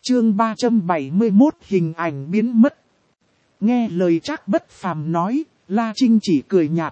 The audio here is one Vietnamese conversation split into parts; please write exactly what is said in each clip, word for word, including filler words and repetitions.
Chương ba trăm bảy mươi mốt hình ảnh biến mất. Nghe lời Trác Bất Phàm nói, La Trinh chỉ cười nhạt.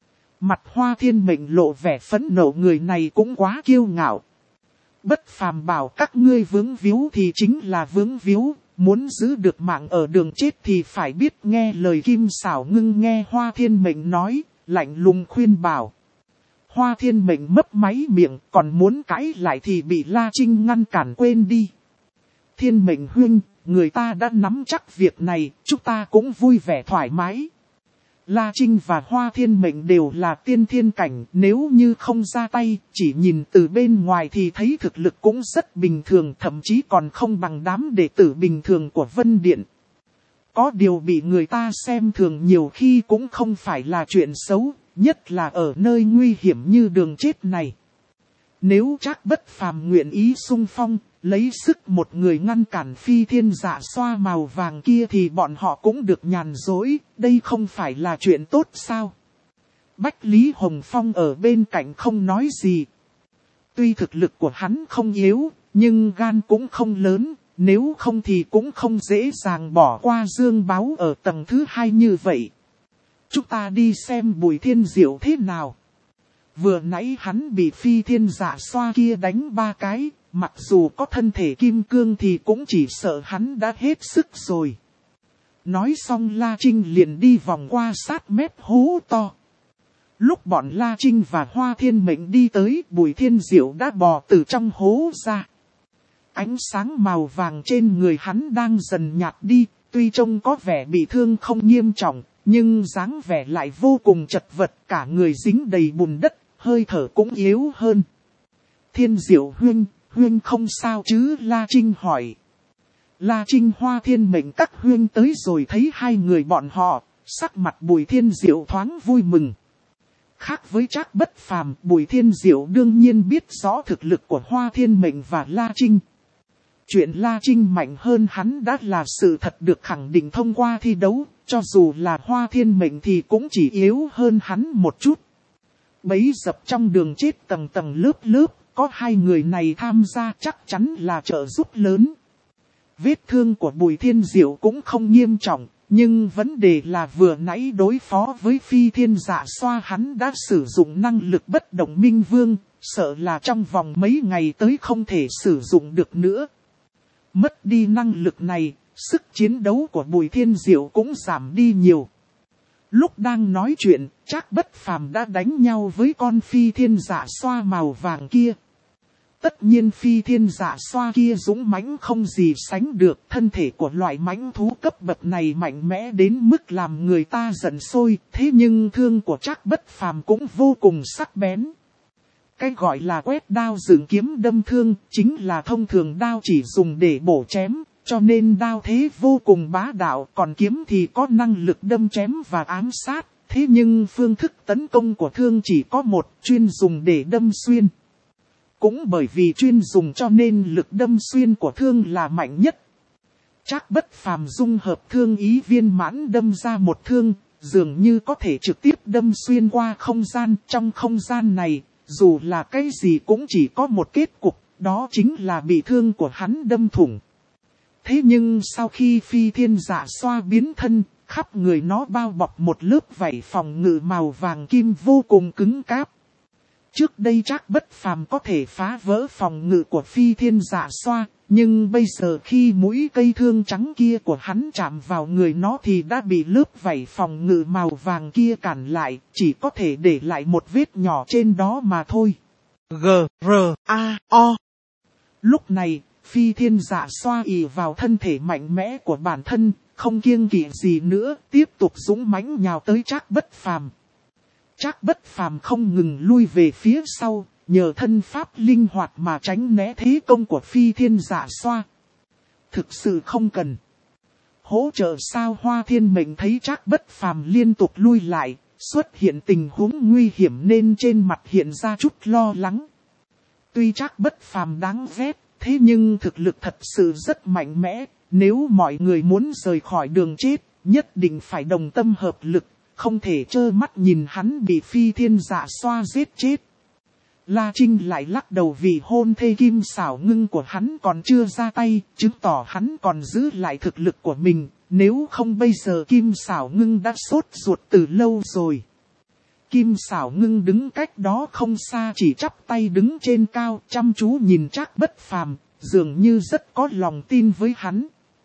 Mặt Hoa Thiên Mệnh lộ vẻ phẫn nộ, người này cũng quá kiêu ngạo. Bất Phàm bảo các ngươi vướng víu thì chính là vướng víu, muốn giữ được mạng ở đường chết thì phải biết nghe lời Kim Sảo Ngưng. Nghe Hoa Thiên Mệnh nói, lạnh lùng khuyên bảo. Hoa Thiên Mệnh mấp máy miệng, còn muốn cãi lại thì bị La Trinh ngăn cản. Quên đi. Thiên Mệnh huynh, người ta đã nắm chắc việc này, chúng ta cũng vui vẻ thoải mái. La Trinh và Hoa Thiên Mệnh đều là tiên thiên cảnh, nếu như không ra tay, chỉ nhìn từ bên ngoài thì thấy thực lực cũng rất bình thường, thậm chí còn không bằng đám đệ tử bình thường của Vân Điện. Có điều bị người ta xem thường nhiều khi cũng không phải là chuyện xấu, nhất là ở nơi nguy hiểm như đường chết này. Nếu Trác Bất Phàm nguyện ý xung phong, lấy sức một người ngăn cản Phi Thiên Dạ Xoa màu vàng kia thì bọn họ cũng được nhàn rỗi, đây không phải là chuyện tốt sao? Bách Lý Hồng Phong ở bên cạnh không nói gì. Tuy thực lực của hắn không yếu, nhưng gan cũng không lớn, nếu không thì cũng không dễ dàng bỏ qua Dương Báu ở tầng thứ hai như vậy. Chúng ta đi xem Bùi Thiên Diệu thế nào. Vừa nãy hắn bị Phi Thiên Dạ Xoa kia đánh ba cái, mặc dù có thân thể kim cương thì cũng chỉ sợ hắn đã hết sức rồi. Nói xong La Trinh liền đi vòng qua sát mép hố to. Lúc bọn La Trinh và Hoa Thiên Mệnh đi tới, Bùi Thiên Diệu đã bò từ trong hố ra. Ánh sáng màu vàng trên người hắn đang dần nhạt đi, tuy trông có vẻ bị thương không nghiêm trọng, nhưng dáng vẻ lại vô cùng chật vật, cả người dính đầy bùn đất, hơi thở cũng yếu hơn. Thiên Diệu huynh, huynh không sao chứ? La Trinh hỏi. La Trinh Hoa Thiên Mệnh các huynh tới rồi, thấy hai người bọn họ, sắc mặt Bùi Thiên Diệu thoáng vui mừng. Khác với Trác Bất Phàm, Bùi Thiên Diệu đương nhiên biết rõ thực lực của Hoa Thiên Mệnh và La Trinh. Chuyện La Trinh mạnh hơn hắn đã là sự thật được khẳng định thông qua thi đấu, cho dù là Hoa Thiên Mệnh thì cũng chỉ yếu hơn hắn một chút. Bấy dập trong đường chết tầng tầng lớp lớp, có hai người này tham gia chắc chắn là trợ giúp lớn. Vết thương của Bùi Thiên Diệu cũng không nghiêm trọng, nhưng vấn đề là vừa nãy đối phó với Phi Thiên Dạ Xoa hắn đã sử dụng năng lực bất động minh vương, sợ là trong vòng mấy ngày tới không thể sử dụng được nữa. Mất đi năng lực này, sức chiến đấu của Bùi Thiên Diệu cũng giảm đi nhiều. Lúc đang nói chuyện, Trác Bất Phàm đã đánh nhau với con Phi Thiên Dạ Xoa màu vàng kia. Tất nhiên Phi Thiên Dạ Xoa kia dũng mãnh không gì sánh được, thân thể của loại mãnh thú cấp bậc này mạnh mẽ đến mức làm người ta giận sôi, thế nhưng thương của Trác Bất Phàm cũng vô cùng sắc bén. Cái gọi là quét đao dựng kiếm đâm thương, chính là thông thường đao chỉ dùng để bổ chém, cho nên đao thế vô cùng bá đạo, còn kiếm thì có năng lực đâm chém và ám sát, thế nhưng phương thức tấn công của thương chỉ có một, chuyên dùng để đâm xuyên. Cũng bởi vì chuyên dùng cho nên lực đâm xuyên của thương là mạnh nhất. Trác Bất Phàm dung hợp thương ý viên mãn đâm ra một thương, dường như có thể trực tiếp đâm xuyên qua không gian. Trong không gian này, dù là cái gì cũng chỉ có một kết cục, đó chính là bị thương của hắn đâm thủng. Thế nhưng sau khi Phi Thiên Dạ Xoa biến thân, khắp người nó bao bọc một lớp vảy phòng ngự màu vàng kim vô cùng cứng cáp. Trước đây Trác Bất Phàm có thể phá vỡ phòng ngự của Phi Thiên Dạ Xoa, nhưng bây giờ khi mũi cây thương trắng kia của hắn chạm vào người nó thì đã bị lớp vảy phòng ngự màu vàng kia cản lại, chỉ có thể để lại một vết nhỏ trên đó mà thôi. G, R, A, O. Lúc này, Phi Thiên Dạ Xoa ỷ vào thân thể mạnh mẽ của bản thân, không kiêng kỵ gì nữa, tiếp tục dũng mãnh nhào tới Trác Bất Phàm. Trác Bất Phàm không ngừng lui về phía sau, nhờ thân pháp linh hoạt mà tránh né thế công của Phi Thiên Dạ Xoa. Thực sự không cần hỗ trợ sao? Hoa Thiên Mệnh thấy Trác Bất Phàm liên tục lui lại, xuất hiện tình huống nguy hiểm nên trên mặt hiện ra chút lo lắng. Tuy Trác Bất Phàm đáng ghét, thế nhưng thực lực thật sự rất mạnh mẽ, nếu mọi người muốn rời khỏi đường chết, nhất định phải đồng tâm hợp lực, không thể trơ mắt nhìn hắn bị Phi Thiên Dạ Xoa giết chết. La Trinh lại lắc đầu vì hôn thê Kim Sảo Ngưng của hắn còn chưa ra tay, chứng tỏ hắn còn giữ lại thực lực của mình, nếu không bây giờ Kim Sảo Ngưng đã sốt ruột từ lâu rồi. Kim Sảo Ngưng đứng cách đó không xa chỉ chắp tay đứng trên cao chăm chú nhìn Trác Bất Phàm, dường như rất có lòng tin với hắn.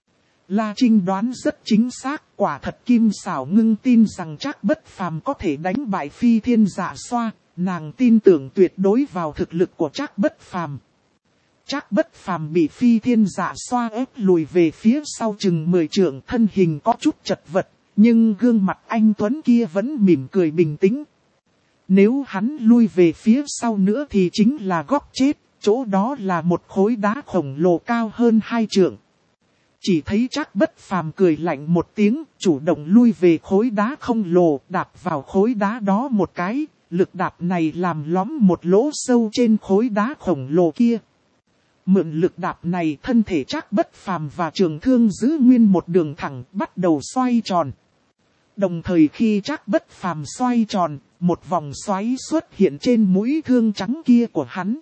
La Trinh đoán rất chính xác, quả thật Kim Sảo Ngưng tin rằng Trác Bất Phàm có thể đánh bại Phi Thiên Dạ Xoa, nàng tin tưởng tuyệt đối vào thực lực của Trác Bất Phàm. Trác Bất Phàm bị Phi Thiên Dạ Xoa ép lùi về phía sau chừng mười trượng, thân hình có chút chật vật, nhưng gương mặt anh tuấn kia vẫn mỉm cười bình tĩnh. Nếu hắn lui về phía sau nữa thì chính là góc chết, chỗ đó là một khối đá khổng lồ cao hơn hai trượng. Chỉ thấy Trác Bất Phàm cười lạnh một tiếng, chủ động lui về khối đá khổng lồ, đạp vào khối đá đó một cái, lực đạp này làm lõm một lỗ sâu trên khối đá khổng lồ kia. Mượn lực đạp này, thân thể Trác Bất Phàm và Trường Thương giữ nguyên một đường thẳng, bắt đầu xoay tròn. Đồng thời khi Trác Bất Phàm xoay tròn, một vòng xoáy xuất hiện trên mũi thương trắng kia của hắn.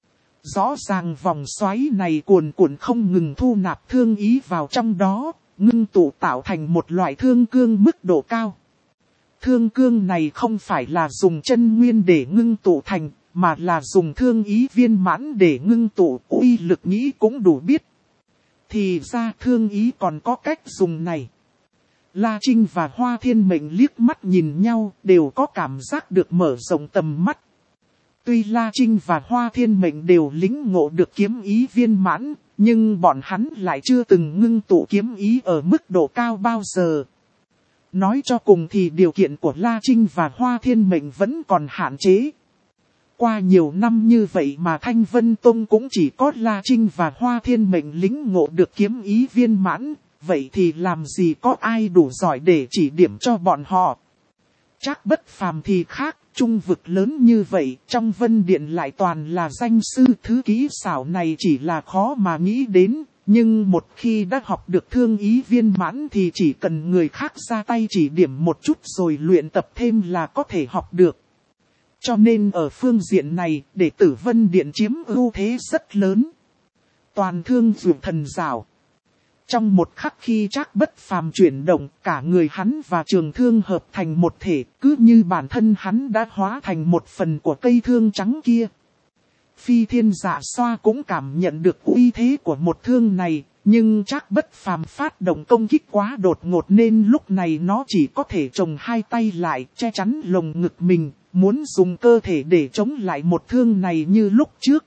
Rõ ràng vòng xoáy này cuồn cuộn không ngừng thu nạp thương ý vào trong đó, ngưng tụ tạo thành một loại thương cương mức độ cao. Thương cương này không phải là dùng chân nguyên để ngưng tụ thành, mà là dùng thương ý viên mãn để ngưng tụ, uy lực nghĩ cũng đủ biết. Thì ra thương ý còn có cách dùng này. La Trinh và Hoa Thiên Mệnh liếc mắt nhìn nhau, đều có cảm giác được mở rộng tầm mắt. Tuy La Trinh và Hoa Thiên Mệnh đều lĩnh ngộ được kiếm ý viên mãn, nhưng bọn hắn lại chưa từng ngưng tụ kiếm ý ở mức độ cao bao giờ. Nói cho cùng thì điều kiện của La Trinh và Hoa Thiên Mệnh vẫn còn hạn chế. Qua nhiều năm như vậy mà Thanh Vân Tông cũng chỉ có La Trinh và Hoa Thiên Mệnh lĩnh ngộ được kiếm ý viên mãn, vậy thì làm gì có ai đủ giỏi để chỉ điểm cho bọn họ. Trác Bất Phàm thì khác, trung vực lớn như vậy, trong Vân Điện lại toàn là danh sư, thứ kỹ xảo này chỉ là khó mà nghĩ đến, nhưng một khi đã học được thương ý viên mãn thì chỉ cần người khác ra tay chỉ điểm một chút rồi luyện tập thêm là có thể học được. Cho nên ở phương diện này, đệ tử Vân Điện chiếm ưu thế rất lớn. Toàn thương dụ thần rào. Trong một khắc khi Trác Bất Phàm chuyển động, cả người hắn và Trường Thương hợp thành một thể, cứ như bản thân hắn đã hóa thành một phần của cây thương trắng kia. Phi Thiên Dạ Xoa cũng cảm nhận được uy thế của một thương này, nhưng Trác Bất Phàm phát động công kích quá đột ngột nên lúc này nó chỉ có thể chồng hai tay lại, che chắn lồng ngực mình, muốn dùng cơ thể để chống lại một thương này như lúc trước.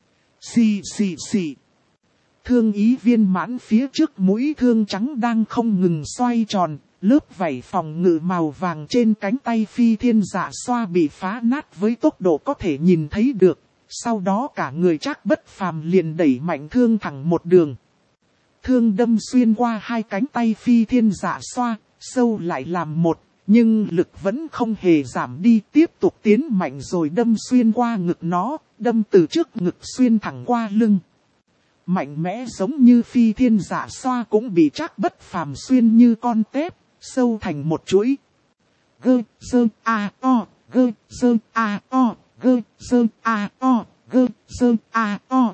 Xì xì xì. Thương ý viên mãn phía trước mũi thương trắng đang không ngừng xoay tròn, lớp vảy phòng ngự màu vàng trên cánh tay Phi Thiên Dạ Xoa bị phá nát với tốc độ có thể nhìn thấy được, sau đó cả người Trác Bất Phàm liền đẩy mạnh thương thẳng một đường. Thương đâm xuyên qua hai cánh tay Phi Thiên Dạ Xoa, sâu lại làm một, nhưng lực vẫn không hề giảm đi, tiếp tục tiến mạnh rồi đâm xuyên qua ngực nó, đâm từ trước ngực xuyên thẳng qua lưng. Mạnh mẽ giống như Phi Thiên Dạ Xoa cũng bị Trác Bất Phàm xuyên như con tép, sâu thành một chuỗi. Gơ, sơ, a, o, gơ, sơ, a, o, gơ, sơ, a, o, gơ, sơ, a, o.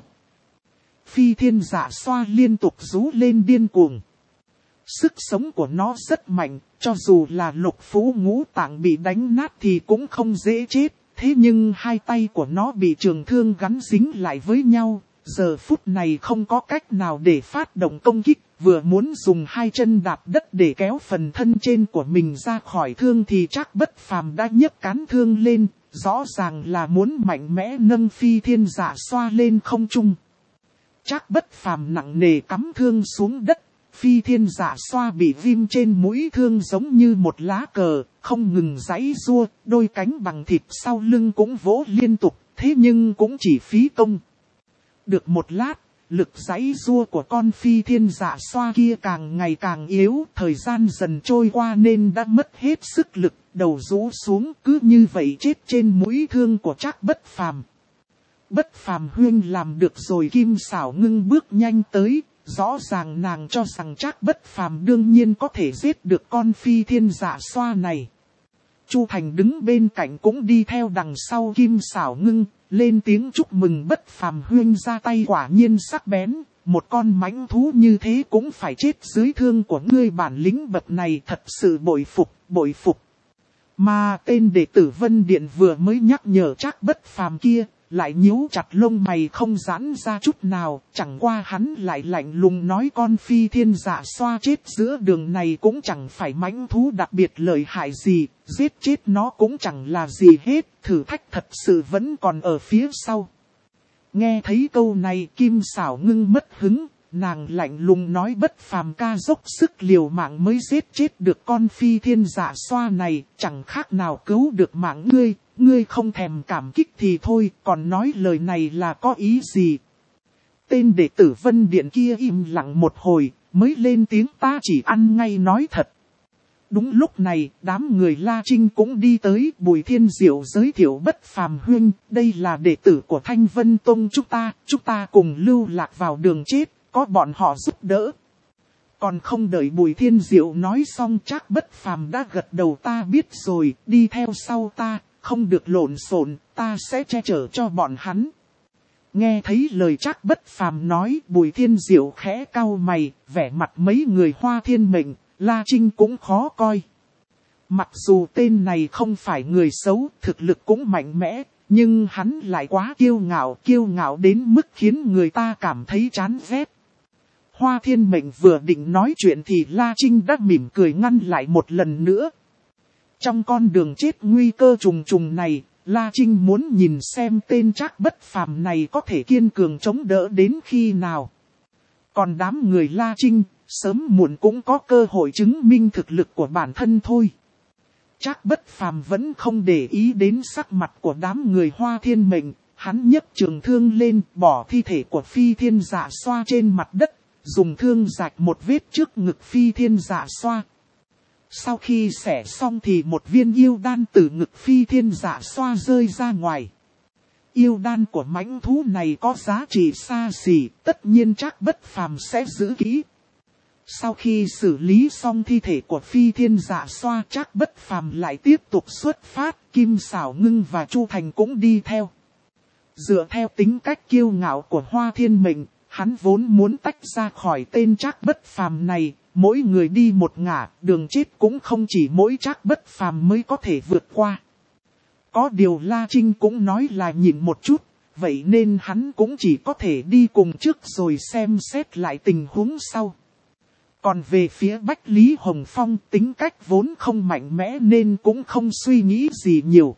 Phi Thiên Dạ Xoa liên tục rú lên điên cuồng. Sức sống của nó rất mạnh, cho dù là lục phủ ngũ tạng bị đánh nát thì cũng không dễ chết. Thế nhưng hai tay của nó bị trường thương gắn dính lại với nhau. Giờ phút này không có cách nào để phát động công kích, vừa muốn dùng hai chân đạp đất để kéo phần thân trên của mình ra khỏi thương thì Trác Bất Phàm đã nhấc cán thương lên, rõ ràng là muốn mạnh mẽ nâng Phi Thiên Dạ Xoa lên không trung. Trác Bất Phàm nặng nề cắm thương xuống đất, Phi Thiên Dạ Xoa bị ghim trên mũi thương giống như một lá cờ, không ngừng giãy giụa, đôi cánh bằng thịt sau lưng cũng vỗ liên tục, thế nhưng cũng chỉ phí công. Được một lát, lực giãy giụa của con Phi Thiên Dạ Xoa kia càng ngày càng yếu, thời gian dần trôi qua nên đã mất hết sức lực, đầu rũ xuống, cứ như vậy chết trên mũi thương của Trác Bất Phàm. Bất Phàm huynh làm được rồi. Kim Sảo Ngưng bước nhanh tới, rõ ràng nàng cho rằng Trác Bất Phàm đương nhiên có thể giết được con Phi Thiên Dạ Xoa này. Chu Thành đứng bên cạnh cũng đi theo đằng sau Kim Sảo Ngưng, lên tiếng chúc mừng Bất Phàm huynh ra tay quả nhiên sắc bén, một con mãnh thú như thế cũng phải chết dưới thương của ngươi, bản lĩnh bậc này thật sự bội phục, bội phục. Mà tên đệ tử Vân Điện vừa mới nhắc nhở Trác Bất Phàm kia, lại nhíu chặt lông mày không giãn ra chút nào, chẳng qua hắn lại lạnh lùng nói con phi thiên dạ xoa chết giữa đường này cũng chẳng phải mãnh thú đặc biệt lợi hại gì, giết chết nó cũng chẳng là gì hết, thử thách thật sự vẫn còn ở phía sau. Nghe thấy câu này Kim Sảo ngưng mất hứng, nàng lạnh lùng nói Bất Phàm ca dốc sức liều mạng mới giết chết được con phi thiên dạ xoa này, chẳng khác nào cứu được mạng ngươi, ngươi không thèm cảm kích thì thôi, còn nói lời này là có ý gì? Tên đệ tử Vân Điện kia im lặng một hồi, mới lên tiếng ta chỉ ăn ngay nói thật. Đúng lúc này, đám người La Trinh cũng đi tới, Bùi Thiên Diệu giới thiệu Bất Phàm huynh, đây là đệ tử của Thanh Vân Tông chúng ta, chúng ta cùng lưu lạc vào đường chết, có bọn họ giúp đỡ. Còn không đợi Bùi Thiên Diệu nói xong Trác Bất Phàm đã gật đầu, ta biết rồi, đi theo sau ta, không được lộn xộn, ta sẽ che chở cho bọn hắn. Nghe thấy lời Trác Bất Phàm nói, Bùi Thiên Diệu khẽ cau mày, vẻ mặt mấy người Hoa Thiên Mệnh, La Trinh cũng khó coi. Mặc dù tên này không phải người xấu, thực lực cũng mạnh mẽ, nhưng hắn lại quá kiêu ngạo, kiêu ngạo đến mức khiến người ta cảm thấy chán ghét. Hoa Thiên Mệnh vừa định nói chuyện thì La Trinh đã mỉm cười ngăn lại một lần nữa. Trong con đường chết nguy cơ trùng trùng này, La Trinh muốn nhìn xem tên Trác Bất Phàm này có thể kiên cường chống đỡ đến khi nào. Còn đám người La Trinh, sớm muộn cũng có cơ hội chứng minh thực lực của bản thân thôi. Trác Bất Phàm vẫn không để ý đến sắc mặt của đám người Hoa Thiên Mệnh, hắn nhấc trường thương lên, bỏ thi thể của Phi Thiên Dạ Xoa trên mặt đất, dùng thương rạch một vết trước ngực Phi Thiên Dạ Xoa. Sau khi xẻ xong thì một viên yêu đan từ ngực Phi Thiên Dạ Xoa rơi ra ngoài. Yêu đan của mãnh thú này có giá trị xa xỉ, tất nhiên Trác Bất Phàm sẽ giữ kỹ. Sau khi xử lý xong thi thể của Phi Thiên Dạ Xoa, Trác Bất Phàm lại tiếp tục xuất phát, Kim Sảo Ngưng và Chu Thành cũng đi theo. Dựa theo tính cách kiêu ngạo của Hoa Thiên Mệnh, hắn vốn muốn tách ra khỏi tên Trác Bất Phàm này, mỗi người đi một ngả, đường chết cũng không chỉ mỗi Trác Bất Phàm mới có thể vượt qua. Có điều La Trinh cũng nói là nhịn một chút, vậy nên hắn cũng chỉ có thể đi cùng trước rồi xem xét lại tình huống sau. Còn về phía Bách Lý Hồng Phong, tính cách vốn không mạnh mẽ nên cũng không suy nghĩ gì nhiều.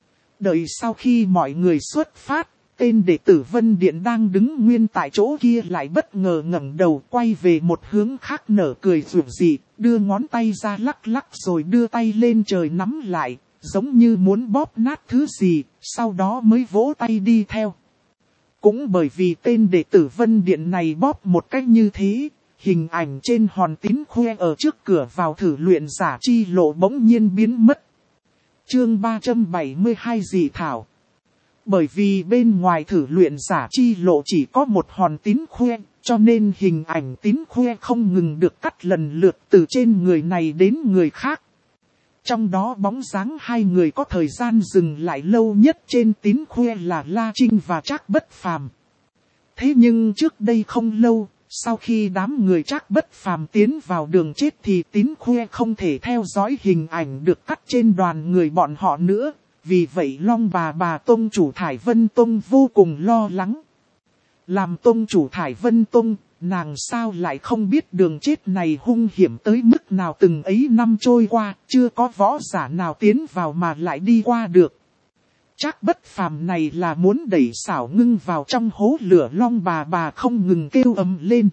Đợi sau khi mọi người xuất phát, tên đệ tử Vân Điện đang đứng nguyên tại chỗ kia lại bất ngờ ngẩng đầu quay về một hướng khác nở cười rủi dị, đưa ngón tay ra lắc lắc rồi đưa tay lên trời nắm lại, giống như muốn bóp nát thứ gì, sau đó mới vỗ tay đi theo. Cũng bởi vì tên đệ tử Vân Điện này bóp một cách như thế, hình ảnh trên hòn tín khoe ở trước cửa vào thử luyện giả chi lộ bỗng nhiên biến mất. Chương ba trăm bảy mươi hai dị thảo. Bởi vì bên ngoài thử luyện giả chi lộ chỉ có một hòn tín khoe, cho nên hình ảnh tín khoe không ngừng được cắt lần lượt từ trên người này đến người khác. Trong đó bóng dáng hai người có thời gian dừng lại lâu nhất trên tín khoe là La Trinh và Trác Bất Phàm. Thế nhưng trước đây không lâu, sau khi đám người Trác Bất Phàm tiến vào đường chết thì tín khoe không thể theo dõi hình ảnh được cắt trên đoàn người bọn họ nữa. Vì vậy Long bà bà Tông chủ Thải Vân Tông vô cùng lo lắng. Làm Tông chủ Thải Vân Tông, nàng sao lại không biết đường chết này hung hiểm tới mức nào, từng ấy năm trôi qua, chưa có võ giả nào tiến vào mà lại đi qua được. Trác Bất Phàm này là muốn đẩy Sảo Ngưng vào trong hố lửa, Long bà bà không ngừng kêu ầm lên.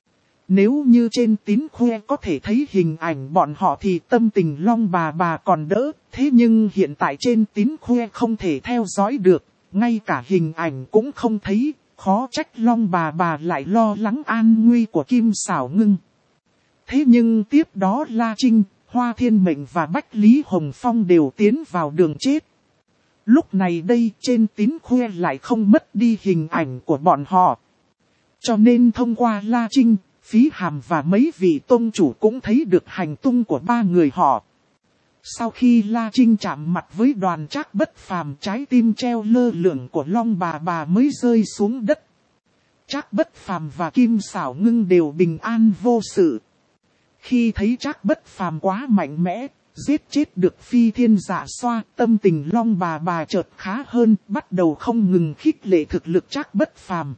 Nếu như trên tín khoe có thể thấy hình ảnh bọn họ thì tâm tình Long bà bà còn đỡ, thế nhưng hiện tại trên tín khoe không thể theo dõi được, ngay cả hình ảnh cũng không thấy, khó trách Long bà bà lại lo lắng an nguy của Kim Sảo Ngưng. Thế nhưng tiếp đó La Trinh, Hoa Thiên Mệnh và Bách Lý Hồng Phong đều tiến vào đường chết. Lúc này đây trên tín khoe lại không mất đi hình ảnh của bọn họ. Cho nên thông qua La Trinh, Phí Hàm và mấy vị tông chủ cũng thấy được hành tung của ba người họ. Sau khi La Trinh chạm mặt với Đoàn Trác Bất Phàm, trái tim treo lơ lửng của Long bà bà mới rơi xuống đất. Trác Bất Phàm và Kim Sảo Ngưng đều bình an vô sự. Khi thấy Trác Bất Phàm quá mạnh mẽ, giết chết được Phi Thiên Dạ Xoa, tâm tình Long bà bà chợt khá hơn, bắt đầu không ngừng khích lệ thực lực Trác Bất Phàm.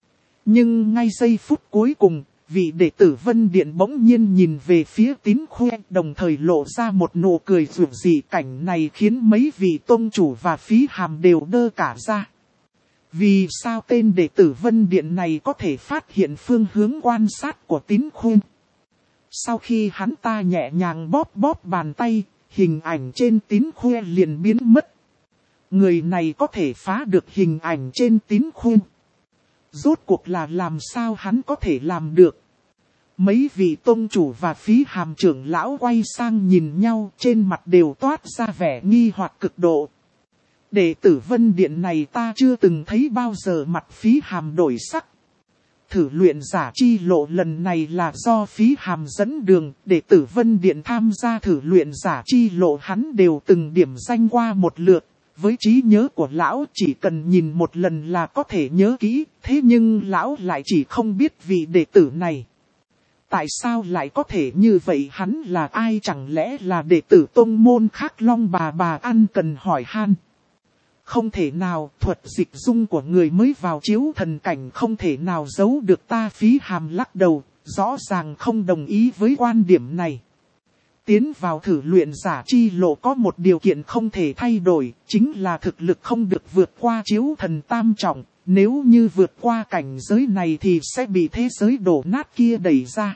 Nhưng ngay giây phút cuối cùng, vị đệ tử Vân Điện bỗng nhiên nhìn về phía Tín Khuê, đồng thời lộ ra một nụ cười rực rỡ. Cảnh này khiến mấy vị tông chủ và Phí Hàm đều đơ cả ra. Vì sao tên đệ tử Vân Điện này có thể phát hiện phương hướng quan sát của Tín Khuê? Sau khi hắn ta nhẹ nhàng bóp bóp bàn tay, hình ảnh trên Tín Khuê liền biến mất. Người này có thể phá được hình ảnh trên Tín Khuê. Rốt cuộc là làm sao hắn có thể làm được? Mấy vị tông chủ và Phí Hàm trưởng lão quay sang nhìn nhau, trên mặt đều toát ra vẻ nghi hoặc cực độ. Đệ tử Vân Điện này ta chưa từng thấy bao giờ. Mặt Phí Hàm đổi sắc. Thử luyện giả chi lộ lần này là do Phí Hàm dẫn đường, đệ tử Vân Điện tham gia thử luyện giả chi lộ hắn đều từng điểm danh qua một lượt. Với trí nhớ của lão chỉ cần nhìn một lần là có thể nhớ kỹ, thế nhưng lão lại chỉ không biết vị đệ tử này. Tại sao lại có thể như vậy, hắn là ai, chẳng lẽ là đệ tử tông môn khác? Long bà bà ăn cần hỏi han. Không thể nào, thuật dịch dung của người mới vào chiếu thần cảnh không thể nào giấu được ta. Phí Hàm lắc đầu, rõ ràng không đồng ý với quan điểm này. Tiến vào thử luyện giả chi lộ có một điều kiện không thể thay đổi, chính là thực lực không được vượt qua chiếu thần tam trọng. Nếu như vượt qua cảnh giới này thì sẽ bị thế giới đổ nát kia đẩy ra.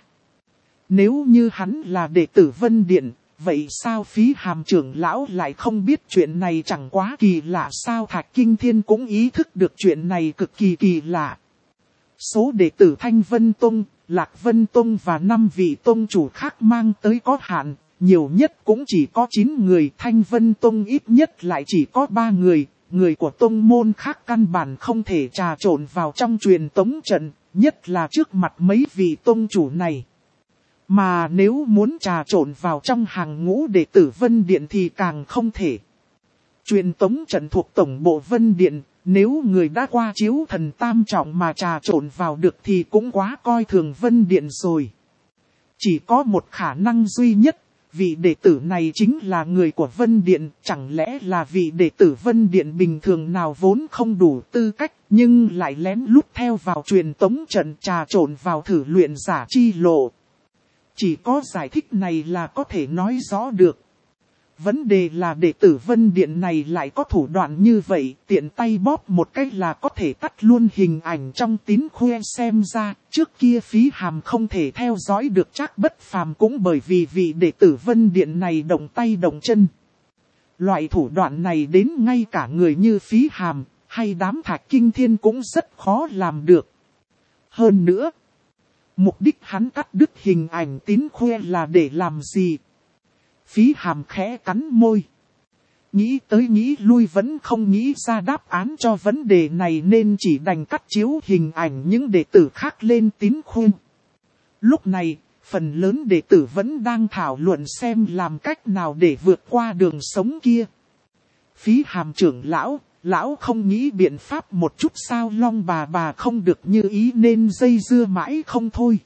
Nếu như hắn là đệ tử Vân Điện, vậy sao Phí Hàm trưởng lão lại không biết chuyện này? Chẳng quá kỳ lạ sao? Thạch Kinh Thiên cũng ý thức được chuyện này cực kỳ kỳ lạ. Số đệ tử Thanh Vân Tông, Lạc Vân Tông và năm vị tông chủ khác mang tới có hạn, nhiều nhất cũng chỉ có chín người. Thanh Vân Tông ít nhất lại chỉ có ba người, người của tông môn khác căn bản không thể trà trộn vào trong truyền tống trận, nhất là trước mặt mấy vị tông chủ này. Mà nếu muốn trà trộn vào trong hàng ngũ đệ tử Vân Điện thì càng không thể. Truyền tống trận thuộc tổng bộ Vân Điện, nếu người đã qua chiếu thần tam trọng mà trà trộn vào được thì cũng quá coi thường Vân Điện rồi. Chỉ có một khả năng duy nhất, vị đệ tử này chính là người của Vân Điện. Chẳng lẽ là vị đệ tử Vân Điện bình thường nào vốn không đủ tư cách, nhưng lại lén lút theo vào truyền tống trận trà trộn vào thử luyện giả chi lộ. Chỉ có giải thích này là có thể nói rõ được. Vấn đề là đệ tử Vân Điện này lại có thủ đoạn như vậy, tiện tay bóp một cách là có thể tắt luôn hình ảnh trong Tín Khuê. Xem ra, trước kia Phí Hàm không thể theo dõi được Trác Bất Phàm cũng bởi vì vị đệ tử Vân Điện này động tay động chân. Loại thủ đoạn này đến ngay cả người như Phí Hàm, hay đám Thạch Kinh Thiên cũng rất khó làm được. Hơn nữa, mục đích hắn cắt đứt hình ảnh Tín Khuê là để làm gì? Phí Hàm khẽ cắn môi. Nghĩ tới nghĩ lui vẫn không nghĩ ra đáp án cho vấn đề này nên chỉ đành cắt chiếu hình ảnh những đệ tử khác lên Tín Khuê. Lúc này, phần lớn đệ tử vẫn đang thảo luận xem làm cách nào để vượt qua đường sống kia. Phí Hàm trưởng lão, lão không nghĩ biện pháp một chút sao? Long bà bà không được như ý nên dây dưa mãi không thôi.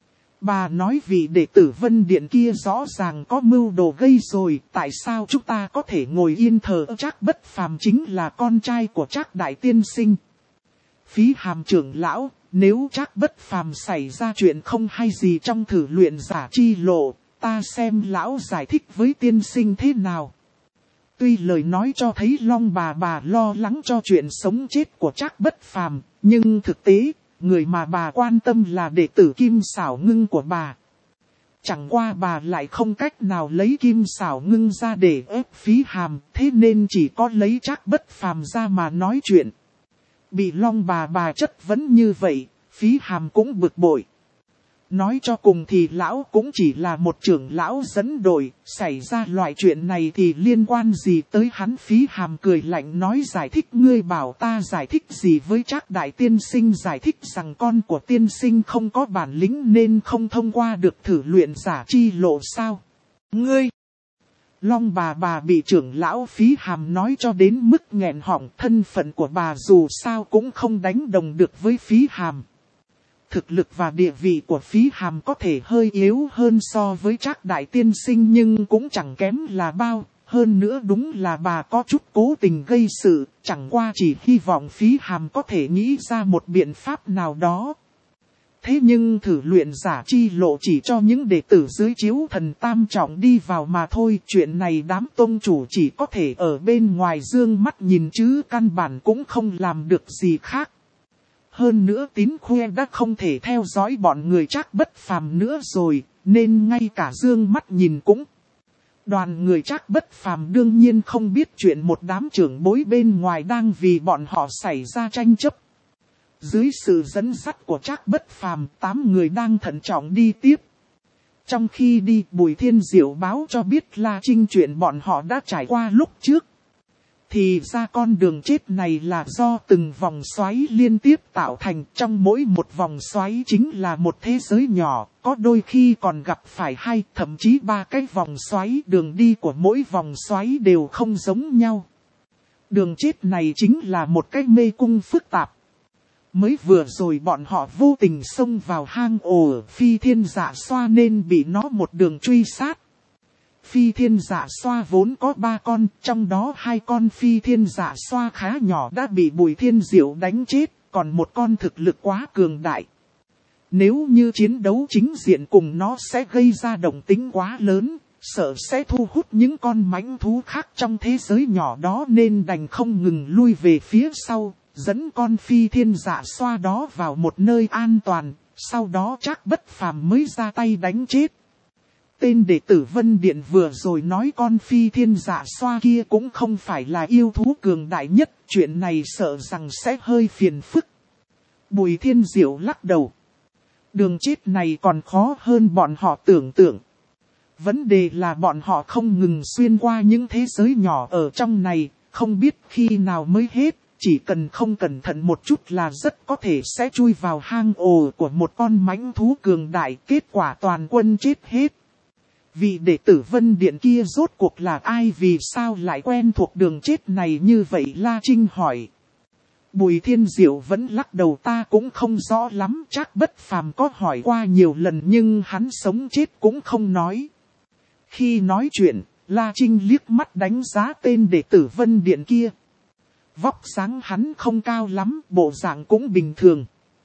Bà nói vị đệ tử Vân Điện kia rõ ràng có mưu đồ gây rồi, tại sao chúng ta có thể ngồi yên thờ? Trác Bất Phàm chính là con trai của Trác Đại Tiên Sinh. Phí Hàm trưởng lão, nếu Trác Bất Phàm xảy ra chuyện không hay gì trong thử luyện giả chi lộ, ta xem lão giải thích với tiên sinh thế nào. Tuy lời nói cho thấy Long bà bà lo lắng cho chuyện sống chết của Trác Bất Phàm, nhưng thực tế, người mà bà quan tâm là đệ tử Kim Sảo Ngưng của bà. Chẳng qua bà lại không cách nào lấy Kim Sảo Ngưng ra để ép Phí Hàm, thế nên chỉ có lấy Trác Bất Phàm ra mà nói chuyện. Bị Long bà bà chất vấn như vậy, Phí Hàm cũng bực bội. Nói cho cùng thì lão cũng chỉ là một trưởng lão dẫn đội, xảy ra loại chuyện này thì liên quan gì tới hắn? Phí Hàm cười lạnh nói giải thích, ngươi bảo ta giải thích gì với Trác Đại Tiên Sinh? Giải thích rằng con của tiên sinh không có bản lĩnh nên không thông qua được thử luyện giả chi lộ sao? Ngươi! Long bà bà bị trưởng lão Phí Hàm nói cho đến mức nghẹn họng, thân phận của bà dù sao cũng không đánh đồng được với Phí Hàm. Thực lực và địa vị của Phí Hàm có thể hơi yếu hơn so với Trác đại tiên sinh nhưng cũng chẳng kém là bao. Hơn nữa đúng là bà có chút cố tình gây sự, chẳng qua chỉ hy vọng Phí Hàm có thể nghĩ ra một biện pháp nào đó. Thế nhưng thử luyện giả chi lộ chỉ cho những đệ tử dưới chiếu thần tam trọng đi vào mà thôi. Chuyện này đám tông chủ chỉ có thể ở bên ngoài dương mắt nhìn chứ căn bản cũng không làm được gì khác. Hơn nữa Tín Khuê đã không thể theo dõi bọn người Trác Bất Phàm nữa rồi, nên ngay cả dương mắt nhìn cũng. Đoàn người Trác Bất Phàm đương nhiên không biết chuyện một đám trưởng bối bên ngoài đang vì bọn họ xảy ra tranh chấp. Dưới sự dẫn dắt của Trác Bất Phàm, tám người đang thận trọng đi tiếp. Trong khi đi, Bùi Thiên Diệu báo cho biết La Trinh chuyện bọn họ đã trải qua lúc trước. Thì ra con đường chết này là do từng vòng xoáy liên tiếp tạo thành, trong mỗi một vòng xoáy chính là một thế giới nhỏ, có đôi khi còn gặp phải hai, thậm chí ba cái vòng xoáy. Đường đi của mỗi vòng xoáy đều không giống nhau. Đường chết này chính là một cái mê cung phức tạp. Mới vừa rồi bọn họ vô tình xông vào hang ổ Phi Thiên Dạ Xoa nên bị nó một đường truy sát. Phi Thiên Dạ Xoa vốn có ba con, trong đó hai con Phi Thiên Dạ Xoa khá nhỏ đã bị Bùi Thiên Diệu đánh chết, còn một con thực lực quá cường đại. Nếu như chiến đấu chính diện cùng nó sẽ gây ra động tĩnh quá lớn, sợ sẽ thu hút những con mãnh thú khác trong thế giới nhỏ đó nên đành không ngừng lui về phía sau, dẫn con Phi Thiên Dạ Xoa đó vào một nơi an toàn, sau đó Trác Bất Phàm mới ra tay đánh chết. Tên đệ tử Vân Điện vừa rồi nói con Phi Thiên Dạ Xoa kia cũng không phải là yêu thú cường đại nhất, chuyện này sợ rằng sẽ hơi phiền phức. Bùi Thiên Diệu lắc đầu. Đường chết này còn khó hơn bọn họ tưởng tượng. Vấn đề là bọn họ không ngừng xuyên qua những thế giới nhỏ ở trong này, không biết khi nào mới hết, chỉ cần không cẩn thận một chút là rất có thể sẽ chui vào hang ổ của một con mãnh thú cường đại, kết quả toàn quân chết hết. Vị đệ tử Vân Điện kia rốt cuộc là ai, vì sao lại quen thuộc đường chết này như vậy? La Trinh hỏi. Bùi Thiên Diệu vẫn lắc đầu, ta cũng không rõ lắm, Trác Bất Phàm có hỏi qua nhiều lần nhưng hắn sống chết cũng không nói. Khi nói chuyện, La Trinh liếc mắt đánh giá tên đệ tử Vân Điện kia. Vóc dáng hắn không cao lắm, bộ dạng cũng bình thường.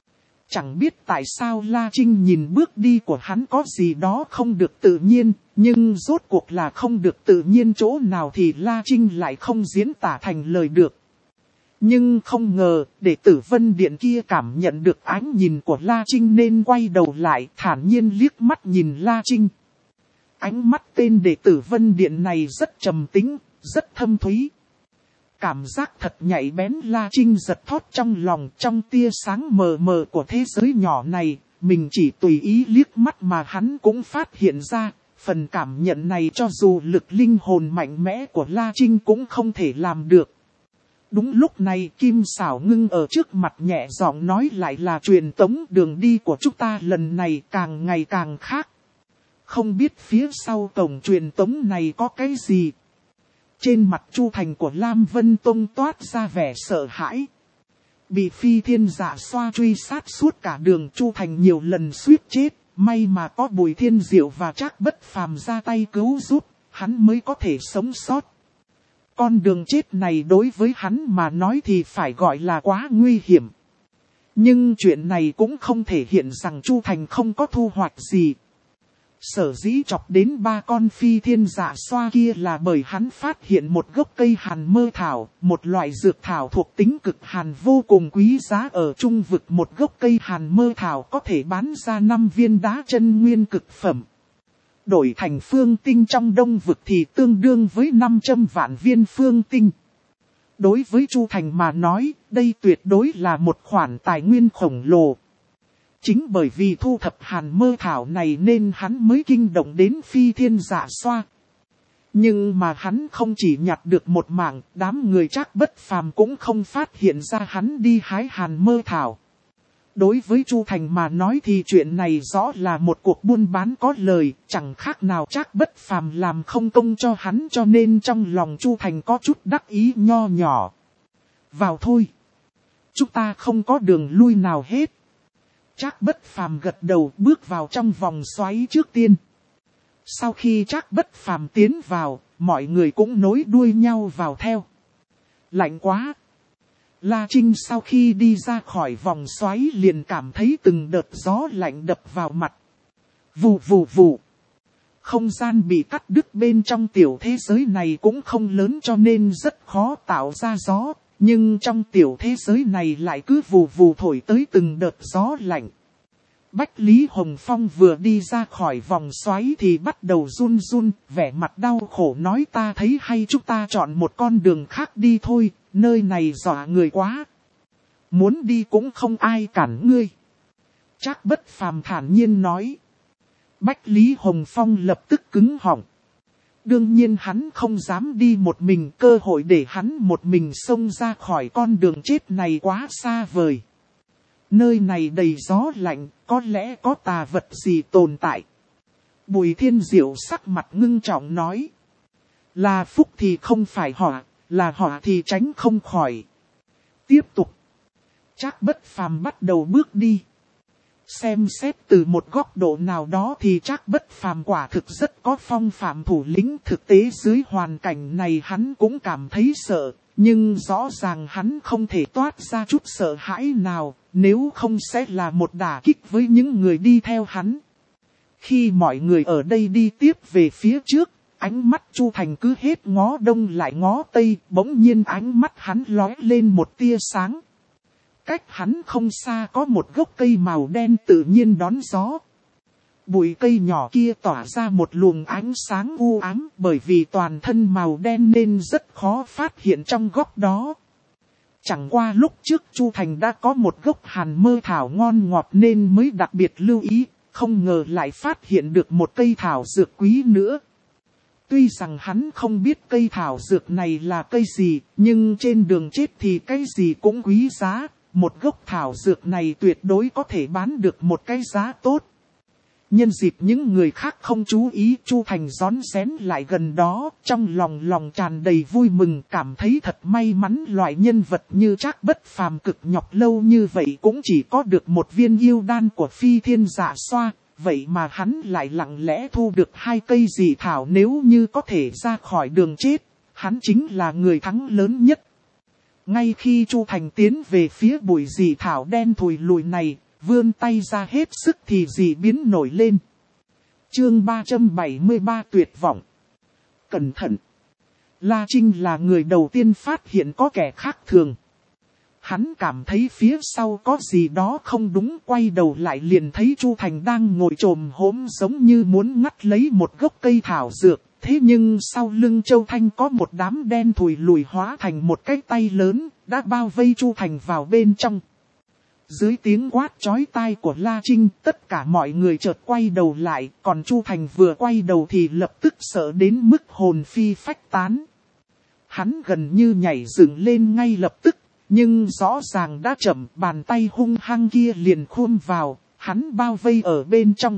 Chẳng biết tại sao La Trinh nhìn bước đi của hắn có gì đó không được tự nhiên, nhưng rốt cuộc là không được tự nhiên chỗ nào thì La Trinh lại không diễn tả thành lời được. Nhưng không ngờ, đệ tử Vân Điện kia cảm nhận được ánh nhìn của La Trinh nên quay đầu lại thản nhiên liếc mắt nhìn La Trinh. Ánh mắt tên đệ tử Vân Điện này rất trầm tĩnh, rất thâm thúy. Cảm giác thật nhạy bén La Trinh giật thót trong lòng, trong tia sáng mờ mờ của thế giới nhỏ này, mình chỉ tùy ý liếc mắt mà hắn cũng phát hiện ra, phần cảm nhận này cho dù lực linh hồn mạnh mẽ của La Trinh cũng không thể làm được. Đúng lúc này Kim Sảo Ngưng ở trước mặt nhẹ giọng nói lại là truyền tống đường đi của chúng ta lần này càng ngày càng khác. Không biết phía sau cổng truyền tống này có cái gì? Trên mặt Chu Thành của Lam Vân Tông toát ra vẻ sợ hãi. Bị Phi Thiên Dạ Xoa truy sát suốt cả đường, Chu Thành nhiều lần suýt chết, may mà có Bùi Thiên Diệu và Trác Bất Phàm ra tay cứu giúp, hắn mới có thể sống sót. Con đường chết này đối với hắn mà nói thì phải gọi là quá nguy hiểm. Nhưng chuyện này cũng không thể hiện rằng Chu Thành không có thu hoạch gì. Sở dĩ chọc đến ba con Phi Thiên Dạ Xoa kia là bởi hắn phát hiện một gốc cây hàn mơ thảo, một loại dược thảo thuộc tính cực hàn vô cùng quý giá ở trung vực. Một gốc cây hàn mơ thảo có thể bán ra năm viên đá chân nguyên cực phẩm. Đổi thành phương tinh trong đông vực thì tương đương với năm trăm vạn viên phương tinh. Đối với Chu Thành mà nói, đây tuyệt đối là một khoản tài nguyên khổng lồ. Chính bởi vì thu thập hàn mơ thảo này nên hắn mới kinh động đến Phi Thiên Dạ Xoa. Nhưng mà hắn không chỉ nhặt được một mảng, đám người Trác Bất Phàm cũng không phát hiện ra hắn đi hái hàn mơ thảo. Đối với Chu Thành mà nói thì chuyện này rõ là một cuộc buôn bán có lời, chẳng khác nào Trác Bất Phàm làm không công cho hắn, cho nên trong lòng Chu Thành có chút đắc ý nho nhỏ. Vào thôi. Chúng ta không có đường lui nào hết. Trác Bất Phàm gật đầu bước vào trong vòng xoáy trước tiên. Sau khi Trác Bất Phàm tiến vào, mọi người cũng nối đuôi nhau vào theo. Lạnh quá. La Trinh sau khi đi ra khỏi vòng xoáy liền cảm thấy từng đợt gió lạnh đập vào mặt. Vù vù vù. Không gian bị cắt đứt bên trong tiểu thế giới này cũng không lớn cho nên rất khó tạo ra gió. Nhưng trong tiểu thế giới này lại cứ vù vù thổi tới từng đợt gió lạnh. Bách Lý Hồng Phong vừa đi ra khỏi vòng xoáy thì bắt đầu run run, vẻ mặt đau khổ nói ta thấy hay chúng ta chọn một con đường khác đi thôi, nơi này dọa người quá. Muốn đi cũng không ai cản ngươi. Trác Bất Phàm thản nhiên nói. Bách Lý Hồng Phong lập tức cứng họng. Đương nhiên hắn không dám đi một mình, cơ hội để hắn một mình xông ra khỏi con đường chết này quá xa vời. Nơi này đầy gió lạnh, có lẽ có tà vật gì tồn tại. Bùi Thiên Diệu sắc mặt ngưng trọng nói. Là phúc thì không phải họa, là họa thì tránh không khỏi. Tiếp tục. Trác Bất Phàm bắt đầu bước đi. Xem xét từ một góc độ nào đó thì Trác Bất Phàm quả thực rất có phong phạm thủ lĩnh, thực tế dưới hoàn cảnh này hắn cũng cảm thấy sợ, nhưng rõ ràng hắn không thể toát ra chút sợ hãi nào, nếu không sẽ là một đả kích với những người đi theo hắn. Khi mọi người ở đây đi tiếp về phía trước, ánh mắt Chu Thành cứ hết ngó đông lại ngó tây, bỗng nhiên ánh mắt hắn lóe lên một tia sáng. Cách hắn không xa có một gốc cây màu đen tự nhiên đón gió. Bụi cây nhỏ kia tỏa ra một luồng ánh sáng u ám, bởi vì toàn thân màu đen nên rất khó phát hiện trong góc đó. Chẳng qua lúc trước Chu Thành đã có một gốc hàn mơ thảo ngon ngọt nên mới đặc biệt lưu ý, không ngờ lại phát hiện được một cây thảo dược quý nữa. Tuy rằng hắn không biết cây thảo dược này là cây gì, nhưng trên đường chết thì cái gì cũng quý giá. Một gốc thảo dược này tuyệt đối có thể bán được một cái giá tốt. Nhân dịp những người khác không chú ý, Chu Thành rón rén lại gần đó, trong lòng lòng tràn đầy vui mừng, cảm thấy thật may mắn loại nhân vật như Trác Bất Phàm cực nhọc lâu như vậy cũng chỉ có được một viên yêu đan của Phi Thiên Dạ Xoa, vậy mà hắn lại lặng lẽ thu được hai cây dị thảo, nếu như có thể ra khỏi đường chết, hắn chính là người thắng lớn nhất. Ngay khi Chu Thành tiến về phía bụi dị thảo đen thùi lùi này, vươn tay ra hết sức thì dị biến nổi lên. Chương ba trăm bảy mươi ba tuyệt vọng. Cẩn thận! La Trinh là người đầu tiên phát hiện có kẻ khác thường. Hắn cảm thấy phía sau có gì đó không đúng, quay đầu lại liền thấy Chu Thành đang ngồi chồm hổm giống như muốn ngắt lấy một gốc cây thảo dược. Thế nhưng sau lưng Châu Thanh có một đám đen thùi lùi hóa thành một cái tay lớn, đã bao vây Chu Thành vào bên trong. Dưới tiếng quát chói tai của La Trinh, tất cả mọi người chợt quay đầu lại, còn Chu Thành vừa quay đầu thì lập tức sợ đến mức hồn phi phách tán. Hắn gần như nhảy dựng lên ngay lập tức, nhưng rõ ràng đã chậm, bàn tay hung hăng kia liền khum vào, hắn bao vây ở bên trong.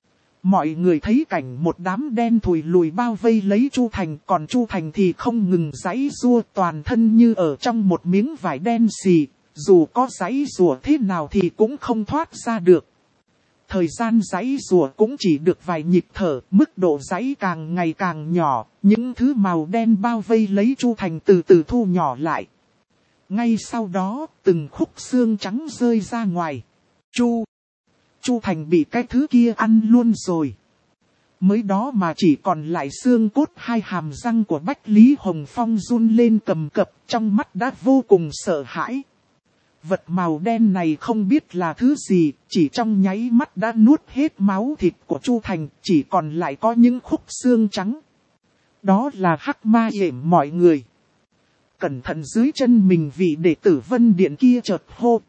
Mọi người thấy cảnh một đám đen thùi lùi bao vây lấy Chu Thành, còn Chu Thành thì không ngừng giãy giụa, toàn thân như ở trong một miếng vải đen xì, dù có giãy giụa thế nào thì cũng không thoát ra được. Thời gian giãy giụa cũng chỉ được vài nhịp thở, mức độ giãy càng ngày càng nhỏ, những thứ màu đen bao vây lấy Chu Thành từ từ thu nhỏ lại. Ngay sau đó, từng khúc xương trắng rơi ra ngoài. Chu Chu Thành bị cái thứ kia ăn luôn rồi. Mới đó mà chỉ còn lại xương cốt, hai hàm răng của Bách Lý Hồng Phong run lên cầm cập, trong mắt đã vô cùng sợ hãi. Vật màu đen này không biết là thứ gì, chỉ trong nháy mắt đã nuốt hết máu thịt của Chu Thành, chỉ còn lại có những khúc xương trắng. Đó là hắc ma yểm mọi người. Cẩn thận, dưới chân mình vị đệ tử Vân Điện kia chợt hô.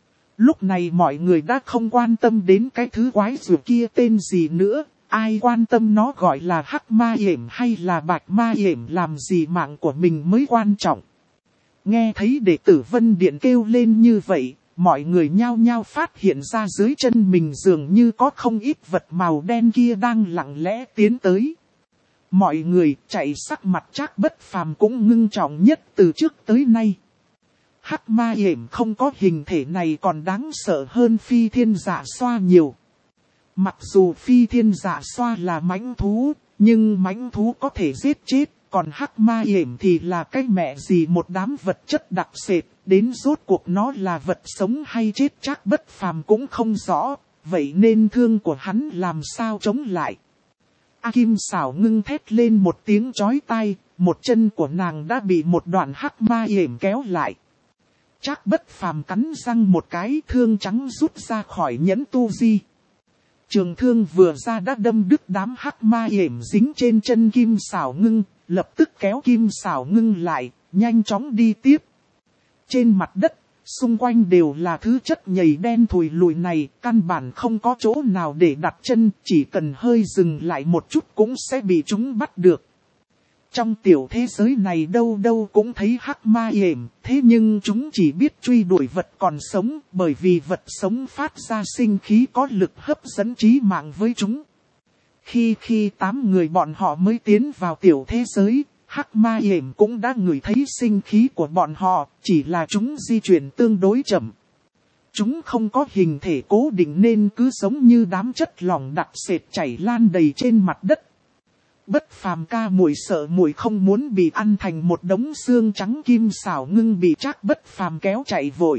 Lúc này mọi người đã không quan tâm đến cái thứ quái dữ kia tên gì nữa, ai quan tâm nó gọi là hắc ma yểm hay là bạch ma yểm làm gì, mạng của mình mới quan trọng. Nghe thấy đệ tử Vân Điện kêu lên như vậy, mọi người nhao nhao phát hiện ra dưới chân mình dường như có không ít vật màu đen kia đang lặng lẽ tiến tới. Mọi người chạy sắc mặt Trác Bất Phàm cũng ngưng trọng nhất từ trước tới nay. Hắc ma yểm không có hình thể này còn đáng sợ hơn phi thiên dạ xoa nhiều. Mặc dù phi thiên dạ xoa là mãnh thú, nhưng mãnh thú có thể giết chết, còn hắc ma yểm thì là cái mẹ gì một đám vật chất đặc sệt, đến rốt cuộc nó là vật sống hay chết Trác Bất Phàm cũng không rõ, vậy nên thương của hắn làm sao chống lại. A Kim Sảo ngưng thét lên một tiếng chói tai, một chân của nàng đã bị một đoạn hắc ma yểm kéo lại. Trác Bất Phàm cắn răng một cái, thương trắng rút ra khỏi nhẫn tu di. Trường thương vừa ra đã đâm đứt đám hắc ma yểm dính trên chân Kim Sảo ngưng, lập tức kéo Kim Sảo ngưng lại, nhanh chóng đi tiếp. Trên mặt đất, xung quanh đều là thứ chất nhầy đen thùi lùi này, căn bản không có chỗ nào để đặt chân, chỉ cần hơi dừng lại một chút cũng sẽ bị chúng bắt được. Trong tiểu thế giới này đâu đâu cũng thấy hắc ma yểm, thế nhưng chúng chỉ biết truy đuổi vật còn sống, bởi vì vật sống phát ra sinh khí có lực hấp dẫn trí mạng với chúng. Khi khi tám người bọn họ mới tiến vào tiểu thế giới, hắc ma yểm cũng đã ngửi thấy sinh khí của bọn họ, chỉ là chúng di chuyển tương đối chậm. Chúng không có hình thể cố định nên cứ giống như đám chất lỏng đặc sệt chảy lan đầy trên mặt đất. Bất Phàm ca muội sợ muội không muốn bị ăn thành một đống xương trắng. Kim Sảo ngưng bị Trác Bất Phàm kéo chạy vội.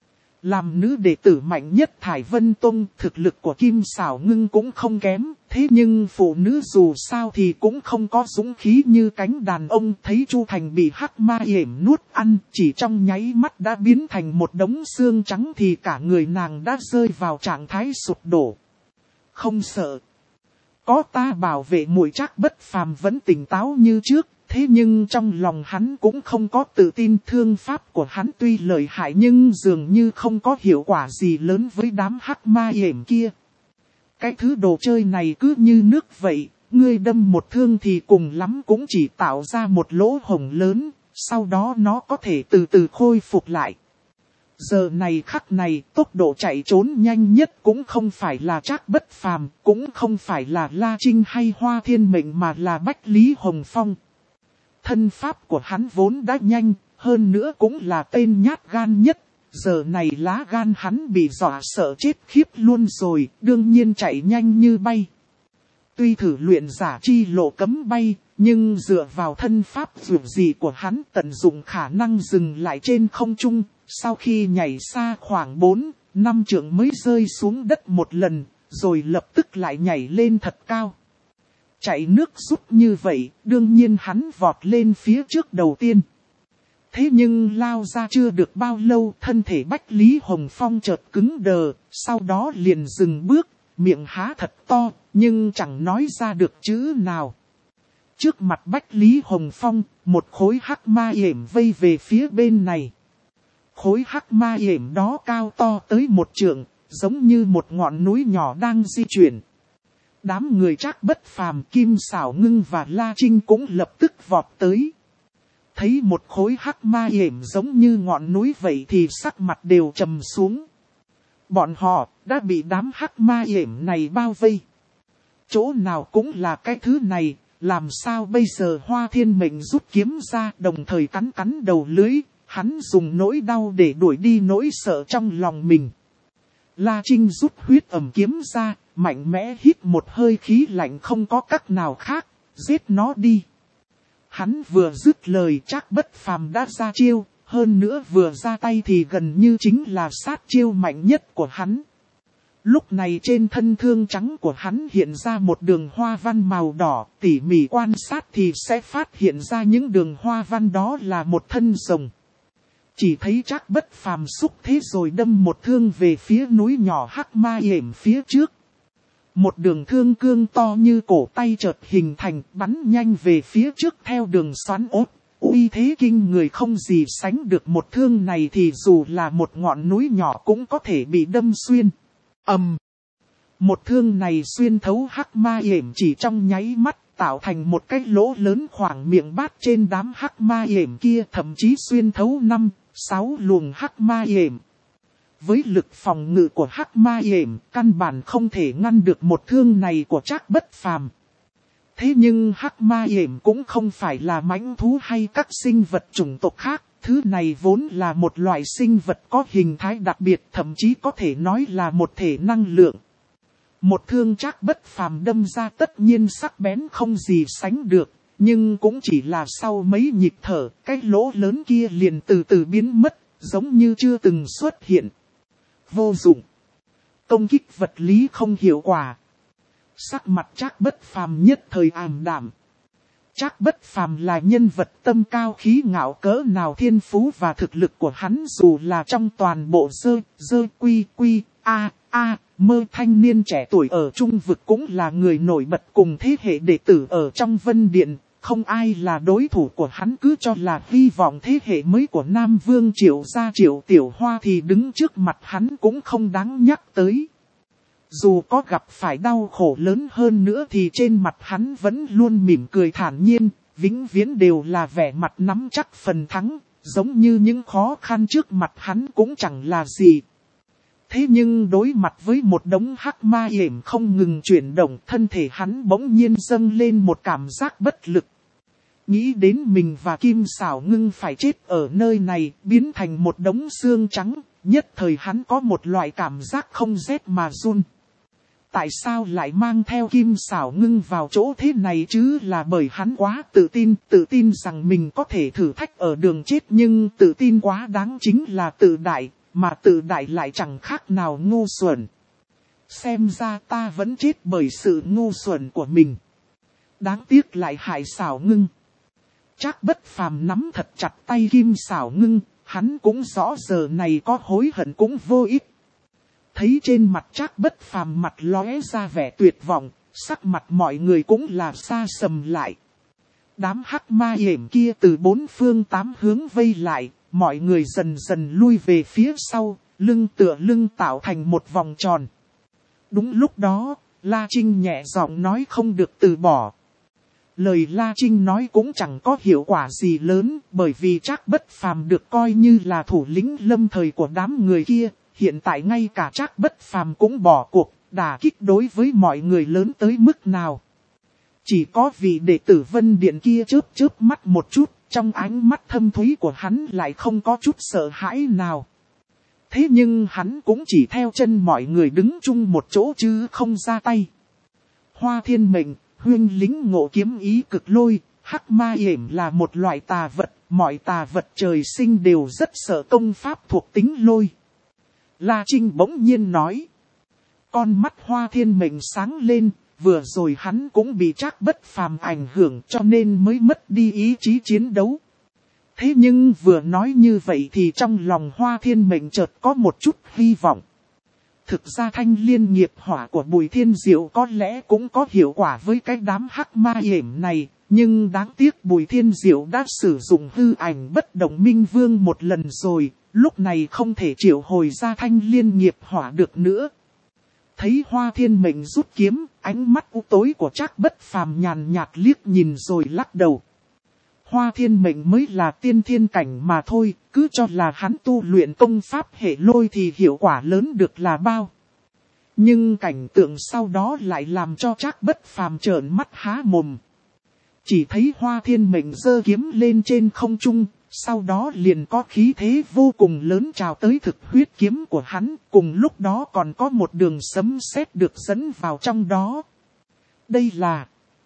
Làm nữ đệ tử mạnh nhất Thải Vân Tông, thực lực của Kim Sảo ngưng cũng không kém, thế nhưng phụ nữ dù sao thì cũng không có dũng khí như cánh đàn ông. Thấy Chu Thành bị hắc ma yểm nuốt ăn, chỉ trong nháy mắt đã biến thành một đống xương trắng thì cả người nàng đã rơi vào trạng thái sụp đổ. Không sợ. Có ta bảo vệ muội. Trác Bất Phàm vẫn tỉnh táo như trước, thế nhưng trong lòng hắn cũng không có tự tin. Thương pháp của hắn tuy lợi hại nhưng dường như không có hiệu quả gì lớn với đám hắc ma yểm kia. Cái thứ đồ chơi này cứ như nước vậy, ngươi đâm một thương thì cùng lắm cũng chỉ tạo ra một lỗ hổng lớn, sau đó nó có thể từ từ khôi phục lại. Giờ này khắc này, tốc độ chạy trốn nhanh nhất cũng không phải là Trác Bất Phàm, cũng không phải là La Trinh hay Hoa Thiên Mệnh mà là Bách Lý Hồng Phong. Thân pháp của hắn vốn đã nhanh, hơn nữa cũng là tên nhát gan nhất. Giờ này lá gan hắn bị dọa sợ chết khiếp luôn rồi, đương nhiên chạy nhanh như bay. Tuy thử luyện giả chi lộ cấm bay, nhưng dựa vào thân pháp dường gì của hắn tận dụng khả năng dừng lại trên không trung. Sau khi nhảy xa khoảng bốn năm trượng mới rơi xuống đất một lần, rồi lập tức lại nhảy lên thật cao. Chạy nước rút như vậy, đương nhiên hắn vọt lên phía trước đầu tiên. Thế nhưng lao ra chưa được bao lâu, thân thể Bách Lý Hồng Phong chợt cứng đờ, sau đó liền dừng bước, miệng há thật to, nhưng chẳng nói ra được chữ nào. Trước mặt Bách Lý Hồng Phong, một khối hắc ma yểm vây về phía bên này. Khối hắc ma yểm đó cao to tới một trượng, giống như một ngọn núi nhỏ đang di chuyển. Đám người Trác Bất Phàm, Kim Sảo ngưng và La Trinh cũng lập tức vọt tới. Thấy một khối hắc ma yểm giống như ngọn núi vậy thì sắc mặt đều trầm xuống. Bọn họ đã bị đám hắc ma yểm này bao vây. Chỗ nào cũng là cái thứ này, làm sao bây giờ? Hoa Thiên Mệnh rút kiếm ra, đồng thời cắn cắn đầu lưỡi. Hắn dùng nỗi đau để đuổi đi nỗi sợ trong lòng mình. La Trinh rút huyết ẩm kiếm ra, mạnh mẽ hít một hơi khí lạnh không có cách nào khác, giết nó đi. Hắn vừa dứt lời Trác Bất Phàm đã ra chiêu, hơn nữa vừa ra tay thì gần như chính là sát chiêu mạnh nhất của hắn. Lúc này trên thân thương trắng của hắn hiện ra một đường hoa văn màu đỏ, tỉ mỉ quan sát thì sẽ phát hiện ra những đường hoa văn đó là một thân rồng. Chỉ thấy Trác Bất Phàm xúc thế rồi đâm một thương về phía núi nhỏ hắc ma yểm phía trước. Một đường thương cương to như cổ tay chợt hình thành, bắn nhanh về phía trước theo đường xoắn ốt. Uy thế kinh người không gì sánh được, một thương này thì dù là một ngọn núi nhỏ cũng có thể bị đâm xuyên. Ầm! Một thương này xuyên thấu hắc ma yểm chỉ trong nháy mắt, tạo thành một cái lỗ lớn khoảng miệng bát trên đám hắc ma yểm kia, thậm chí xuyên thấu năm, sáu luồng hắc ma yểm. với lực phòng ngự của Hắc Ma Yểm, căn bản không thể ngăn được một thương này của Trác Bất Phàm. Thế nhưng Hắc Ma Yểm cũng không phải là mãnh thú hay các sinh vật chủng tộc khác, thứ này vốn là một loại sinh vật có hình thái đặc biệt, thậm chí có thể nói là một thể năng lượng. Một thương Trác Bất Phàm đâm ra tất nhiên sắc bén không gì sánh được, nhưng cũng chỉ là sau mấy nhịp thở, cái lỗ lớn kia liền từ từ biến mất, giống như chưa từng xuất hiện. Vô dụng. Công kích vật lý không hiệu quả. Sắc mặt Trác Bất Phàm nhất thời ảm đạm. Trác Bất Phàm là nhân vật tâm cao khí ngạo cỡ nào, thiên phú và thực lực của hắn dù là trong toàn bộ dơ, dơ quy quy, a, a, mơ thanh niên trẻ tuổi ở Trung Vực cũng là người nổi bật cùng thế hệ đệ tử ở trong Vân Điện. Không ai là đối thủ của hắn, cứ cho là hy vọng thế hệ mới của Nam Vương Triệu gia Triệu Tiểu Hoa thì đứng trước mặt hắn cũng không đáng nhắc tới. Dù có gặp phải đau khổ lớn hơn nữa thì trên mặt hắn vẫn luôn mỉm cười thản nhiên, vĩnh viễn đều là vẻ mặt nắm chắc phần thắng, giống như những khó khăn trước mặt hắn cũng chẳng là gì. Thế nhưng đối mặt với một đống Hắc Ma Yểm không ngừng chuyển động, thân thể hắn bỗng nhiên dâng lên một cảm giác bất lực. Nghĩ đến mình và Kim Sảo Ngưng phải chết ở nơi này, biến thành một đống xương trắng, nhất thời hắn có một loại cảm giác không rét mà run. Tại sao lại mang theo Kim Sảo Ngưng vào chỗ thế này chứ, là bởi hắn quá tự tin, tự tin rằng mình có thể thử thách ở đường chết, nhưng tự tin quá đáng chính là tự đại, mà tự đại lại chẳng khác nào ngu xuẩn. Xem ra ta vẫn chết bởi sự ngu xuẩn của mình. Đáng tiếc lại hại Sảo Ngưng. Trác Bất Phàm nắm thật chặt tay Kim Sảo Ngưng, hắn cũng rõ giờ này có hối hận cũng vô ích. Thấy trên mặt Trác Bất Phàm mặt lóe ra vẻ tuyệt vọng, sắc mặt mọi người cũng là xa sầm lại. Đám Hắc Ma Yểm kia từ bốn phương tám hướng vây lại, mọi người dần dần lui về phía sau, lưng tựa lưng tạo thành một vòng tròn. Đúng lúc đó, La Trinh nhẹ giọng nói không được từ bỏ. Lời La Trinh nói cũng chẳng có hiệu quả gì lớn, bởi vì Trác Bất Phàm được coi như là thủ lĩnh lâm thời của đám người kia, hiện tại ngay cả Trác Bất Phàm cũng bỏ cuộc, đả kích đối với mọi người lớn tới mức nào. Chỉ có vị đệ tử Vân Điện kia chớp chớp mắt một chút, trong ánh mắt thâm thúy của hắn lại không có chút sợ hãi nào. Thế nhưng hắn cũng chỉ theo chân mọi người đứng chung một chỗ chứ không ra tay. Hoa Thiên Mệnh, huynh lính ngộ kiếm ý cực lôi, Hắc Ma Yểm là một loại tà vật, mọi tà vật trời sinh đều rất sợ công pháp thuộc tính lôi. La Trinh bỗng nhiên nói. Con mắt Hoa Thiên Mệnh sáng lên, vừa rồi hắn cũng bị Trác Bất Phàm ảnh hưởng cho nên mới mất đi ý chí chiến đấu. Thế nhưng vừa nói như vậy thì trong lòng Hoa Thiên Mệnh chợt có một chút hy vọng. Thực ra thanh liên nghiệp hỏa của Bùi Thiên Diệu có lẽ cũng có hiệu quả với cái đám Hắc Ma Yểm này, nhưng đáng tiếc Bùi Thiên Diệu đã sử dụng hư ảnh bất động minh vương một lần rồi, lúc này không thể triệu hồi ra thanh liên nghiệp hỏa được nữa. Thấy Hoa Thiên Mệnh rút kiếm, ánh mắt u tối của Trác Bất Phàm nhàn nhạt liếc nhìn rồi lắc đầu. Hoa Thiên Mệnh mới là tiên thiên cảnh mà thôi, cứ cho là hắn tu luyện công pháp hệ lôi thì hiệu quả lớn được là bao. Nhưng cảnh tượng sau đó lại làm cho Trác Bất Phàm trợn mắt há mồm. Chỉ thấy Hoa Thiên Mệnh giơ kiếm lên trên không trung, sau đó liền có khí thế vô cùng lớn trào tới thực huyết kiếm của hắn, cùng lúc đó còn có một đường sấm sét được dẫn vào trong đó. Đây là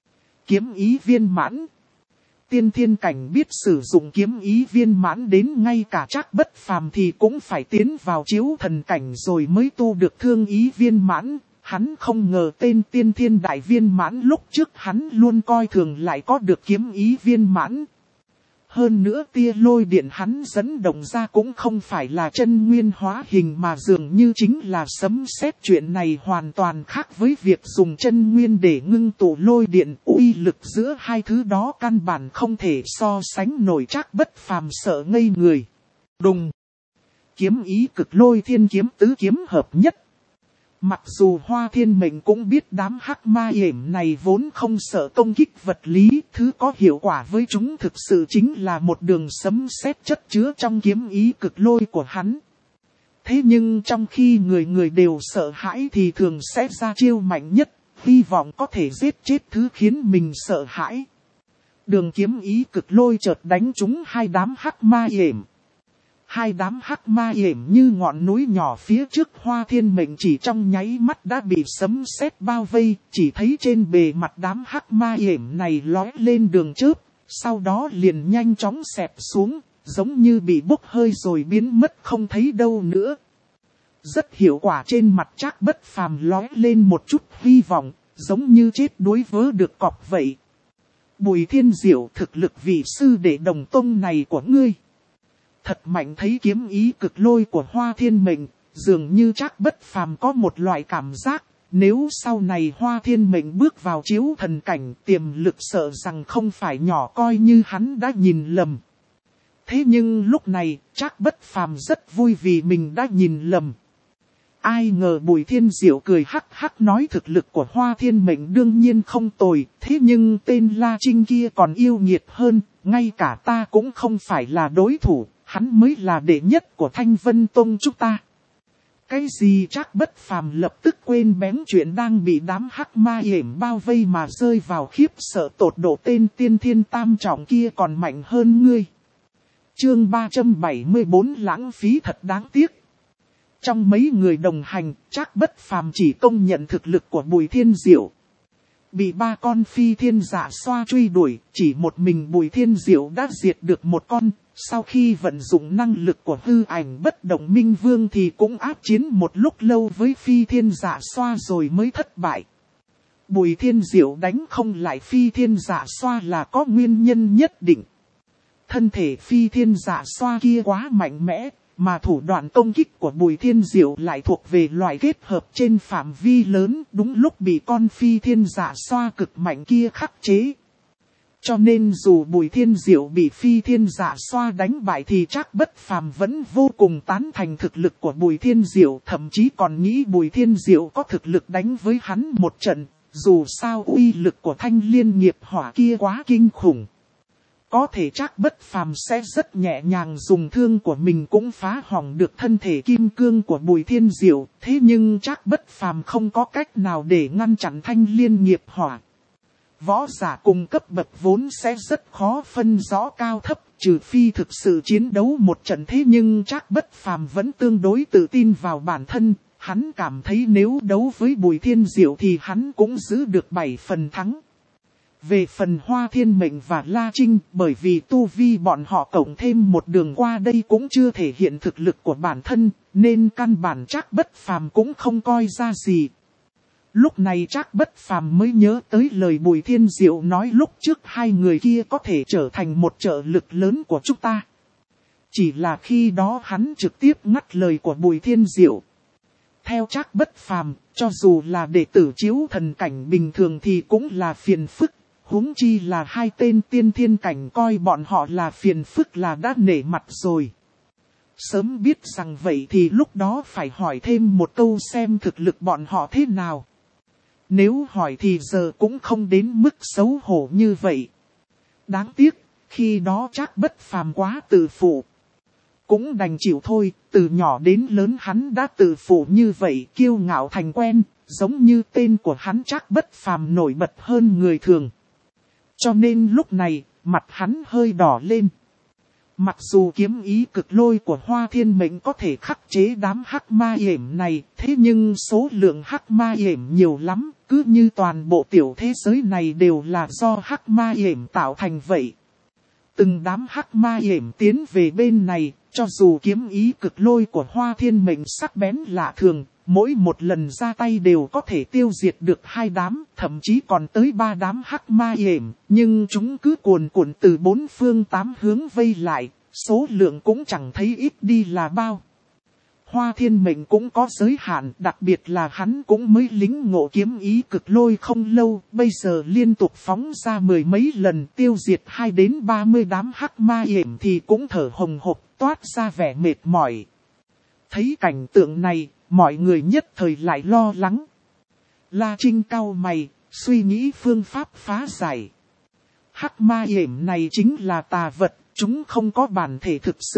kiếm ý viên mãn. Tiên thiên cảnh biết sử dụng kiếm ý viên mãn đến ngay cả Trác Bất Phàm thì cũng phải tiến vào chiếu thần cảnh rồi mới tu được thương ý viên mãn. Hắn không ngờ tên tiên thiên đại viên mãn lúc trước hắn luôn coi thường lại có được kiếm ý viên mãn. Hơn nữa tia lôi điện hắn dẫn động ra cũng không phải là chân nguyên hóa hình mà dường như chính là sấm sét. Chuyện này hoàn toàn khác với việc dùng chân nguyên để ngưng tụ lôi điện. Uy lực giữa hai thứ đó căn bản không thể so sánh nổi. Trác Bất Phàm sợ ngây người. Đùng! Kiếm ý cực lôi thiên kiếm tứ kiếm hợp nhất. Mặc dù Hoa Thiên Mệnh cũng biết đám Hắc Ma Yểm này vốn không sợ công kích vật lý, thứ có hiệu quả với chúng thực sự chính là một đường sấm sét chất chứa trong kiếm ý cực lôi của hắn. Thế nhưng trong khi người người đều sợ hãi thì thường sẽ ra chiêu mạnh nhất, hy vọng có thể giết chết thứ khiến mình sợ hãi. Đường kiếm ý cực lôi chợt đánh trúng hai đám hắc ma yểm. Hai đám hắc ma yểm như ngọn núi nhỏ phía trước Hoa Thiên Mệnh chỉ trong nháy mắt đã bị sấm sét bao vây, chỉ thấy trên bề mặt đám hắc ma yểm này lói lên đường chớp, sau đó liền nhanh chóng xẹp xuống, giống như bị bốc hơi rồi biến mất không thấy đâu nữa. Rất hiệu quả, trên mặt Trác Bất Phàm lói lên một chút hy vọng, giống như chết đuối vớ được cọp vậy. Bùi Thiên Diệu, thực lực vị sư đệ đồng tông này của ngươi thật mạnh. Thấy kiếm ý cực lôi của Hoa Thiên Mệnh, dường như Trác Bất Phàm có một loại cảm giác, nếu sau này Hoa Thiên Mệnh bước vào chiếu thần cảnh, tiềm lực sợ rằng không phải nhỏ, coi như hắn đã nhìn lầm. Thế nhưng lúc này, Trác Bất Phàm rất vui vì mình đã nhìn lầm. Ai ngờ Bùi Thiên Diệu cười hắc hắc nói thực lực của Hoa Thiên Mệnh đương nhiên không tồi, thế nhưng tên La Trinh kia còn yêu nghiệt hơn, ngay cả ta cũng không phải là đối thủ, hắn mới là đệ nhất của Thanh Vân Tông chúng ta. Cái gì? Trác Bất Phàm lập tức quên bén chuyện đang bị đám hắc ma yểm bao vây mà rơi vào khiếp sợ tột độ, tên tiên thiên tam trọng kia còn mạnh hơn ngươi. Chương ba trăm bảy mươi tư lãng phí thật đáng tiếc. Trong mấy người đồng hành, Trác Bất Phàm chỉ công nhận thực lực của Bùi Thiên Diệu. Bị ba con phi thiên dạ xoa truy đuổi, chỉ một mình Bùi Thiên Diệu đã diệt được một con. Sau khi vận dụng năng lực của hư ảnh bất động minh vương thì cũng áp chiến một lúc lâu với phi thiên dạ xoa rồi mới thất bại. Bùi Thiên Diệu đánh không lại phi thiên dạ xoa là có nguyên nhân nhất định. Thân thể phi thiên dạ xoa kia quá mạnh mẽ, mà thủ đoạn công kích của Bùi Thiên Diệu lại thuộc về loại kết hợp trên phạm vi lớn, đúng lúc bị con phi thiên dạ xoa cực mạnh kia khắc chế. Cho nên dù Bùi Thiên Diệu bị phi thiên dạ xoa đánh bại thì Trác Bất Phàm vẫn vô cùng tán thành thực lực của Bùi Thiên Diệu, thậm chí còn nghĩ Bùi Thiên Diệu có thực lực đánh với hắn một trận, dù sao uy lực của thanh liên nghiệp hỏa kia quá kinh khủng. Có thể Trác Bất Phàm sẽ rất nhẹ nhàng dùng thương của mình cũng phá hỏng được thân thể kim cương của Bùi Thiên Diệu, thế nhưng Trác Bất Phàm không có cách nào để ngăn chặn thanh liên nghiệp hỏa. Võ giả cùng cấp bậc vốn sẽ rất khó phân rõ cao thấp, trừ phi thực sự chiến đấu một trận, thế nhưng Trác Bất Phàm vẫn tương đối tự tin vào bản thân, hắn cảm thấy nếu đấu với Bùi Thiên Diệu thì hắn cũng giữ được bảy phần thắng. Về phần Hoa Thiên Mệnh và La Trinh, bởi vì tu vi bọn họ cộng thêm một đường qua đây cũng chưa thể hiện thực lực của bản thân, nên căn bản Trác Bất Phàm cũng không coi ra gì. Lúc này Trác Bất Phàm mới nhớ tới lời Bùi Thiên Diệu nói lúc trước hai người kia có thể trở thành một trợ lực lớn của chúng ta. Chỉ là khi đó hắn trực tiếp ngắt lời của Bùi Thiên Diệu. Theo Trác Bất Phàm, cho dù là đệ tử chiếu thần cảnh bình thường thì cũng là phiền phức, huống chi là hai tên tiên thiên cảnh, coi bọn họ là phiền phức là đã nể mặt rồi. Sớm biết rằng vậy thì lúc đó phải hỏi thêm một câu xem thực lực bọn họ thế nào. Nếu hỏi thì giờ cũng không đến mức xấu hổ như vậy. Đáng tiếc, khi đó Trác Bất Phàm quá tự phụ. Cũng đành chịu thôi, từ nhỏ đến lớn hắn đã tự phụ như vậy, kiêu ngạo thành quen, giống như tên của hắn Trác Bất Phàm nổi bật hơn người thường. Cho nên lúc này, mặt hắn hơi đỏ lên. Mặc dù kiếm ý cực lôi của Hoa Thiên Mệnh có thể khắc chế đám hắc ma yểm này, thế nhưng số lượng hắc ma yểm nhiều lắm, cứ như toàn bộ tiểu thế giới này đều là do hắc ma yểm tạo thành vậy. Từng đám hắc ma yểm tiến về bên này, cho dù kiếm ý cực lôi của Hoa Thiên Mệnh sắc bén lạ thường, mỗi một lần ra tay đều có thể tiêu diệt được hai đám, thậm chí còn tới ba đám hắc ma yểm, nhưng chúng cứ cuồn cuộn từ bốn phương tám hướng vây lại, số lượng cũng chẳng thấy ít đi là bao. Hoa Thiên Mệnh cũng có giới hạn, đặc biệt là hắn cũng mới lính ngộ kiếm ý cực lôi không lâu, bây giờ liên tục phóng ra mười mấy lần tiêu diệt hai đến ba mươi đám hắc ma yểm thì cũng thở hồng hộc, toát ra vẻ mệt mỏi. Thấy cảnh tượng này, mọi người nhất thời lại lo lắng. La Trinh cau mày, suy nghĩ phương pháp phá giải. Hắc ma yểm này chính là tà vật, chúng không có bản thể thực sự,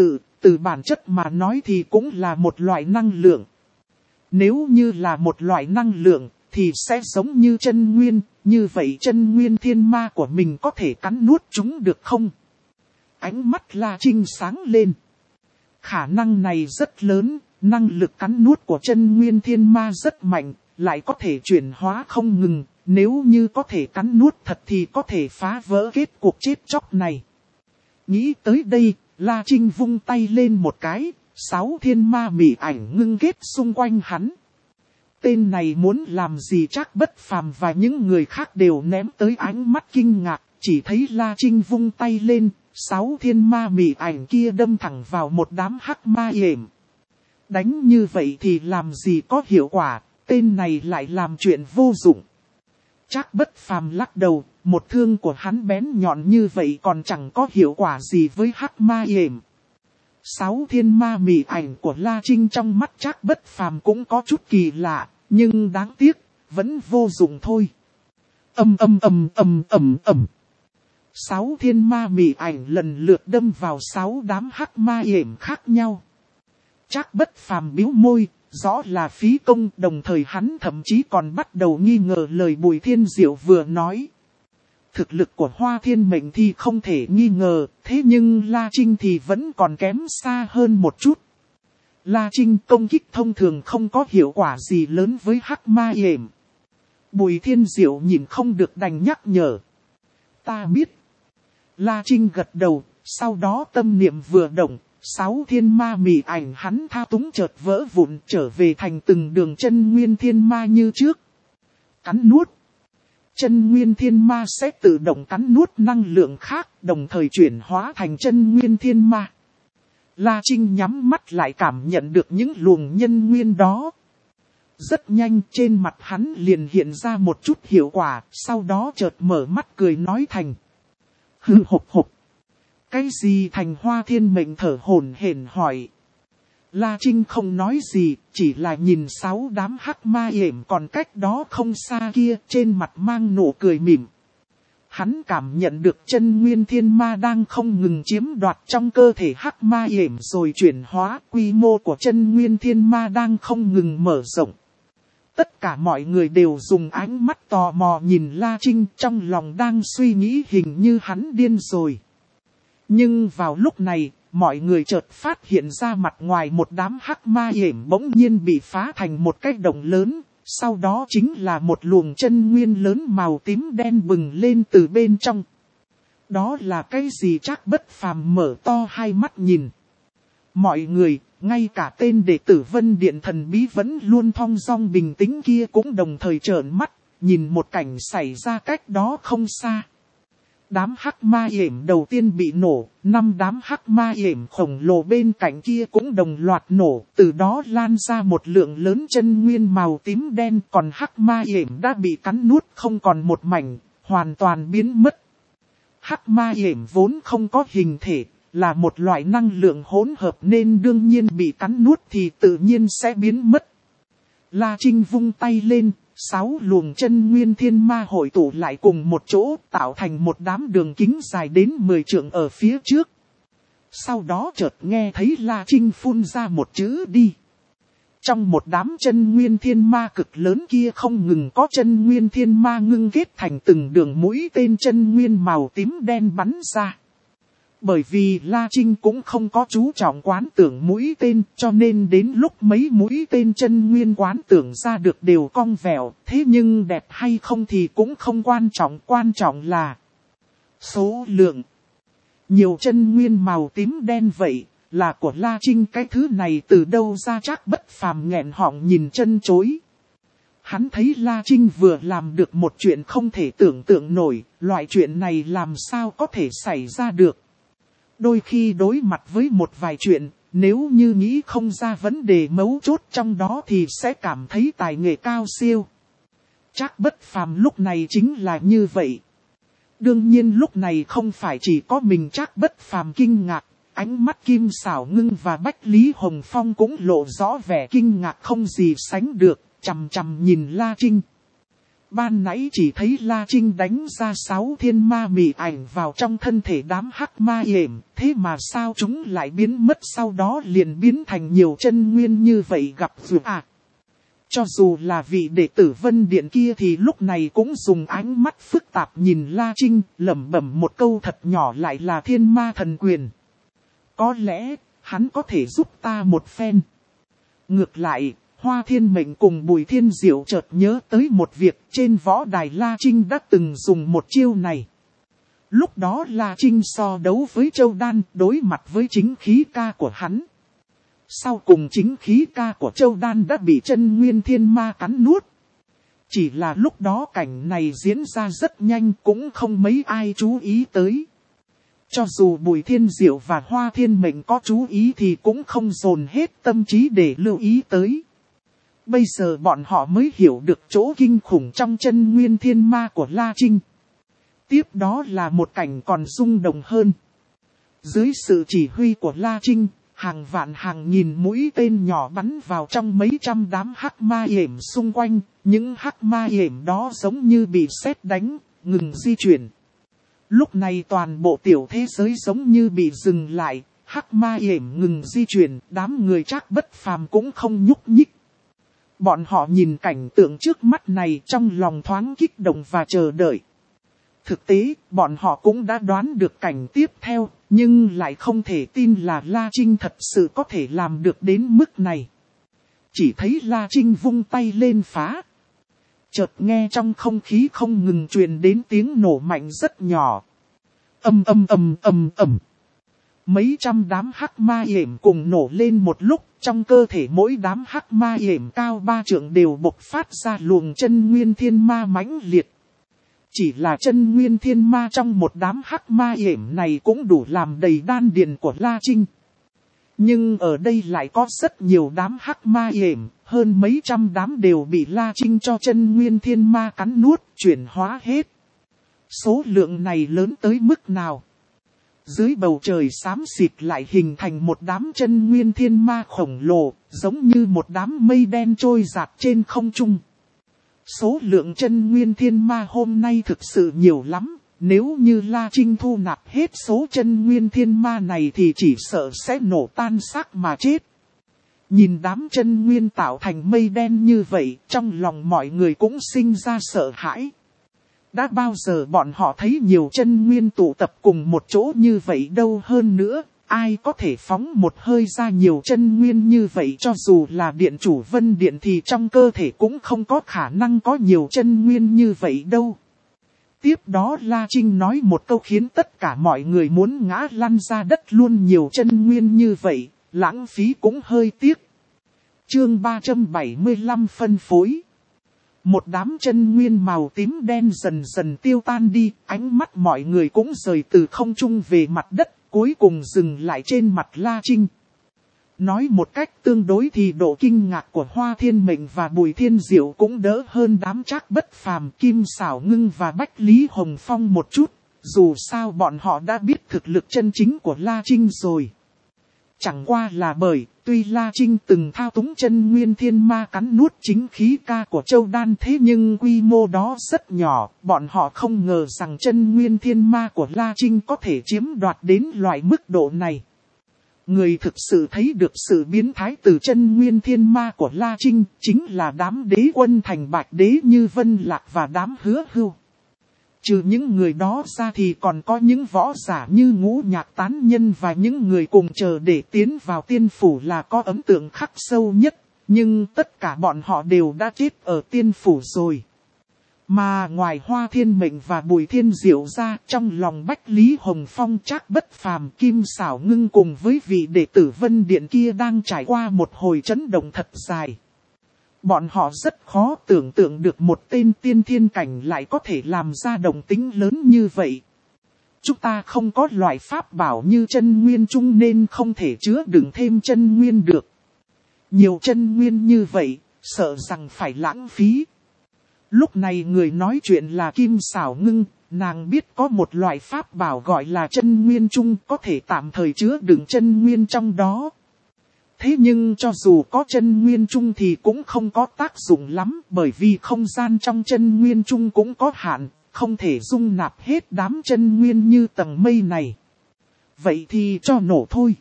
từ bản chất mà nói thì cũng là một loại năng lượng. Nếu như là một loại năng lượng, thì sẽ giống như chân nguyên, như vậy chân nguyên thiên ma của mình có thể cắn nuốt chúng được không? Ánh mắt La Trinh sáng lên. Khả năng này rất lớn, năng lực cắn nuốt của chân nguyên thiên ma rất mạnh, lại có thể chuyển hóa không ngừng, nếu như có thể cắn nuốt thật thì có thể phá vỡ kết cuộc chết chóc này. Nghĩ tới đây, La Trinh vung tay lên một cái, sáu thiên ma mị ảnh ngưng kết xung quanh hắn. Tên này muốn làm gì Trác Bất Phàm và những người khác đều ném tới ánh mắt kinh ngạc, chỉ thấy La Trinh vung tay lên, sáu thiên ma mị ảnh kia đâm thẳng vào một đám hắc ma yểm. Đánh như vậy thì làm gì có hiệu quả, tên này lại làm chuyện vô dụng. Trác Bất Phàm lắc đầu, một thương của hắn bén nhọn như vậy còn chẳng có hiệu quả gì với hắc ma yểm. Sáu thiên ma mị ảnh của La Trinh trong mắt Trác Bất Phàm cũng có chút kỳ lạ, nhưng đáng tiếc, vẫn vô dụng thôi. Ầm ầm ầm ầm ầm ầm. Sáu thiên ma mị ảnh lần lượt đâm vào sáu đám hắc ma yểm khác nhau. Trác Bất Phàm bĩu môi, rõ là phí công, đồng thời hắn thậm chí còn bắt đầu nghi ngờ lời Bùi Thiên Diệu vừa nói. Thực lực của Hoa Thiên Mệnh thì không thể nghi ngờ, thế nhưng La Trinh thì vẫn còn kém xa hơn một chút. La Trinh công kích thông thường không có hiệu quả gì lớn với hắc ma yểm. Bùi Thiên Diệu nhìn không được đành nhắc nhở. Ta biết. La Trinh gật đầu, sau đó tâm niệm vừa động, sáu thiên ma mị ảnh hắn thao túng chợt vỡ vụn trở về thành từng đường chân nguyên thiên ma như trước. Cắn nuốt. Chân nguyên thiên ma sẽ tự động cắn nuốt năng lượng khác, đồng thời chuyển hóa thành chân nguyên thiên ma. La Trinh nhắm mắt lại cảm nhận được những luồng nhân nguyên đó. Rất nhanh trên mặt hắn liền hiện ra một chút hiệu quả, sau đó chợt mở mắt cười nói thành. Hừ hộp hộp. Cái gì Thành Hoa Thiên Mệnh thở hổn hển hỏi. La Trinh không nói gì, chỉ là nhìn sáu đám hắc ma yểm còn cách đó không xa kia, trên mặt mang nụ cười mỉm. Hắn cảm nhận được chân nguyên thiên ma đang không ngừng chiếm đoạt trong cơ thể hắc ma yểm rồi chuyển hóa, quy mô của chân nguyên thiên ma đang không ngừng mở rộng. Tất cả mọi người đều dùng ánh mắt tò mò nhìn La Trinh, trong lòng đang suy nghĩ hình như hắn điên rồi. Nhưng vào lúc này, mọi người chợt phát hiện ra mặt ngoài một đám hắc ma yểm bỗng nhiên bị phá thành một cái động lớn, sau đó chính là một luồng chân nguyên lớn màu tím đen bừng lên từ bên trong. Đó là cái gì Trác Bất Phàm mở to hai mắt nhìn. Mọi người, ngay cả tên đệ tử Vân Điện thần bí vẫn luôn thong dong bình tĩnh kia cũng đồng thời trợn mắt, nhìn một cảnh xảy ra cách đó không xa. Đám hắc ma yểm đầu tiên bị nổ, năm đám hắc ma yểm khổng lồ bên cạnh kia cũng đồng loạt nổ, từ đó lan ra một lượng lớn chân nguyên màu tím đen, còn hắc ma yểm đã bị cắn nuốt không còn một mảnh, hoàn toàn biến mất. Hắc ma yểm vốn không có hình thể, là một loại năng lượng hỗn hợp nên đương nhiên bị cắn nuốt thì tự nhiên sẽ biến mất. La Trinh vung tay lên. Sáu luồng chân nguyên thiên ma hội tụ lại cùng một chỗ tạo thành một đám đường kính dài đến mười trượng ở phía trước. Sau đó chợt nghe thấy La Trinh phun ra một chữ đi. Trong một đám chân nguyên thiên ma cực lớn kia không ngừng có chân nguyên thiên ma ngưng kết thành từng đường mũi tên chân nguyên màu tím đen bắn ra. Bởi vì La Trinh cũng không có chú trọng quán tưởng mũi tên, cho nên đến lúc mấy mũi tên chân nguyên quán tưởng ra được đều cong vẹo, thế nhưng đẹp hay không thì cũng không quan trọng, quan trọng là số lượng. Nhiều chân nguyên màu tím đen vậy, là của La Trinh, cái thứ này từ đâu ra Trác Bất Phàm nghẹn họng nhìn chân chối. Hắn thấy La Trinh vừa làm được một chuyện không thể tưởng tượng nổi, loại chuyện này làm sao có thể xảy ra được. Đôi khi đối mặt với một vài chuyện, nếu như nghĩ không ra vấn đề mấu chốt trong đó thì sẽ cảm thấy tài nghệ cao siêu. Trác Bất Phàm lúc này chính là như vậy. Đương nhiên lúc này không phải chỉ có mình Trác Bất Phàm kinh ngạc, ánh mắt Kim Sảo Ngưng và Bách Lý Hồng Phong cũng lộ rõ vẻ kinh ngạc không gì sánh được, chằm chằm nhìn La Trinh. Ban nãy chỉ thấy La Trinh đánh ra sáu thiên ma mị ảnh vào trong thân thể đám hắc ma yểm, thế mà sao chúng lại biến mất sau đó liền biến thành nhiều chân nguyên như vậy gặp dù à. Cho dù là vị đệ tử Vân Điện kia thì lúc này cũng dùng ánh mắt phức tạp nhìn La Trinh, lẩm bẩm một câu thật nhỏ lại là thiên ma thần quyền. Có lẽ, hắn có thể giúp ta một phen. Ngược lại, Hoa Thiên Mệnh cùng Bùi Thiên Diệu chợt nhớ tới một việc trên võ đài La Trinh đã từng dùng một chiêu này. Lúc đó La Trinh so đấu với Châu Đan đối mặt với chính khí ca của hắn. Sau cùng chính khí ca của Châu Đan đã bị chân nguyên thiên ma cắn nuốt. Chỉ là lúc đó cảnh này diễn ra rất nhanh cũng không mấy ai chú ý tới. Cho dù Bùi Thiên Diệu và Hoa Thiên Mệnh có chú ý thì cũng không dồn hết tâm trí để lưu ý tới. Bây giờ bọn họ mới hiểu được chỗ kinh khủng trong chân nguyên thiên ma của La Trinh. Tiếp đó là một cảnh còn rung động hơn. Dưới sự chỉ huy của La Trinh, hàng vạn hàng nghìn mũi tên nhỏ bắn vào trong mấy trăm đám hắc ma yểm xung quanh. Những hắc ma yểm đó giống như bị sét đánh, ngừng di chuyển. Lúc này toàn bộ tiểu thế giới giống như bị dừng lại, hắc ma yểm ngừng di chuyển, đám người Trác Bất Phàm cũng không nhúc nhích. Bọn họ nhìn cảnh tượng trước mắt này trong lòng thoáng kích động và chờ đợi. Thực tế, bọn họ cũng đã đoán được cảnh tiếp theo, nhưng lại không thể tin là La Trinh thật sự có thể làm được đến mức này. Chỉ thấy La Trinh vung tay lên phá. Chợt nghe trong không khí không ngừng truyền đến tiếng nổ mạnh rất nhỏ. Ầm ầm ầm ầm ầm. Mấy trăm đám hắc ma yểm cùng nổ lên một lúc, trong cơ thể mỗi đám hắc ma yểm cao ba trượng đều bộc phát ra luồng chân nguyên thiên ma mãnh liệt. Chỉ là chân nguyên thiên ma trong một đám hắc ma yểm này cũng đủ làm đầy đan điền của La Trinh. Nhưng ở đây lại có rất nhiều đám hắc ma yểm, hơn mấy trăm đám đều bị La Trinh cho chân nguyên thiên ma cắn nuốt, chuyển hóa hết. Số lượng này lớn tới mức nào? Dưới bầu trời xám xịt lại hình thành một đám chân nguyên thiên ma khổng lồ, giống như một đám mây đen trôi dạt trên không trung. Số lượng chân nguyên thiên ma hôm nay thực sự nhiều lắm, nếu như La Trinh thu nạp hết số chân nguyên thiên ma này thì chỉ sợ sẽ nổ tan xác mà chết. Nhìn đám chân nguyên tạo thành mây đen như vậy, trong lòng mọi người cũng sinh ra sợ hãi. Đã bao giờ bọn họ thấy nhiều chân nguyên tụ tập cùng một chỗ như vậy đâu, hơn nữa, ai có thể phóng một hơi ra nhiều chân nguyên như vậy, cho dù là điện chủ Vân Điện thì trong cơ thể cũng không có khả năng có nhiều chân nguyên như vậy đâu. Tiếp đó La Trinh nói một câu khiến tất cả mọi người muốn ngã lăn ra đất luôn, nhiều chân nguyên như vậy, lãng phí cũng hơi tiếc. Chương ba trăm bảy mươi lăm phân phối. Một đám chân nguyên màu tím đen dần dần tiêu tan đi, ánh mắt mọi người cũng rời từ không trung về mặt đất, cuối cùng dừng lại trên mặt La Trinh. Nói một cách tương đối thì độ kinh ngạc của Hoa Thiên Mệnh và Bùi Thiên Diệu cũng đỡ hơn đám Trác Bất Phàm, Kim Sảo Ngưng và Bách Lý Hồng Phong một chút, dù sao bọn họ đã biết thực lực chân chính của La Trinh rồi. Chẳng qua là bởi, tuy La Trinh từng thao túng chân nguyên thiên ma cắn nuốt chính khí ca của Châu Đan, thế nhưng quy mô đó rất nhỏ, bọn họ không ngờ rằng chân nguyên thiên ma của La Trinh có thể chiếm đoạt đến loại mức độ này. Người thực sự thấy được sự biến thái từ chân nguyên thiên ma của La Trinh chính là đám đế quân thành Bạch Đế như Vân Lạc và đám Hứa Hưu. Trừ những người đó ra thì còn có những võ giả như Ngũ Nhạc Tán Nhân và những người cùng chờ để tiến vào tiên phủ là có ấn tượng khắc sâu nhất, nhưng tất cả bọn họ đều đã chết ở tiên phủ rồi. Mà ngoài Hoa Thiên Mệnh và Bùi Thiên Diệu ra, trong lòng Bách Lý Hồng Phong, Trác Bất Phàm, Kim Sảo Ngưng cùng với vị đệ tử Vân Điện kia đang trải qua một hồi chấn động thật dài. Bọn họ rất khó tưởng tượng được một tên tiên thiên cảnh lại có thể làm ra động tĩnh lớn như vậy. Chúng ta không có loại pháp bảo như chân nguyên chung nên không thể chứa đựng thêm chân nguyên được. Nhiều chân nguyên như vậy, sợ rằng phải lãng phí. Lúc này người nói chuyện là Kim Sảo Ngưng, nàng biết có một loại pháp bảo gọi là chân nguyên chung có thể tạm thời chứa đựng chân nguyên trong đó. Thế nhưng cho dù có chân nguyên trung thì cũng không có tác dụng lắm, bởi vì không gian trong chân nguyên trung cũng có hạn, không thể dung nạp hết đám chân nguyên như tầng mây này. Vậy thì cho nổ thôi.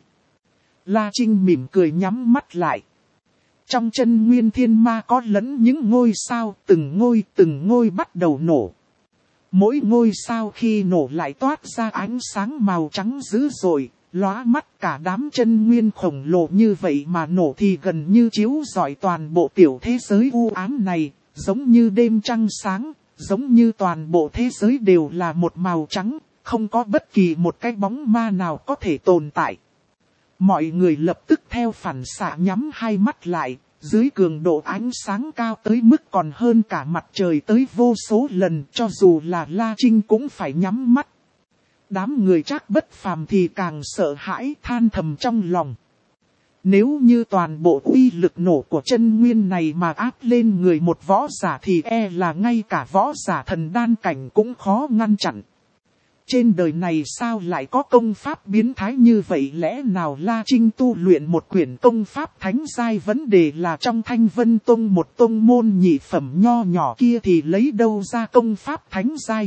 La Trinh mỉm cười nhắm mắt lại. Trong chân nguyên thiên ma có lẫn những ngôi sao, từng ngôi từng ngôi bắt đầu nổ. Mỗi ngôi sao khi nổ lại toát ra ánh sáng màu trắng dữ dội, lóa mắt. Cả đám chân nguyên khổng lồ như vậy mà nổ thì gần như chiếu rọi toàn bộ tiểu thế giới u ám này, giống như đêm trăng sáng, giống như toàn bộ thế giới đều là một màu trắng, không có bất kỳ một cái bóng ma nào có thể tồn tại. Mọi người lập tức theo phản xạ nhắm hai mắt lại, dưới cường độ ánh sáng cao tới mức còn hơn cả mặt trời tới vô số lần, cho dù là La Trinh cũng phải nhắm mắt. Đám người Trác Bất Phàm thì càng sợ hãi, than thầm trong lòng. Nếu như toàn bộ uy lực nổ của chân nguyên này mà áp lên người một võ giả thì e là ngay cả võ giả thần đan cảnh cũng khó ngăn chặn. Trên đời này sao lại có công pháp biến thái như vậy, lẽ nào La Trinh tu luyện một quyển công pháp thánh giai? Vấn đề là trong Thanh Vân Tông, một tông môn nhị phẩm nho nhỏ kia thì lấy đâu ra công pháp thánh giai?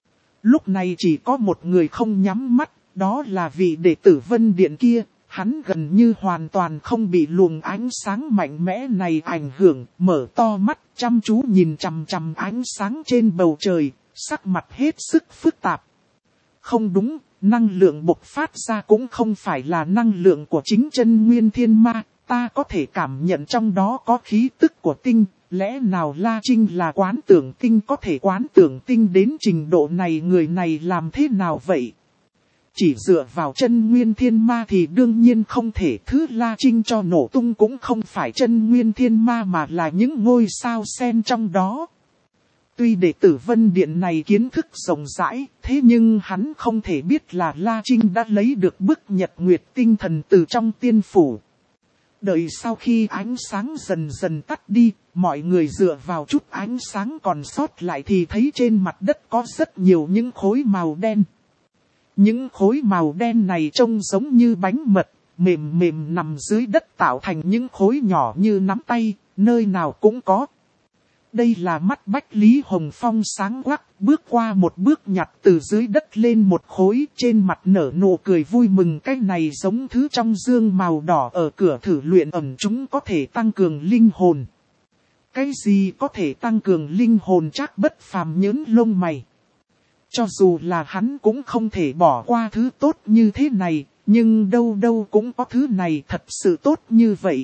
Lúc này chỉ có một người không nhắm mắt, đó là vị đệ tử Vân Điện kia. Hắn gần như hoàn toàn không bị luồng ánh sáng mạnh mẽ này ảnh hưởng, mở to mắt chăm chú nhìn chằm chằm ánh sáng trên bầu trời, sắc mặt hết sức phức tạp. Không đúng, năng lượng bộc phát ra cũng không phải là năng lượng của chính chân nguyên thiên ma, ta có thể cảm nhận trong đó có khí tức của tinh, lẽ nào La Trinh là quán tưởng tinh? Có thể quán tưởng tinh đến trình độ này, người này làm thế nào vậy? Chỉ dựa vào chân nguyên thiên ma thì đương nhiên không thể, thứ La Trinh cho nổ tung cũng không phải chân nguyên thiên ma mà là những ngôi sao xen trong đó. Tuy đệ tử Vân Điện này kiến thức rộng rãi, thế nhưng hắn không thể biết là La Trinh đã lấy được bức nhật nguyệt tinh thần từ trong tiên phủ. Đợi sau khi ánh sáng dần dần tắt đi, mọi người dựa vào chút ánh sáng còn sót lại thì thấy trên mặt đất có rất nhiều những khối màu đen. Những khối màu đen này trông giống như bánh mật, mềm mềm nằm dưới đất tạo thành những khối nhỏ như nắm tay, nơi nào cũng có. Đây là mắt Bách Lý Hồng Phong sáng quắc, bước qua một bước nhặt từ dưới đất lên một khối, trên mặt nở nụ cười vui mừng. Cái này giống thứ trong dương màu đỏ ở cửa thử luyện ẩn, chúng có thể tăng cường linh hồn. Cái gì có thể tăng cường linh hồn? Trác Bất Phàm nhớn lông mày. Cho dù là hắn cũng không thể bỏ qua thứ tốt như thế này, nhưng đâu đâu cũng có thứ này thật sự tốt như vậy.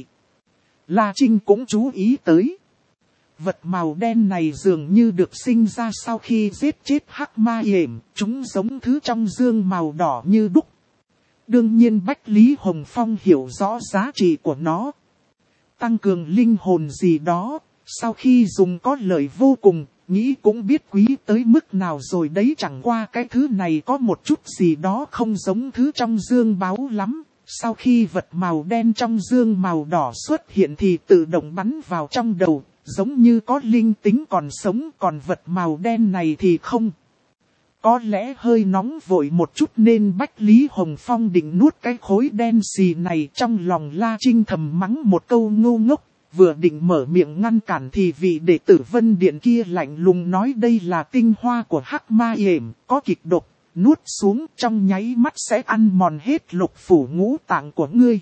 La Trinh cũng chú ý tới. Vật màu đen này dường như được sinh ra sau khi giết chết Hắc Ma Yểm, chúng giống thứ trong dương màu đỏ như đúc. Đương nhiên Bách Lý Hồng Phong hiểu rõ giá trị của nó. Tăng cường linh hồn gì đó, sau khi dùng có lợi vô cùng, nghĩ cũng biết quý tới mức nào rồi đấy. Chẳng qua cái thứ này có một chút gì đó không giống thứ trong dương báu lắm. Sau khi vật màu đen trong dương màu đỏ xuất hiện thì tự động bắn vào trong đầu, giống như có linh tính còn sống, còn vật màu đen này thì không. Có lẽ hơi nóng vội một chút nên Bách Lý Hồng Phong định nuốt cái khối đen xì này. Trong lòng La Trinh thầm mắng một câu ngu ngốc, vừa định mở miệng ngăn cản thì vị đệ tử Vân Điện kia lạnh lùng nói đây là tinh hoa của Hắc Ma Yểm, có kịch độc, nuốt xuống trong nháy mắt sẽ ăn mòn hết lục phủ ngũ tạng của ngươi.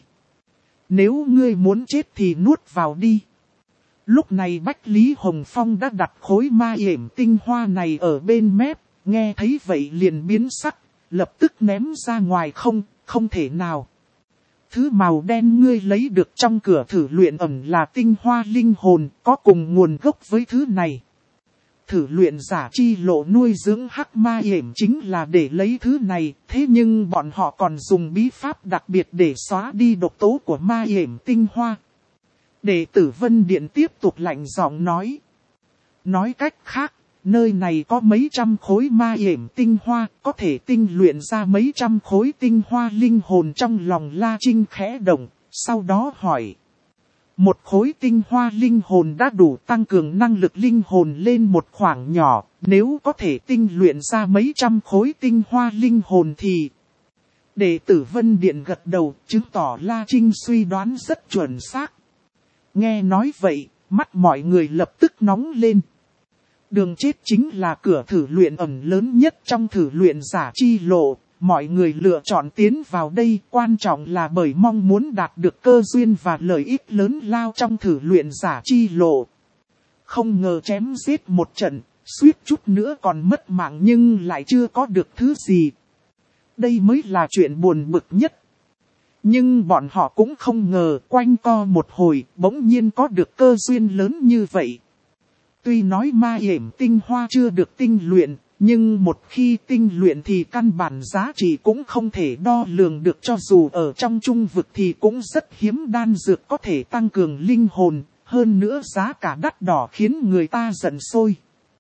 Nếu ngươi muốn chết thì nuốt vào đi. Lúc này Bách Lý Hồng Phong đã đặt khối ma yểm tinh hoa này ở bên mép, nghe thấy vậy liền biến sắc, lập tức ném ra ngoài. Không, không thể nào. Thứ màu đen ngươi lấy được trong cửa thử luyện ẩn là tinh hoa linh hồn, có cùng nguồn gốc với thứ này. Thử luyện giả chi lộ nuôi dưỡng Hắc Ma Yểm chính là để lấy thứ này, thế nhưng bọn họ còn dùng bí pháp đặc biệt để xóa đi độc tố của ma yểm tinh hoa. Đệ tử Vân Điện tiếp tục lạnh giọng nói. Nói cách khác, nơi này có mấy trăm khối ma yểm tinh hoa, có thể tinh luyện ra mấy trăm khối tinh hoa linh hồn. Trong lòng La Trinh khẽ động, sau đó hỏi. Một khối tinh hoa linh hồn đã đủ tăng cường năng lực linh hồn lên một khoảng nhỏ, nếu có thể tinh luyện ra mấy trăm khối tinh hoa linh hồn thì... Đệ tử Vân Điện gật đầu, chứng tỏ La Trinh suy đoán rất chuẩn xác. Nghe nói vậy, mắt mọi người lập tức nóng lên. Đường chết chính là cửa thử luyện ẩn lớn nhất trong thử luyện giả chi lộ. Mọi người lựa chọn tiến vào đây quan trọng là bởi mong muốn đạt được cơ duyên và lợi ích lớn lao trong thử luyện giả chi lộ. Không ngờ chém giết một trận, suýt chút nữa còn mất mạng nhưng lại chưa có được thứ gì. Đây mới là chuyện buồn bực nhất. Nhưng bọn họ cũng không ngờ quanh co một hồi bỗng nhiên có được cơ duyên lớn như vậy. Tuy nói ma yểm tinh hoa chưa được tinh luyện, nhưng một khi tinh luyện thì căn bản giá trị cũng không thể đo lường được, cho dù ở trong trung vực thì cũng rất hiếm đan dược có thể tăng cường linh hồn, hơn nữa giá cả đắt đỏ khiến người ta giận sôi.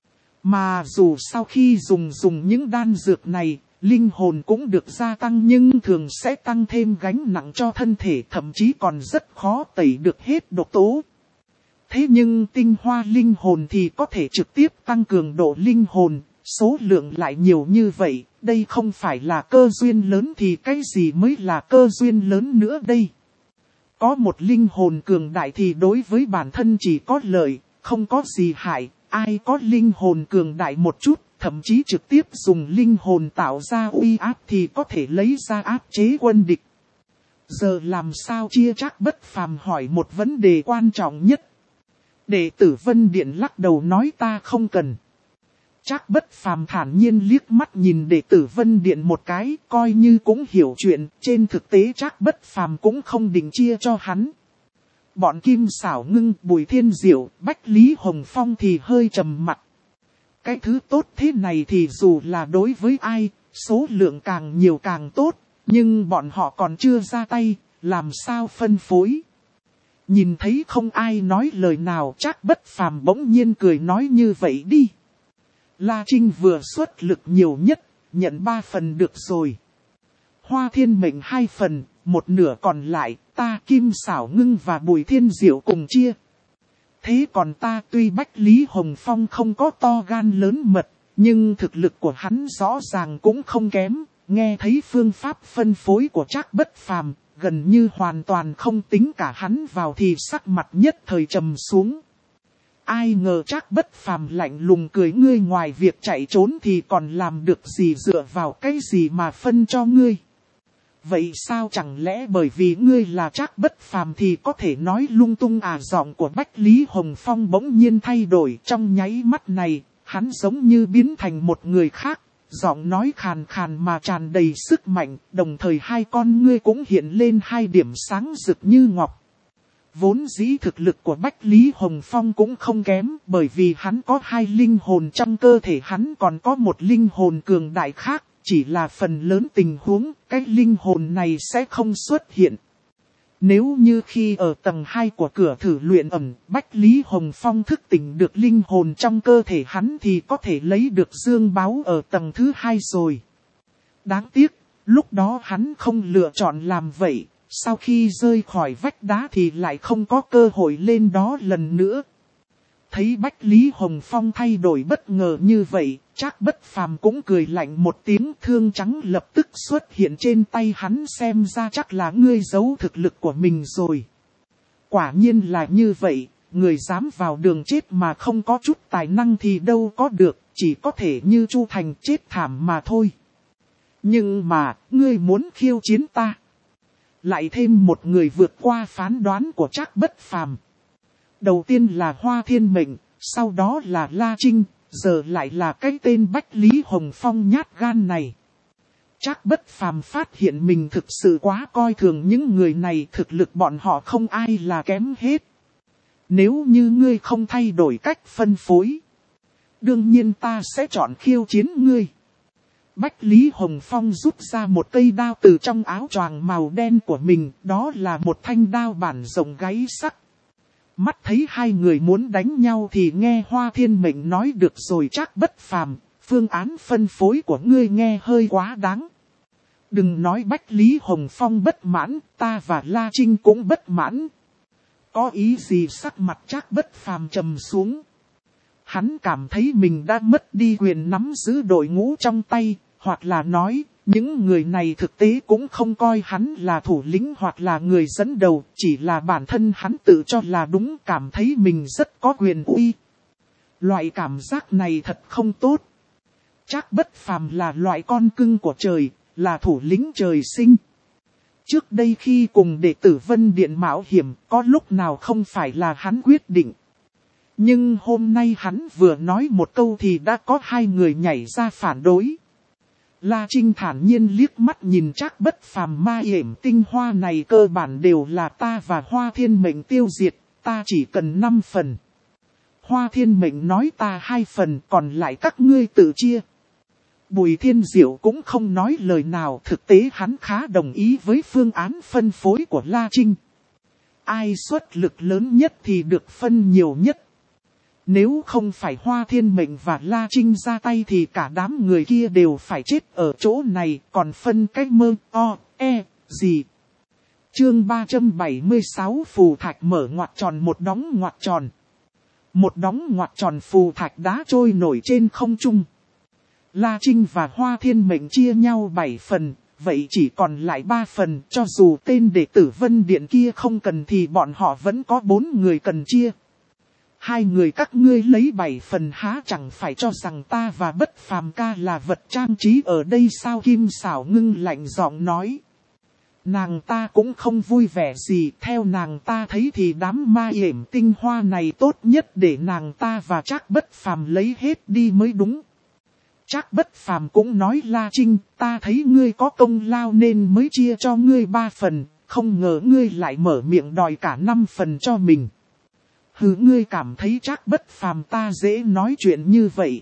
Mà dù sau khi dùng dùng những đan dược này, linh hồn cũng được gia tăng nhưng thường sẽ tăng thêm gánh nặng cho thân thể, thậm chí còn rất khó tẩy được hết độc tố. Thế nhưng tinh hoa linh hồn thì có thể trực tiếp tăng cường độ linh hồn, số lượng lại nhiều như vậy, đây không phải là cơ duyên lớn thì cái gì mới là cơ duyên lớn nữa đây. Có một linh hồn cường đại thì đối với bản thân chỉ có lợi, không có gì hại, ai có linh hồn cường đại một chút, thậm chí trực tiếp dùng linh hồn tạo ra uy áp thì có thể lấy ra áp chế quân địch. Giờ làm sao chia chắc Bất Phàm hỏi một vấn đề quan trọng nhất. Đệ tử Vân Điện lắc đầu nói ta không cần. Trác Bất Phàm thản nhiên liếc mắt nhìn đệ tử Vân Điện một cái, coi như cũng hiểu chuyện, trên thực tế Trác Bất Phàm cũng không định chia cho hắn. Bọn Kim Sảo Ngưng, Bùi Thiên Diệu, Bách Lý Hồng Phong thì hơi trầm mặt. Cái thứ tốt thế này thì dù là đối với ai, số lượng càng nhiều càng tốt, nhưng bọn họ còn chưa ra tay, làm sao phân phối. Nhìn thấy không ai nói lời nào, Trác Bất Phàm bỗng nhiên cười nói như vậy đi. La Trinh vừa xuất lực nhiều nhất, nhận ba phần được rồi. Hoa Thiên Mệnh hai phần, một nửa còn lại, ta Kim Sảo Ngưng và Bùi Thiên Diệu cùng chia. Thế còn ta tuy Bách Lý Hồng Phong không có to gan lớn mật, nhưng thực lực của hắn rõ ràng cũng không kém. Nghe thấy phương pháp phân phối của Trác Bất Phàm, gần như hoàn toàn không tính cả hắn vào thì sắc mặt nhất thời trầm xuống. Ai ngờ Trác Bất Phàm lạnh lùng cười, ngươi ngoài việc chạy trốn thì còn làm được gì, dựa vào cái gì mà phân cho ngươi. Vậy sao chẳng lẽ bởi vì ngươi là Trác Bất Phàm thì có thể nói lung tung à? Giọng của Bách Lý Hồng Phong bỗng nhiên thay đổi, trong nháy mắt này, hắn giống như biến thành một người khác, giọng nói khàn khàn mà tràn đầy sức mạnh, đồng thời hai con ngươi cũng hiện lên hai điểm sáng rực như ngọc. Vốn dĩ thực lực của Bách Lý Hồng Phong cũng không kém, bởi vì hắn có hai linh hồn trong cơ thể, hắn còn có một linh hồn cường đại khác, chỉ là phần lớn tình huống, cái linh hồn này sẽ không xuất hiện. Nếu như khi ở tầng hai của cửa thử luyện ẩn, Bách Lý Hồng Phong thức tỉnh được linh hồn trong cơ thể hắn thì có thể lấy được dương báu ở tầng thứ hai rồi. Đáng tiếc, lúc đó hắn không lựa chọn làm vậy. Sau khi rơi khỏi vách đá thì lại không có cơ hội lên đó lần nữa. Thấy Bách Lý Hồng Phong thay đổi bất ngờ như vậy, Trác Bất Phàm cũng cười lạnh một tiếng, thương trắng lập tức xuất hiện trên tay hắn, xem ra chắc là ngươi giấu thực lực của mình rồi. Quả nhiên là như vậy, người dám vào đường chết mà không có chút tài năng thì đâu có được, chỉ có thể như Chu Thành chết thảm mà thôi. Nhưng mà, ngươi muốn khiêu chiến ta. Lại thêm một người vượt qua phán đoán của Trác Bất Phàm. Đầu tiên là Hoa Thiên Mệnh, sau đó là La Trinh, giờ lại là cái tên Bách Lý Hồng Phong nhát gan này. Trác Bất Phàm phát hiện mình thực sự quá coi thường những người này, thực lực bọn họ không ai là kém hết. Nếu như ngươi không thay đổi cách phân phối, đương nhiên ta sẽ chọn khiêu chiến ngươi. Bách Lý Hồng Phong rút ra một cây đao từ trong áo choàng màu đen của mình, đó là một thanh đao bản rộng gáy sắc. Mắt thấy hai người muốn đánh nhau thì nghe Hoa Thiên Mệnh nói được rồi, Trác Bất Phàm, phương án phân phối của ngươi nghe hơi quá đáng. Đừng nói Bách Lý Hồng Phong bất mãn, ta và La Trinh cũng bất mãn. Có ý gì? Sắc mặt Trác Bất Phàm trầm xuống. Hắn cảm thấy mình đã mất đi quyền nắm giữ đội ngũ trong tay, hoặc là nói, Những người này thực tế cũng không coi hắn là thủ lĩnh hoặc là người dẫn đầu, chỉ là bản thân hắn tự cho là đúng, cảm thấy mình rất có quyền uy. Loại cảm giác này thật không tốt. Trác Bất Phàm là loại con cưng của trời, là thủ lĩnh trời sinh. Trước đây khi cùng đệ tử Vân Điện mạo hiểm, có lúc nào không phải là hắn quyết định. Nhưng hôm nay hắn vừa nói một câu thì đã có hai người nhảy ra phản đối. La Trinh thản nhiên liếc mắt nhìn Trác Bất Phàm, ma yểm tinh hoa này cơ bản đều là ta và Hoa Thiên Mệnh tiêu diệt, ta chỉ cần năm phần. Hoa Thiên Mệnh nói ta hai phần, còn lại các ngươi tự chia. Bùi Thiên Diệu cũng không nói lời nào, thực tế hắn khá đồng ý với phương án phân phối của La Trinh. Ai xuất lực lớn nhất thì được phân nhiều nhất. Nếu không phải Hoa Thiên Mệnh và La Trinh ra tay thì cả đám người kia đều phải chết ở chỗ này, còn phân cách mơ, o, e, gì. Chương ba trăm bảy mươi sáu phù thạch mở ngoặc tròn, một đóng ngoặc tròn. Một đóng ngoặc tròn phù thạch đá trôi nổi trên không trung. La Trinh và Hoa Thiên Mệnh chia nhau bảy phần, vậy chỉ còn lại ba phần, cho dù tên đệ tử Vân Điện kia không cần thì bọn họ vẫn có bốn người cần chia. Hai người các ngươi lấy bảy phần há chẳng phải cho rằng ta và Bất Phàm ca là vật trang trí ở đây sao? Kim Sảo ngưng lạnh giọng nói. Nàng ta cũng không vui vẻ gì, theo nàng ta thấy thì đám ma yểm tinh hoa này tốt nhất để nàng ta và Trác Bất Phàm lấy hết đi mới đúng. Trác Bất Phàm cũng nói La Trinh, ta thấy ngươi có công lao nên mới chia cho ngươi ba phần, không ngờ ngươi lại mở miệng đòi cả năm phần cho mình. Hừ, ngươi cảm thấy Trác Bất Phàm ta dễ nói chuyện như vậy.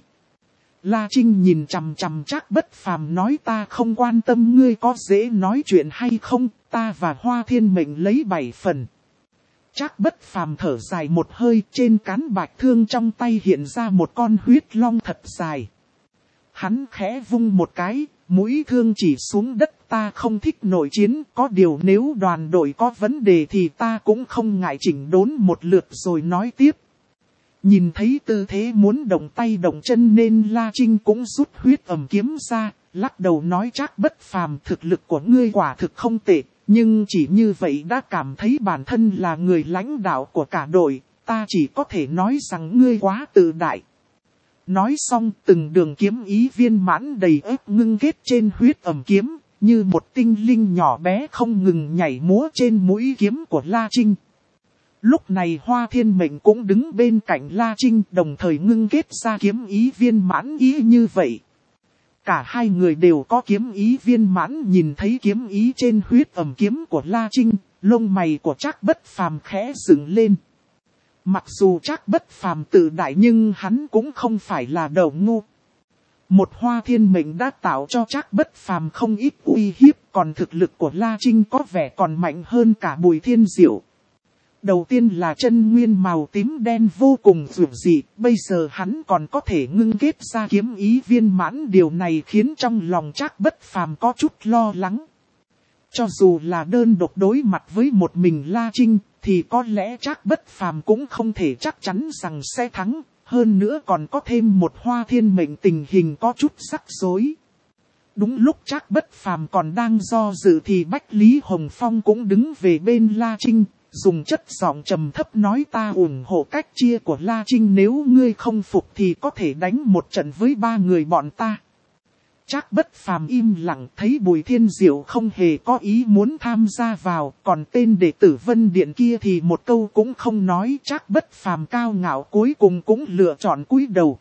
La Trinh nhìn chằm chằm Trác Bất Phàm nói, ta không quan tâm ngươi có dễ nói chuyện hay không, ta và Hoa Thiên Mệnh lấy bảy phần. Trác Bất Phàm thở dài một hơi, trên cán bạch thương trong tay hiện ra một con huyết long thật dài. Hắn khẽ vung một cái, mũi thương chỉ xuống đất, ta không thích nội chiến, có điều nếu đoàn đội có vấn đề thì ta cũng không ngại chỉnh đốn một lượt rồi nói tiếp. Nhìn thấy tư thế muốn động tay động chân nên La Trinh cũng rút huyết ầm kiếm ra, lắc đầu nói, Trác Bất Phàm, thực lực của ngươi quả thực không tệ, nhưng chỉ như vậy đã cảm thấy bản thân là người lãnh đạo của cả đội, ta chỉ có thể nói rằng ngươi quá tự đại. Nói xong, từng đường kiếm ý viên mãn đầy ép ngưng kết trên huyết ầm kiếm, như một tinh linh nhỏ bé không ngừng nhảy múa trên mũi kiếm của La Trinh. Lúc này Hoa Thiên Mệnh cũng đứng bên cạnh La Trinh, đồng thời ngưng kết ra kiếm ý viên mãn ý như vậy. Cả hai người đều có kiếm ý viên mãn, nhìn thấy kiếm ý trên huyết ầm kiếm của La Trinh, lông mày của Trác Bất Phàm khẽ dựng lên. Mặc dù Trác Bất Phàm tự đại nhưng hắn cũng không phải là đầu ngu. Một Hoa Thiên Mệnh đã tạo cho Trác Bất Phàm không ít uy hiếp, còn thực lực của La Trinh có vẻ còn mạnh hơn cả Bùi Thiên Diệu. Đầu tiên là chân nguyên màu tím đen vô cùng dữ dị, bây giờ hắn còn có thể ngưng kết ra kiếm ý viên mãn, điều này khiến trong lòng Trác Bất Phàm có chút lo lắng. Cho dù là đơn độc đối mặt với một mình La Trinh, thì có lẽ Trác Bất Phàm cũng không thể chắc chắn rằng sẽ thắng, hơn nữa còn có thêm một Hoa Thiên Mệnh, tình hình có chút rắc rối. Đúng lúc Trác Bất Phàm còn đang do dự thì Bách Lý Hồng Phong cũng đứng về bên La Trinh, dùng chất giọng trầm thấp nói, ta ủng hộ cách chia của La Trinh, nếu ngươi không phục thì có thể đánh một trận với ba người bọn ta. Trác Bất Phàm im lặng, thấy Bùi Thiên Diệu không hề có ý muốn tham gia vào, còn tên đệ tử Vân Điện kia thì một câu cũng không nói. Trác Bất Phàm cao ngạo cuối cùng cũng lựa chọn cúi đầu.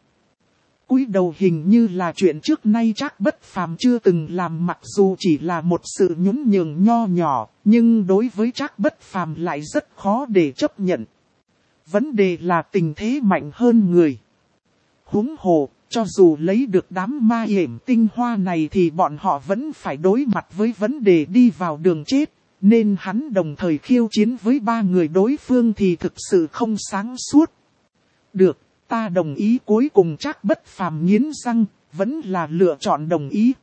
Cúi đầu hình như là chuyện trước nay Trác Bất Phàm chưa từng làm, mặc dù chỉ là một sự nhún nhường nho nhỏ, nhưng đối với Trác Bất Phàm lại rất khó để chấp nhận. Vấn đề là tình thế mạnh hơn người. Huống hồ, cho dù lấy được đám ma yểm tinh hoa này thì bọn họ vẫn phải đối mặt với vấn đề đi vào đường chết, nên hắn đồng thời khiêu chiến với ba người đối phương thì thực sự không sáng suốt. Được, ta đồng ý. Cuối cùng Trác Bất Phàm nghiến răng, vẫn là lựa chọn đồng ý.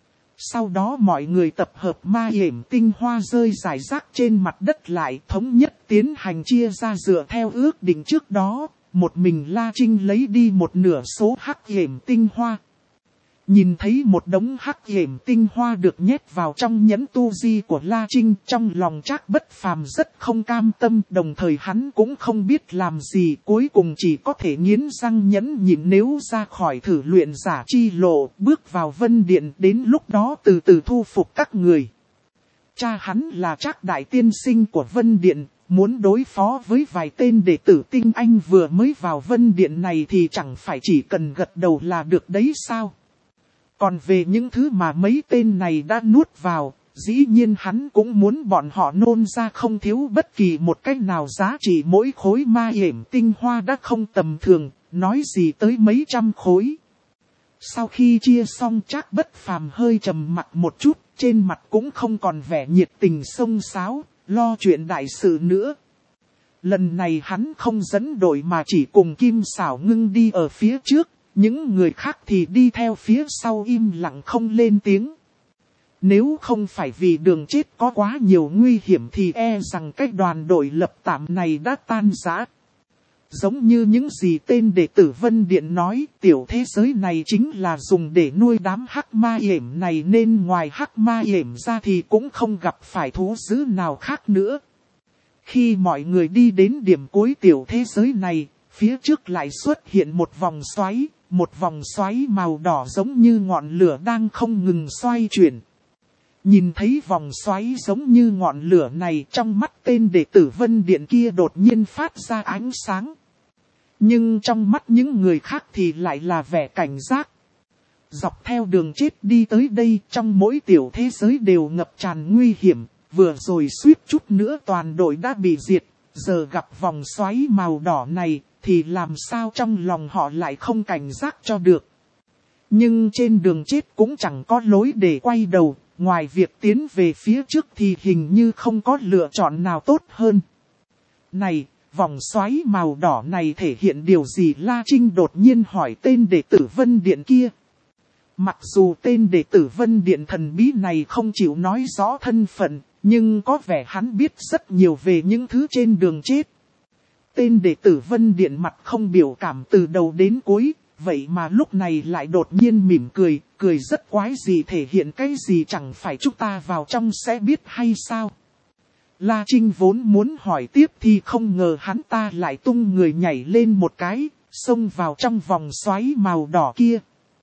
Sau đó mọi người tập hợp ma yểm tinh hoa rơi rải rác trên mặt đất lại, thống nhất tiến hành chia ra dựa theo ước định trước đó. Một mình La Trinh lấy đi một nửa số hắc yểm tinh hoa. Nhìn thấy một đống hắc yểm tinh hoa được nhét vào trong nhẫn tu di của La Trinh, trong lòng Trác Bất Phàm rất không cam tâm, đồng thời hắn cũng không biết làm gì, cuối cùng chỉ có thể nghiến răng nhẫn nhịn, nếu ra khỏi thử luyện giả chi lộ, bước vào Vân Điện, đến lúc đó từ từ thu phục các người. Cha hắn là Trác đại tiên sinh của Vân Điện, muốn đối phó với vài tên đệ tử tinh anh vừa mới vào Vân Điện này thì chẳng phải chỉ cần gật đầu là được đấy sao? Còn về những thứ mà mấy tên này đã nuốt vào, dĩ nhiên hắn cũng muốn bọn họ nôn ra không thiếu bất kỳ một cách nào, giá trị mỗi khối ma yểm tinh hoa đã không tầm thường, nói gì tới mấy trăm khối. Sau khi chia xong, Trác Bất Phàm hơi trầm mặc một chút, trên mặt cũng không còn vẻ nhiệt tình xông xáo, lo chuyện đại sự nữa. Lần này hắn không dẫn đội mà chỉ cùng Kim Sảo Ngưng đi ở phía trước. Những người khác thì đi theo phía sau im lặng không lên tiếng. Nếu không phải vì đường chết có quá nhiều nguy hiểm thì e rằng cái đoàn đội lập tạm này đã tan rã. Giống như những gì tên đệ tử Vân Điện nói, tiểu thế giới này chính là dùng để nuôi đám hắc ma yểm này, nên ngoài hắc ma yểm ra thì cũng không gặp phải thú dữ nào khác nữa. Khi mọi người đi đến điểm cuối tiểu thế giới này, phía trước lại xuất hiện một vòng xoáy. Một vòng xoáy màu đỏ giống như ngọn lửa đang không ngừng xoay chuyển. Nhìn thấy vòng xoáy giống như ngọn lửa này, trong mắt tên đệ tử Vân Điện kia đột nhiên phát ra ánh sáng. Nhưng trong mắt những người khác thì lại là vẻ cảnh giác. Dọc theo đường chết đi tới đây, trong mỗi tiểu thế giới đều ngập tràn nguy hiểm. Vừa rồi suýt chút nữa toàn đội đã bị diệt, giờ gặp vòng xoáy màu đỏ này thì làm sao trong lòng họ lại không cảnh giác cho được. Nhưng trên đường chết cũng chẳng có lối để quay đầu, ngoài việc tiến về phía trước thì hình như không có lựa chọn nào tốt hơn. Này, vòng xoáy màu đỏ này thể hiện điều gì? La Trinh đột nhiên hỏi tên đệ tử Vân Điện kia. Mặc dù tên đệ tử Vân Điện thần bí này không chịu nói rõ thân phận, nhưng có vẻ hắn biết rất nhiều về những thứ trên đường chết. Tên đệ tử Vân Điện mặt không biểu cảm từ đầu đến cuối, vậy mà lúc này lại đột nhiên mỉm cười, cười rất quái dị, thể hiện cái gì chẳng phải chúng ta vào trong sẽ biết hay sao? La Trinh vốn muốn hỏi tiếp thì không ngờ hắn ta lại tung người nhảy lên một cái, xông vào trong vòng xoáy màu đỏ kia.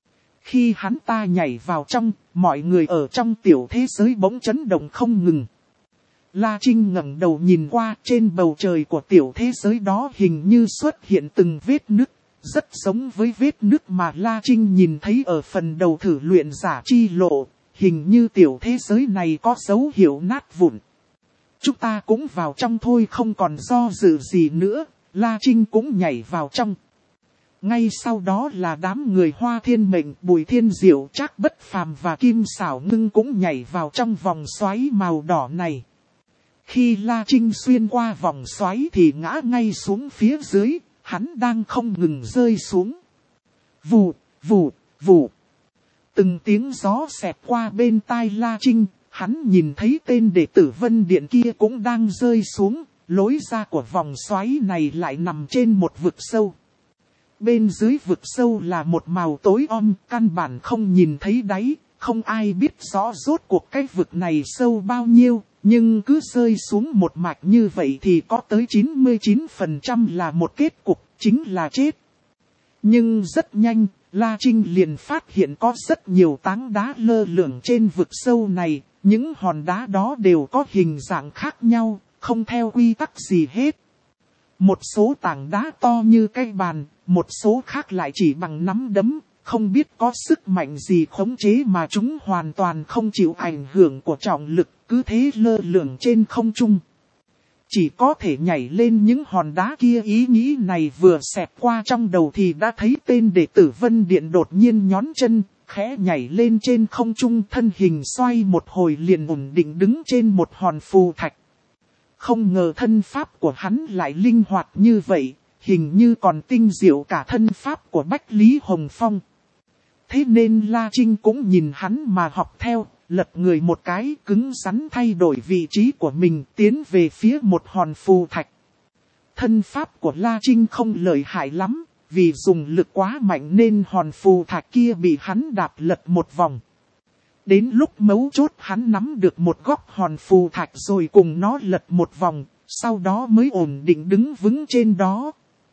Khi hắn ta nhảy vào trong, mọi người ở trong tiểu thế giới bỗng chấn động không ngừng. La Trinh ngẩng đầu nhìn qua, trên bầu trời của tiểu thế giới đó hình như xuất hiện từng vết nứt, rất giống với vết nứt mà La Trinh nhìn thấy ở phần đầu thử luyện giả chi lộ, hình như tiểu thế giới này có dấu hiệu nát vụn. Chúng ta cũng vào trong thôi, không còn do dự gì nữa, La Trinh cũng nhảy vào trong. Ngay sau đó là đám người Hoa Thiên Mệnh, Bùi Thiên Diệu, Trác Bất Phàm và Kim Sảo Ngưng cũng nhảy vào trong vòng xoáy màu đỏ này. Khi La Trinh xuyên qua vòng xoáy thì ngã ngay xuống phía dưới, hắn đang không ngừng rơi xuống. Vù, vù, vù. Từng tiếng gió xẹt qua bên tai La Trinh, hắn nhìn thấy tên đệ tử Vân Điện kia cũng đang rơi xuống, lối ra của vòng xoáy này lại nằm trên một vực sâu. Bên dưới vực sâu là một màu tối om, căn bản không nhìn thấy đáy, không ai biết rõ rốt cuộc cái vực này sâu bao nhiêu. Nhưng cứ rơi xuống một mạch như vậy thì có tới chín mươi chín phần trăm là một kết cục, chính là chết. Nhưng rất nhanh, La Trinh liền phát hiện có rất nhiều tảng đá lơ lửng trên vực sâu này. Những hòn đá đó đều có hình dạng khác nhau, không theo quy tắc gì hết. Một số tảng đá to như cây bàn, một số khác lại chỉ bằng nắm đấm. Không biết có sức mạnh gì khống chế mà chúng hoàn toàn không chịu ảnh hưởng của trọng lực, cứ thế lơ lửng trên không trung. Chỉ có thể nhảy lên những hòn đá kia. Ý nghĩ này vừa xẹt qua trong đầu thì đã thấy tên đệ tử Vân Điện đột nhiên nhón chân, khẽ nhảy lên trên không trung, thân hình xoay một hồi liền ổn định đứng trên một hòn phù thạch. Không ngờ thân pháp của hắn lại linh hoạt như vậy, hình như còn tinh diệu cả thân pháp của Bách Lý Hồng Phong. Thế nên La Trinh cũng nhìn hắn mà học theo, lật người một cái, cứng rắn thay đổi vị trí của mình, tiến về phía một hòn phù thạch. Thân pháp của La Trinh không lợi hại lắm, vì dùng lực quá mạnh nên hòn phù thạch kia bị hắn đạp lật một vòng. Đến lúc mấu chốt hắn nắm được một góc hòn phù thạch rồi cùng nó lật một vòng, sau đó mới ổn định đứng vững trên đó.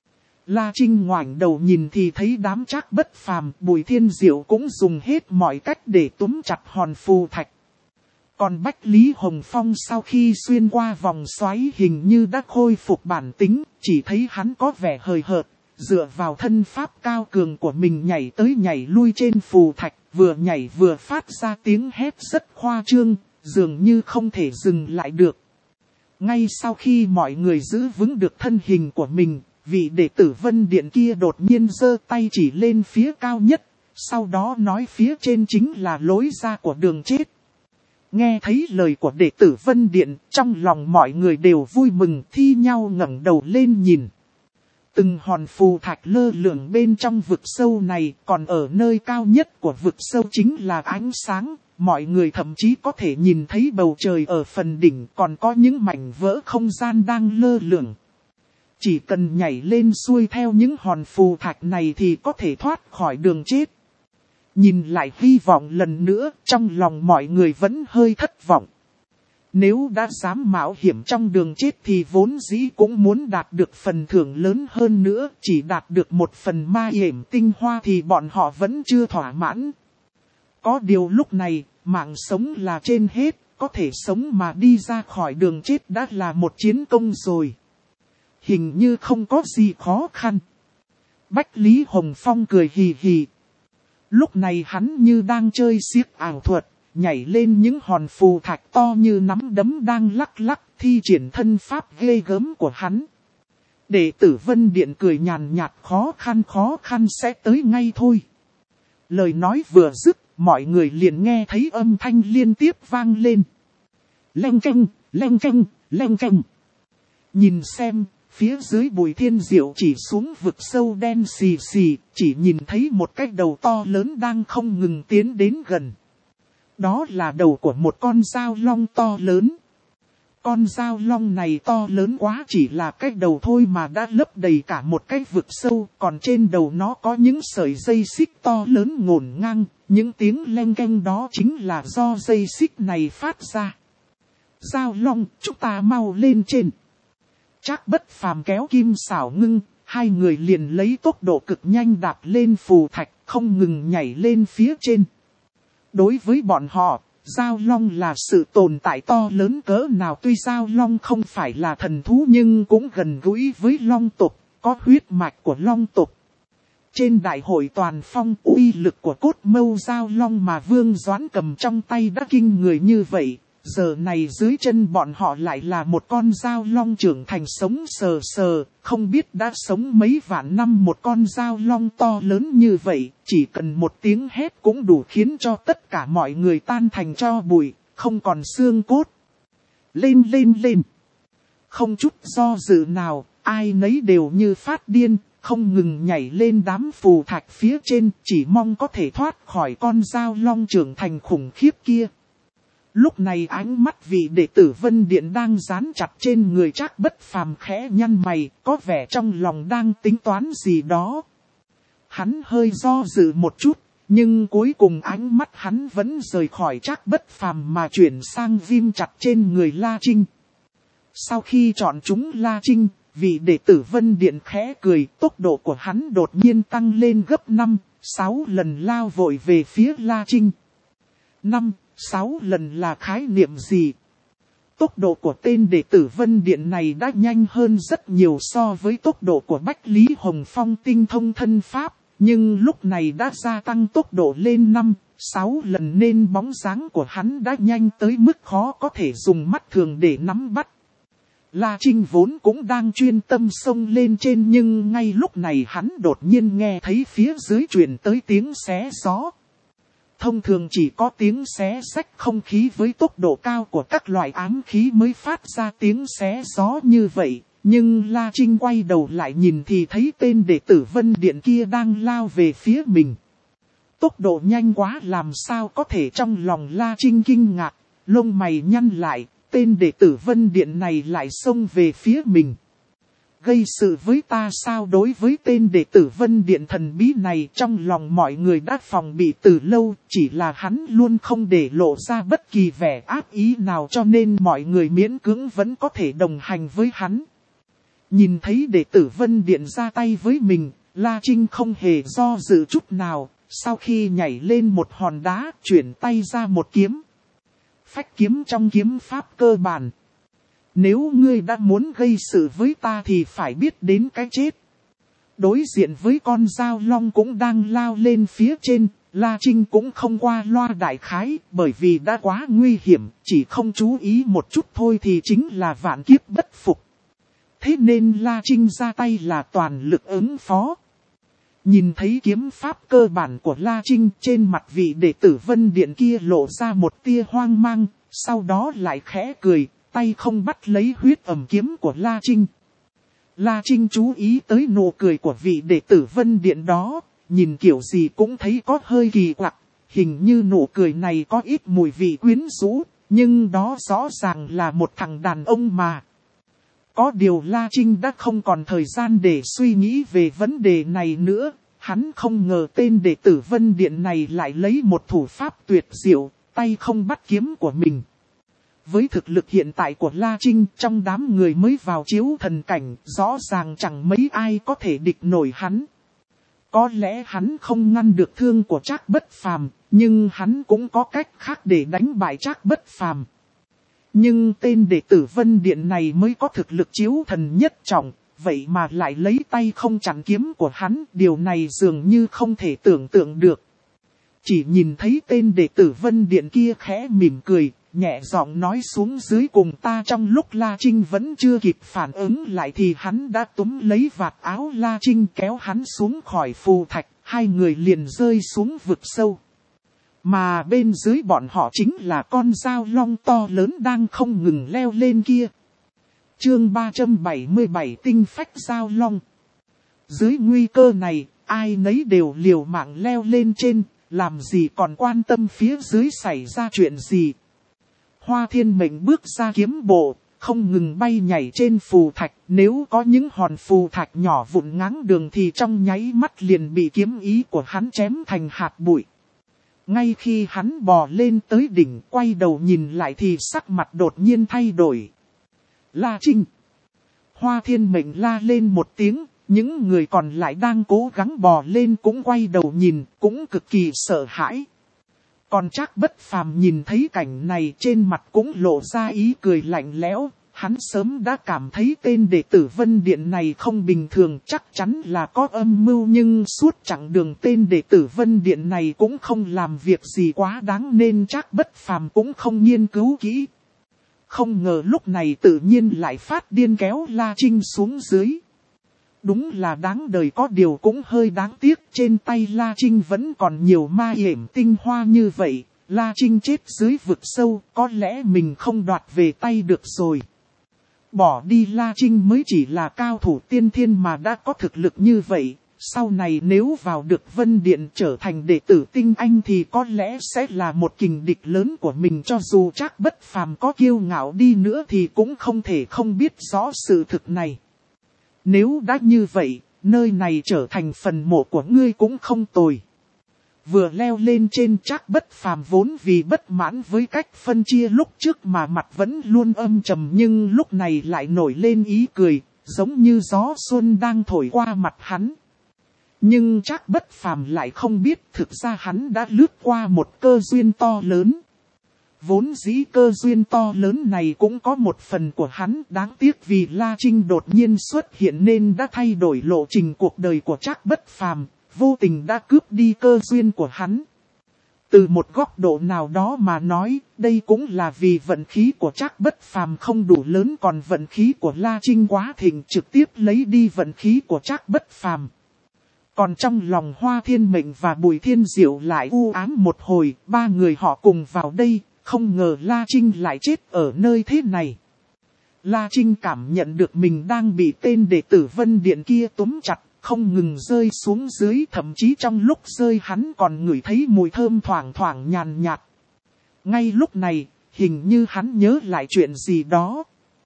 La Trinh ngoảnh đầu nhìn thì thấy đám Trác Bất Phàm, Bùi Thiên Diệu cũng dùng hết mọi cách để túm chặt hòn phù thạch. Còn Bách Lý Hồng Phong sau khi xuyên qua vòng xoáy hình như đã khôi phục bản tính, chỉ thấy hắn có vẻ hời hợt, dựa vào thân pháp cao cường của mình nhảy tới nhảy lui trên phù thạch, vừa nhảy vừa phát ra tiếng hét rất khoa trương, dường như không thể dừng lại được. Ngay sau khi mọi người giữ vững được thân hình của mình, vị đệ tử Vân Điện kia đột nhiên giơ tay chỉ lên phía cao nhất, sau đó nói phía trên chính là lối ra của đường chết. Nghe thấy lời của đệ tử Vân Điện, trong lòng mọi người đều vui mừng thi nhau ngẩng đầu lên nhìn. Từng hòn phù thạch lơ lửng bên trong vực sâu này, còn ở nơi cao nhất của vực sâu chính là ánh sáng, mọi người thậm chí có thể nhìn thấy bầu trời ở phần đỉnh, còn có những mảnh vỡ không gian đang lơ lửng. Chỉ cần nhảy lên xuôi theo những hòn phù thạch này thì có thể thoát khỏi đường chết. Nhìn lại hy vọng lần nữa, trong lòng mọi người vẫn hơi thất vọng. Nếu đã dám mạo hiểm trong đường chết thì vốn dĩ cũng muốn đạt được phần thưởng lớn hơn nữa, chỉ đạt được một phần ma yểm tinh hoa thì bọn họ vẫn chưa thỏa mãn. Có điều lúc này, mạng sống là trên hết, có thể sống mà đi ra khỏi đường chết đã là một chiến công rồi. Hình như không có gì khó khăn. Bách Lý Hồng Phong cười hì hì. Lúc này hắn như đang chơi xiếc ảo thuật, nhảy lên những hòn phù thạch to như nắm đấm đang lắc lắc, thi triển thân pháp ghê gớm của hắn. Đệ tử Vân Điện cười nhàn nhạt, khó khăn khó khăn sẽ tới ngay thôi. Lời nói vừa dứt, mọi người liền nghe thấy âm thanh liên tiếp vang lên. Leng keng, leng keng, leng keng. Nhìn xem, phía dưới Bùi Thiên Diệu chỉ xuống vực sâu đen xì xì, chỉ nhìn thấy một cái đầu to lớn đang không ngừng tiến đến gần. Đó là đầu của một con dao long to lớn. Con dao long này to lớn quá, chỉ là cái đầu thôi mà đã lấp đầy cả một cái vực sâu, còn trên đầu nó có những sợi dây xích to lớn ngổn ngang, những tiếng leng keng đó chính là do dây xích này phát ra. Dao long, chúng ta mau lên trên. Trác Bất Phàm kéo Kim Xảo Ngưng, hai người liền lấy tốc độ cực nhanh đạp lên phù thạch, không ngừng nhảy lên phía trên. Đối với bọn họ, Dao Long là sự tồn tại to lớn cỡ nào, tuy Dao Long không phải là thần thú nhưng cũng gần gũi với Long tộc, có huyết mạch của Long tộc. Trên đại hội toàn phong, uy lực của cốt mâu Dao Long mà Vương Doãn cầm trong tay đã kinh người như vậy. Giờ này dưới chân bọn họ lại là một con dao long trưởng thành sống sờ sờ, không biết đã sống mấy vạn năm một con dao long to lớn như vậy, chỉ cần một tiếng hét cũng đủ khiến cho tất cả mọi người tan thành tro bụi, không còn xương cốt. Lên lên lên! Không chút do dự nào, ai nấy đều như phát điên, không ngừng nhảy lên đám phù thạch phía trên, chỉ mong có thể thoát khỏi con dao long trưởng thành khủng khiếp kia. Lúc này ánh mắt vị đệ tử Vân Điện đang dán chặt trên người Trác Bất Phàm khẽ nhăn mày, có vẻ trong lòng đang tính toán gì đó. Hắn hơi do dự một chút, nhưng cuối cùng ánh mắt hắn vẫn rời khỏi Trác Bất Phàm mà chuyển sang ghim chặt trên người La Trinh. Sau khi chọn chúng La Trinh, vị đệ tử Vân Điện khẽ cười, tốc độ của hắn đột nhiên tăng lên gấp năm, sáu lần lao vội về phía La Trinh. năm, sáu lần là khái niệm gì? Tốc độ của tên đệ tử Vân Điện này đã nhanh hơn rất nhiều so với tốc độ của Bách Lý Hồng Phong tinh thông thân pháp, nhưng lúc này đã gia tăng tốc độ lên năm, sáu lần nên bóng dáng của hắn đã nhanh tới mức khó có thể dùng mắt thường để nắm bắt. La Trinh vốn cũng đang chuyên tâm xông lên trên nhưng ngay lúc này hắn đột nhiên nghe thấy phía dưới truyền tới tiếng xé gió. Thông thường chỉ có tiếng xé xách không khí với tốc độ cao của các loại ám khí mới phát ra tiếng xé gió như vậy. Nhưng La Trinh quay đầu lại nhìn thì thấy tên đệ tử Vân Điện kia đang lao về phía mình. Tốc độ nhanh quá làm sao có thể, trong lòng La Trinh kinh ngạc, lông mày nhăn lại, tên đệ tử Vân Điện này lại xông về phía mình. gây sự với ta sao? Đối với tên đệ tử Vân Điện thần bí này, trong lòng mọi người đã phòng bị từ lâu, chỉ là hắn luôn không để lộ ra bất kỳ vẻ ác ý nào cho nên mọi người miễn cưỡng vẫn có thể đồng hành với hắn. Nhìn thấy đệ tử Vân Điện ra tay với mình, La Trinh không hề do dự chút nào, sau khi nhảy lên một hòn đá, chuyển tay ra một kiếm. Phách kiếm trong kiếm pháp cơ bản. Nếu ngươi đã muốn gây sự với ta thì phải biết đến cái chết. Đối diện với con dao long cũng đang lao lên phía trên, La Trinh cũng không qua loa đại khái, bởi vì đã quá nguy hiểm, chỉ không chú ý một chút thôi thì chính là vạn kiếp bất phục. Thế nên La Trinh ra tay là toàn lực ứng phó. Nhìn thấy kiếm pháp cơ bản của La Trinh, trên mặt vị đệ tử Vân Điện kia lộ ra một tia hoang mang, sau đó lại khẽ cười, tay không bắt lấy huyết ẩm kiếm của La Trinh. La Trinh chú ý tới nụ cười của vị đệ tử Vân Điện đó, nhìn kiểu gì cũng thấy có hơi kỳ quặc, hình như nụ cười này có ít mùi vị quyến rũ, nhưng đó rõ ràng là một thằng đàn ông mà. Có điều La Trinh đã không còn thời gian để suy nghĩ về vấn đề này nữa, hắn không ngờ tên đệ tử Vân Điện này lại lấy một thủ pháp tuyệt diệu, tay không bắt kiếm của mình. Với thực lực hiện tại của La Trinh, trong đám người mới vào chiếu thần cảnh, rõ ràng chẳng mấy ai có thể địch nổi hắn. Có lẽ hắn không ngăn được thương của Trác Bất Phàm, nhưng hắn cũng có cách khác để đánh bại Trác Bất Phàm. Nhưng tên đệ tử Vân Điện này mới có thực lực chiếu thần nhất trọng, vậy mà lại lấy tay không chặn kiếm của hắn, điều này dường như không thể tưởng tượng được. Chỉ nhìn thấy tên đệ tử Vân Điện kia khẽ mỉm cười, nhẹ giọng nói xuống dưới cùng ta. Trong lúc La Trinh vẫn chưa kịp phản ứng lại thì hắn đã túm lấy vạt áo La Trinh kéo hắn xuống khỏi phù thạch, hai người liền rơi xuống vực sâu. Mà bên dưới bọn họ chính là con dao long to lớn đang không ngừng leo lên kia. Chương ba trăm bảy mươi bảy tinh phách dao long. Dưới nguy cơ này, ai nấy đều liều mạng leo lên trên, làm gì còn quan tâm phía dưới xảy ra chuyện gì. Hoa Thiên Mệnh bước ra kiếm bộ, không ngừng bay nhảy trên phù thạch, nếu có những hòn phù thạch nhỏ vụn ngáng đường thì trong nháy mắt liền bị kiếm ý của hắn chém thành hạt bụi. Ngay khi hắn bò lên tới đỉnh, quay đầu nhìn lại thì sắc mặt đột nhiên thay đổi. La Trinh! Hoa Thiên Mệnh la lên một tiếng, những người còn lại đang cố gắng bò lên cũng quay đầu nhìn, cũng cực kỳ sợ hãi. Còn Trác Bất Phàm nhìn thấy cảnh này trên mặt cũng lộ ra ý cười lạnh lẽo, hắn sớm đã cảm thấy tên đệ tử Vân Điện này không bình thường, chắc chắn là có âm mưu, nhưng suốt chặng đường tên đệ tử Vân Điện này cũng không làm việc gì quá đáng nên Trác Bất Phàm cũng không nghiên cứu kỹ. Không ngờ lúc này tự nhiên lại phát điên kéo La Trinh xuống dưới. Đúng là đáng đời, có điều cũng hơi đáng tiếc, trên tay La Trinh vẫn còn nhiều ma yểm tinh hoa như vậy. La Trinh chết dưới vực sâu, có lẽ mình không đoạt về tay được rồi. Bỏ đi La Trinh mới chỉ là cao thủ tiên thiên mà đã có thực lực như vậy. Sau này nếu vào được Vân Điện trở thành đệ tử tinh anh thì có lẽ sẽ là một kình địch lớn của mình, cho dù Trác Bất Phàm có kiêu ngạo đi nữa thì cũng không thể không biết rõ sự thực này. Nếu đã như vậy, nơi này trở thành phần mộ của ngươi cũng không tồi. Vừa leo lên trên, Trác Bất Phàm vốn vì bất mãn với cách phân chia lúc trước mà mặt vẫn luôn âm trầm, nhưng lúc này lại nổi lên ý cười, giống như gió xuân đang thổi qua mặt hắn. Nhưng Trác Bất Phàm lại không biết thực ra hắn đã lướt qua một cơ duyên to lớn. Vốn dĩ cơ duyên to lớn này cũng có một phần của hắn, đáng tiếc vì La Trinh đột nhiên xuất hiện nên đã thay đổi lộ trình cuộc đời của Trác Bất Phàm, vô tình đã cướp đi cơ duyên của hắn. Từ một góc độ nào đó mà nói, đây cũng là vì vận khí của Trác Bất Phàm không đủ lớn, còn vận khí của La Trinh quá thịnh, trực tiếp lấy đi vận khí của Trác Bất Phàm. Còn trong lòng Hoa Thiên Mệnh và Bùi Thiên Diệu lại u ám một hồi, ba người họ cùng vào đây, không ngờ La Trinh lại chết ở nơi thế này. La Trinh cảm nhận được mình đang bị tên đệ tử Vân Điện kia túm chặt, không ngừng rơi xuống dưới, thậm chí trong lúc rơi hắn còn ngửi thấy mùi thơm thoảng thoảng nhàn nhạt. Ngay lúc này, hình như hắn nhớ lại chuyện gì đó.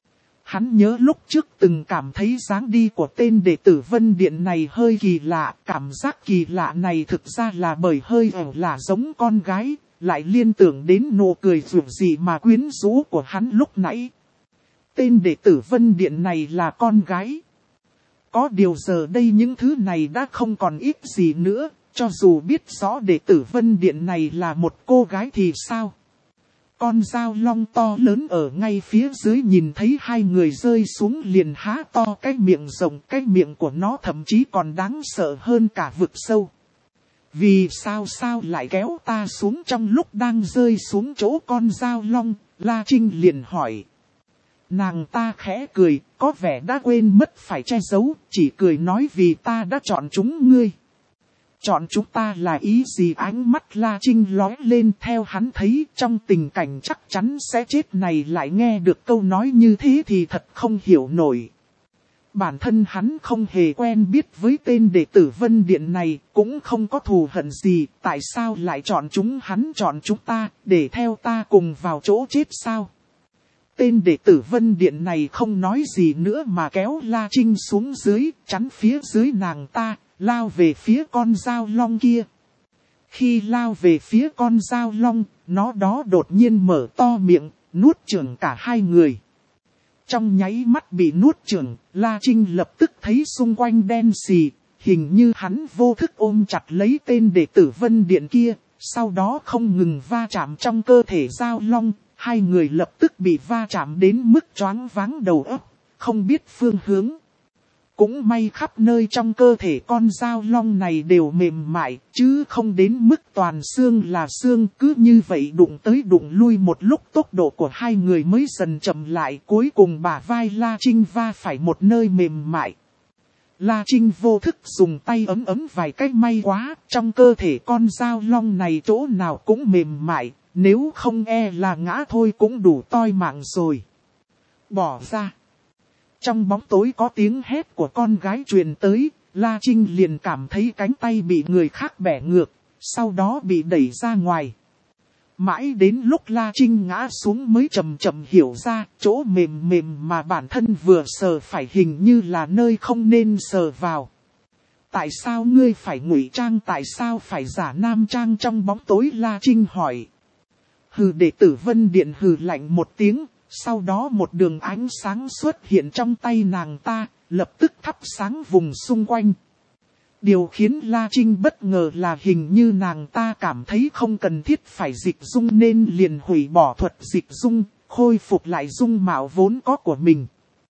Hắn nhớ lúc trước từng cảm thấy dáng đi của tên đệ tử Vân Điện này hơi kỳ lạ, cảm giác kỳ lạ này thực ra là bởi hơi ẻo là giống con gái, lại liên tưởng đến nụ cười dịu dị mà quyến rũ của hắn lúc nãy. Tên đệ tử Vân Điện này là con gái. Có điều giờ đây những thứ này đã không còn ít gì nữa, cho dù biết rõ đệ tử Vân Điện này là một cô gái thì sao? Con dao long to lớn ở ngay phía dưới nhìn thấy hai người rơi xuống liền há to cái miệng rộng, cái miệng của nó thậm chí còn đáng sợ hơn cả vực sâu. Vì sao sao lại kéo ta xuống trong lúc đang rơi xuống chỗ con dao long, La Trinh liền hỏi. Nàng ta khẽ cười, có vẻ đã quên mất phải che giấu, chỉ cười nói vì ta đã chọn chúng ngươi. Chọn chúng ta là ý gì? Ánh mắt La Trinh lóe lên, theo hắn thấy trong tình cảnh chắc chắn sẽ chết này lại nghe được câu nói như thế thì thật không hiểu nổi. Bản thân hắn không hề quen biết với tên đệ tử Vân Điện này, cũng không có thù hận gì, tại sao lại chọn chúng hắn chọn chúng ta, để theo ta cùng vào chỗ chết sao? Tên đệ tử Vân Điện này không nói gì nữa mà kéo La Trinh xuống dưới, chắn phía dưới nàng ta, lao về phía con dao long kia. Khi lao về phía con dao long, nó đó đột nhiên mở to miệng, nuốt chửng cả hai người. Trong nháy mắt bị nuốt chửng, La Trinh lập tức thấy xung quanh đen xì, hình như hắn vô thức ôm chặt lấy tên đệ tử Vân Điện kia, sau đó không ngừng va chạm trong cơ thể dao long, hai người lập tức bị va chạm đến mức choáng váng đầu óc, không biết phương hướng. Cũng may khắp nơi trong cơ thể con dao long này đều mềm mại, chứ không đến mức toàn xương là xương, cứ như vậy đụng tới đụng lui một lúc tốc độ của hai người mới dần chậm lại, cuối cùng bả vai La Trinh va phải một nơi mềm mại. La Trinh vô thức dùng tay ấm ấm vài cách, may quá, trong cơ thể con dao long này chỗ nào cũng mềm mại, nếu không e là ngã thôi cũng đủ toi mạng rồi. Bỏ ra. Trong bóng tối có tiếng hét của con gái truyền tới, La Trinh liền cảm thấy cánh tay bị người khác bẻ ngược, sau đó bị đẩy ra ngoài. Mãi đến lúc La Trinh ngã xuống mới chậm chậm hiểu ra, chỗ mềm mềm mà bản thân vừa sờ phải hình như là nơi không nên sờ vào. Tại sao ngươi phải ngụy trang, tại sao phải giả nam trang trong bóng tối? La Trinh hỏi. Hừ, đệ tử Vân Điện hừ lạnh một tiếng. Sau đó một đường ánh sáng xuất hiện trong tay nàng ta, lập tức thắp sáng vùng xung quanh. Điều khiến La Trinh bất ngờ là hình như nàng ta cảm thấy không cần thiết phải dịch dung nên liền hủy bỏ thuật dịch dung, khôi phục lại dung mạo vốn có của mình.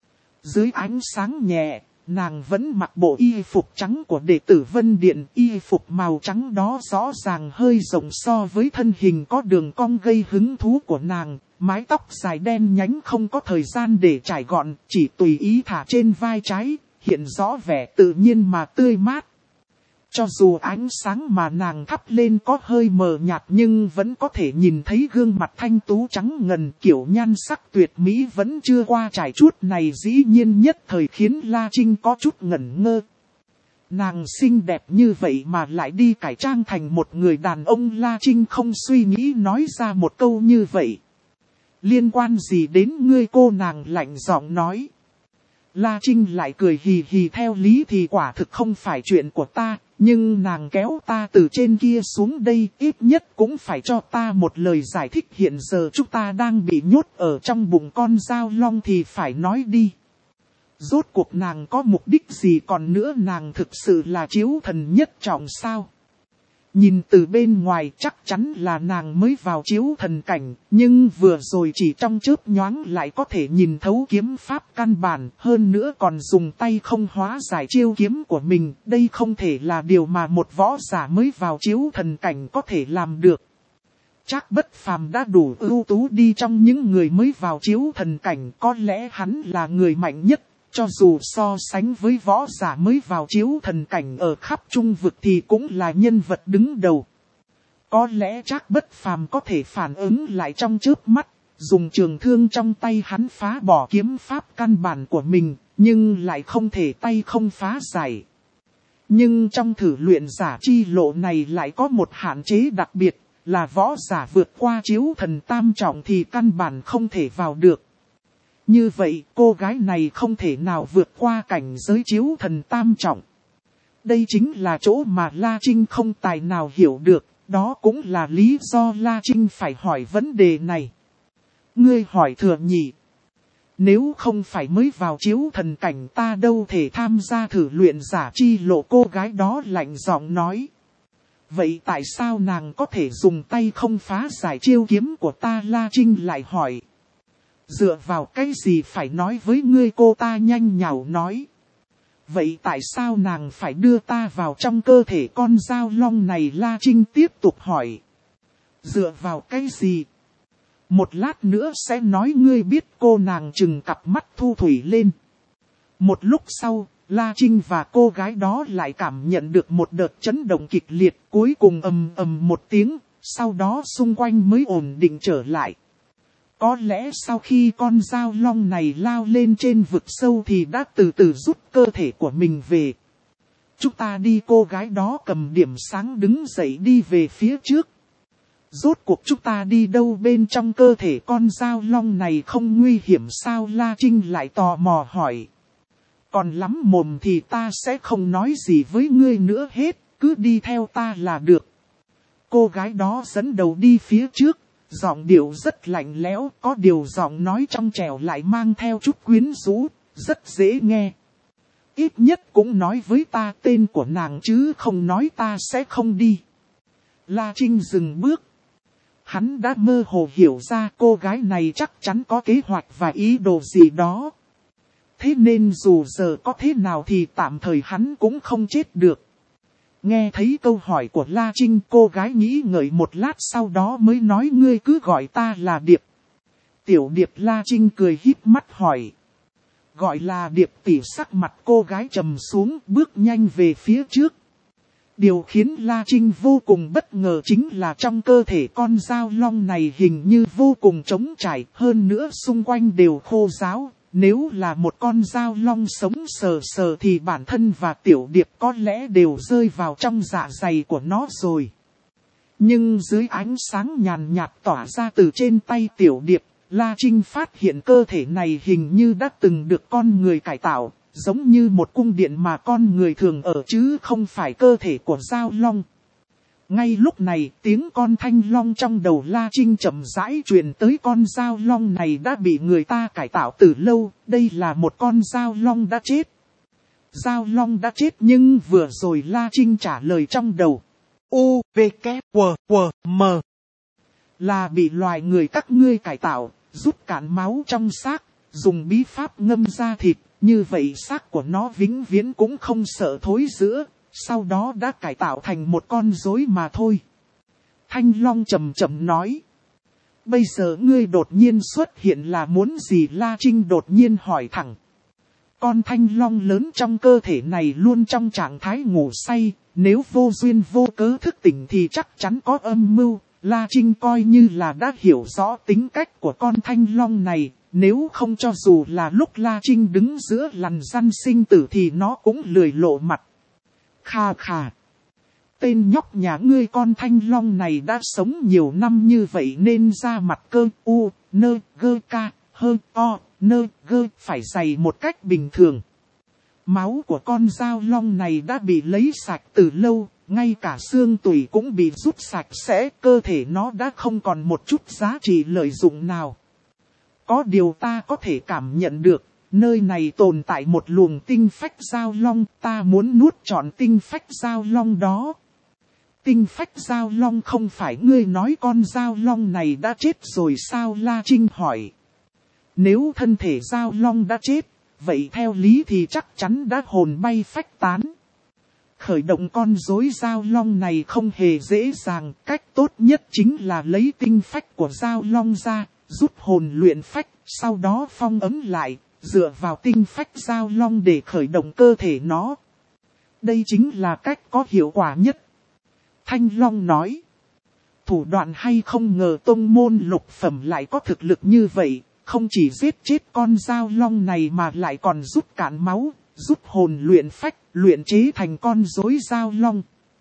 Dưới ánh sáng nhẹ, nàng vẫn mặc bộ y phục trắng của đệ tử Vân Điện. Y phục màu trắng đó rõ ràng hơi rộng so với thân hình có đường cong gây hứng thú của nàng. Mái tóc dài đen nhánh không có thời gian để trải gọn, chỉ tùy ý thả trên vai trái, hiện rõ vẻ tự nhiên mà tươi mát. Cho dù ánh sáng mà nàng thắp lên có hơi mờ nhạt nhưng vẫn có thể nhìn thấy gương mặt thanh tú trắng ngần, kiểu nhan sắc tuyệt mỹ vẫn chưa qua trải chút này dĩ nhiên nhất thời khiến La Trinh có chút ngẩn ngơ. Nàng xinh đẹp như vậy mà lại đi cải trang thành một người đàn ông. La Trinh không suy nghĩ nói ra một câu như vậy. Liên quan gì đến ngươi? Cô nàng lạnh giọng nói. La Trinh lại cười hì hì, theo lý thì quả thực không phải chuyện của ta, nhưng nàng kéo ta từ trên kia xuống đây, ít nhất cũng phải cho ta một lời giải thích. Hiện giờ chúng ta đang bị nhốt ở trong bụng con dao long thì phải nói đi. Rốt cuộc nàng có mục đích gì? Còn nữa, nàng thực sự là chiếu thần nhất trọng sao? Nhìn từ bên ngoài chắc chắn là nàng mới vào chiếu thần cảnh, nhưng vừa rồi chỉ trong chớp nhoáng lại có thể nhìn thấu kiếm pháp căn bản, hơn nữa còn dùng tay không hóa giải chiêu kiếm của mình. Đây không thể là điều mà một võ giả mới vào chiếu thần cảnh có thể làm được. Trác Bất Phàm đã đủ ưu tú đi trong những người mới vào chiếu thần cảnh, có lẽ hắn là người mạnh nhất. Cho dù so sánh với võ giả mới vào chiếu thần cảnh ở khắp trung vực thì cũng là nhân vật đứng đầu. Có lẽ Trác Bất Phàm có thể phản ứng lại trong chớp mắt, dùng trường thương trong tay hắn phá bỏ kiếm pháp căn bản của mình, nhưng lại không thể tay không phá giải. Nhưng trong thử luyện giả chi lộ này lại có một hạn chế đặc biệt, là võ giả vượt qua chiếu thần tam trọng thì căn bản không thể vào được. Như vậy cô gái này không thể nào vượt qua cảnh giới chiếu thần tam trọng. Đây chính là chỗ mà La Trinh không tài nào hiểu được, đó cũng là lý do La Trinh phải hỏi vấn đề này. Ngươi hỏi thừa nhỉ? Nếu không phải mới vào chiếu thần cảnh ta đâu thể tham gia thử luyện giả chi lộ, cô gái đó lạnh giọng nói. Vậy tại sao nàng có thể dùng tay không phá giải chiêu kiếm của ta? La Trinh lại hỏi. Dựa vào cái gì phải nói với ngươi? Cô ta nhanh nhảu nói. Vậy tại sao nàng phải đưa ta vào trong cơ thể con dao long này? La Trinh tiếp tục hỏi. Dựa vào cái gì? Một lát nữa sẽ nói ngươi biết. Cô nàng trừng cặp mắt thu thủy lên. Một lúc sau, La Trinh và cô gái đó lại cảm nhận được một đợt chấn động kịch liệt, cuối cùng ầm ầm một tiếng, sau đó xung quanh mới ổn định trở lại. Có lẽ sau khi con dao long này lao lên trên vực sâu thì đã từ từ rút cơ thể của mình về. Chúng ta đi. Cô gái đó cầm điểm sáng đứng dậy đi về phía trước. Rốt cuộc chúng ta đi đâu? Bên trong cơ thể con dao long này không nguy hiểm sao? La Trinh lại tò mò hỏi. Còn lắm mồm thì ta sẽ không nói gì với ngươi nữa hết, cứ đi theo ta là được. Cô gái đó dẫn đầu đi phía trước, giọng điệu rất lạnh lẽo, có điều giọng nói trong trẻo lại mang theo chút quyến rũ, rất dễ nghe. Ít nhất cũng nói với ta tên của nàng chứ không nói ta sẽ không đi. La Trinh dừng bước. Hắn đã mơ hồ hiểu ra cô gái này chắc chắn có kế hoạch và ý đồ gì đó. Thế nên dù giờ có thế nào thì tạm thời hắn cũng không chết được. Nghe thấy câu hỏi của La Trinh, cô gái nghĩ ngợi một lát sau đó mới nói ngươi cứ gọi ta là Điệp. Tiểu Điệp. La Trinh cười híp mắt hỏi. Gọi là Điệp tỷ. Sắc mặt cô gái trầm xuống, bước nhanh về phía trước. Điều khiến La Trinh vô cùng bất ngờ chính là trong cơ thể con dao long này hình như vô cùng trống trải, hơn nữa xung quanh đều khô ráo. Nếu là một con dao long sống sờ sờ thì bản thân và Tiểu Điệp có lẽ đều rơi vào trong dạ dày của nó rồi. Nhưng dưới ánh sáng nhàn nhạt tỏa ra từ trên tay Tiểu Điệp, La Trinh phát hiện cơ thể này hình như đã từng được con người cải tạo, giống như một cung điện mà con người thường ở chứ không phải cơ thể của dao long. Ngay lúc này, tiếng con thanh long trong đầu La Trinh chậm rãi truyền tới. Con dao long này đã bị người ta cải tạo từ lâu, đây là một con dao long đã chết. Dao long đã chết nhưng vừa rồi La Trinh trả lời trong đầu. U, V, K, W, W, M. Là bị loài người các ngươi cải tạo, rút cạn máu trong xác, dùng bí pháp ngâm ra thịt, như vậy xác của nó vĩnh viễn cũng không sợ thối rữa. Sau đó đã cải tạo thành một con rối mà thôi. Thanh Long trầm trầm nói. Bây giờ ngươi đột nhiên xuất hiện là muốn gì? La Trinh đột nhiên hỏi thẳng. Con Thanh Long lớn trong cơ thể này luôn trong trạng thái ngủ say. Nếu vô duyên vô cớ thức tỉnh thì chắc chắn có âm mưu. La Trinh coi như là đã hiểu rõ tính cách của con Thanh Long này. Nếu không cho dù là lúc La Trinh đứng giữa lằn răn sinh tử thì nó cũng lười lộ mặt. Khà khà. Tên nhóc nhà ngươi con Thanh Long này đã sống nhiều năm như vậy nên da mặt cơ u, nơ, gơ ca, hơ, o, nơ, gơ phải dày một cách bình thường. Máu của con dao long này đã bị lấy sạch từ lâu, ngay cả xương tủy cũng bị rút sạch sẽ, cơ thể nó đã không còn một chút giá trị lợi dụng nào. Có điều ta có thể cảm nhận được. Nơi này tồn tại một luồng tinh phách dao long, ta muốn nuốt trọn tinh phách dao long đó. Tinh phách dao long không phải ngươi nói con dao long này đã chết rồi sao? La Trinh hỏi. Nếu thân thể dao long đã chết, vậy theo lý thì chắc chắn đã hồn bay phách tán. Khởi động con rối dao long này không hề dễ dàng, cách tốt nhất chính là lấy tinh phách của dao long ra, rút hồn luyện phách, sau đó phong ấn lại. Dựa vào tinh phách dao long để khởi động cơ thể nó. Đây chính là cách có hiệu quả nhất. Thanh Long nói. Thủ đoạn hay không ngờ tông môn lục phẩm lại có thực lực như vậy. Không chỉ giết chết con dao long này mà lại còn rút cạn máu, rút hồn luyện phách, luyện chế thành con rối dao long.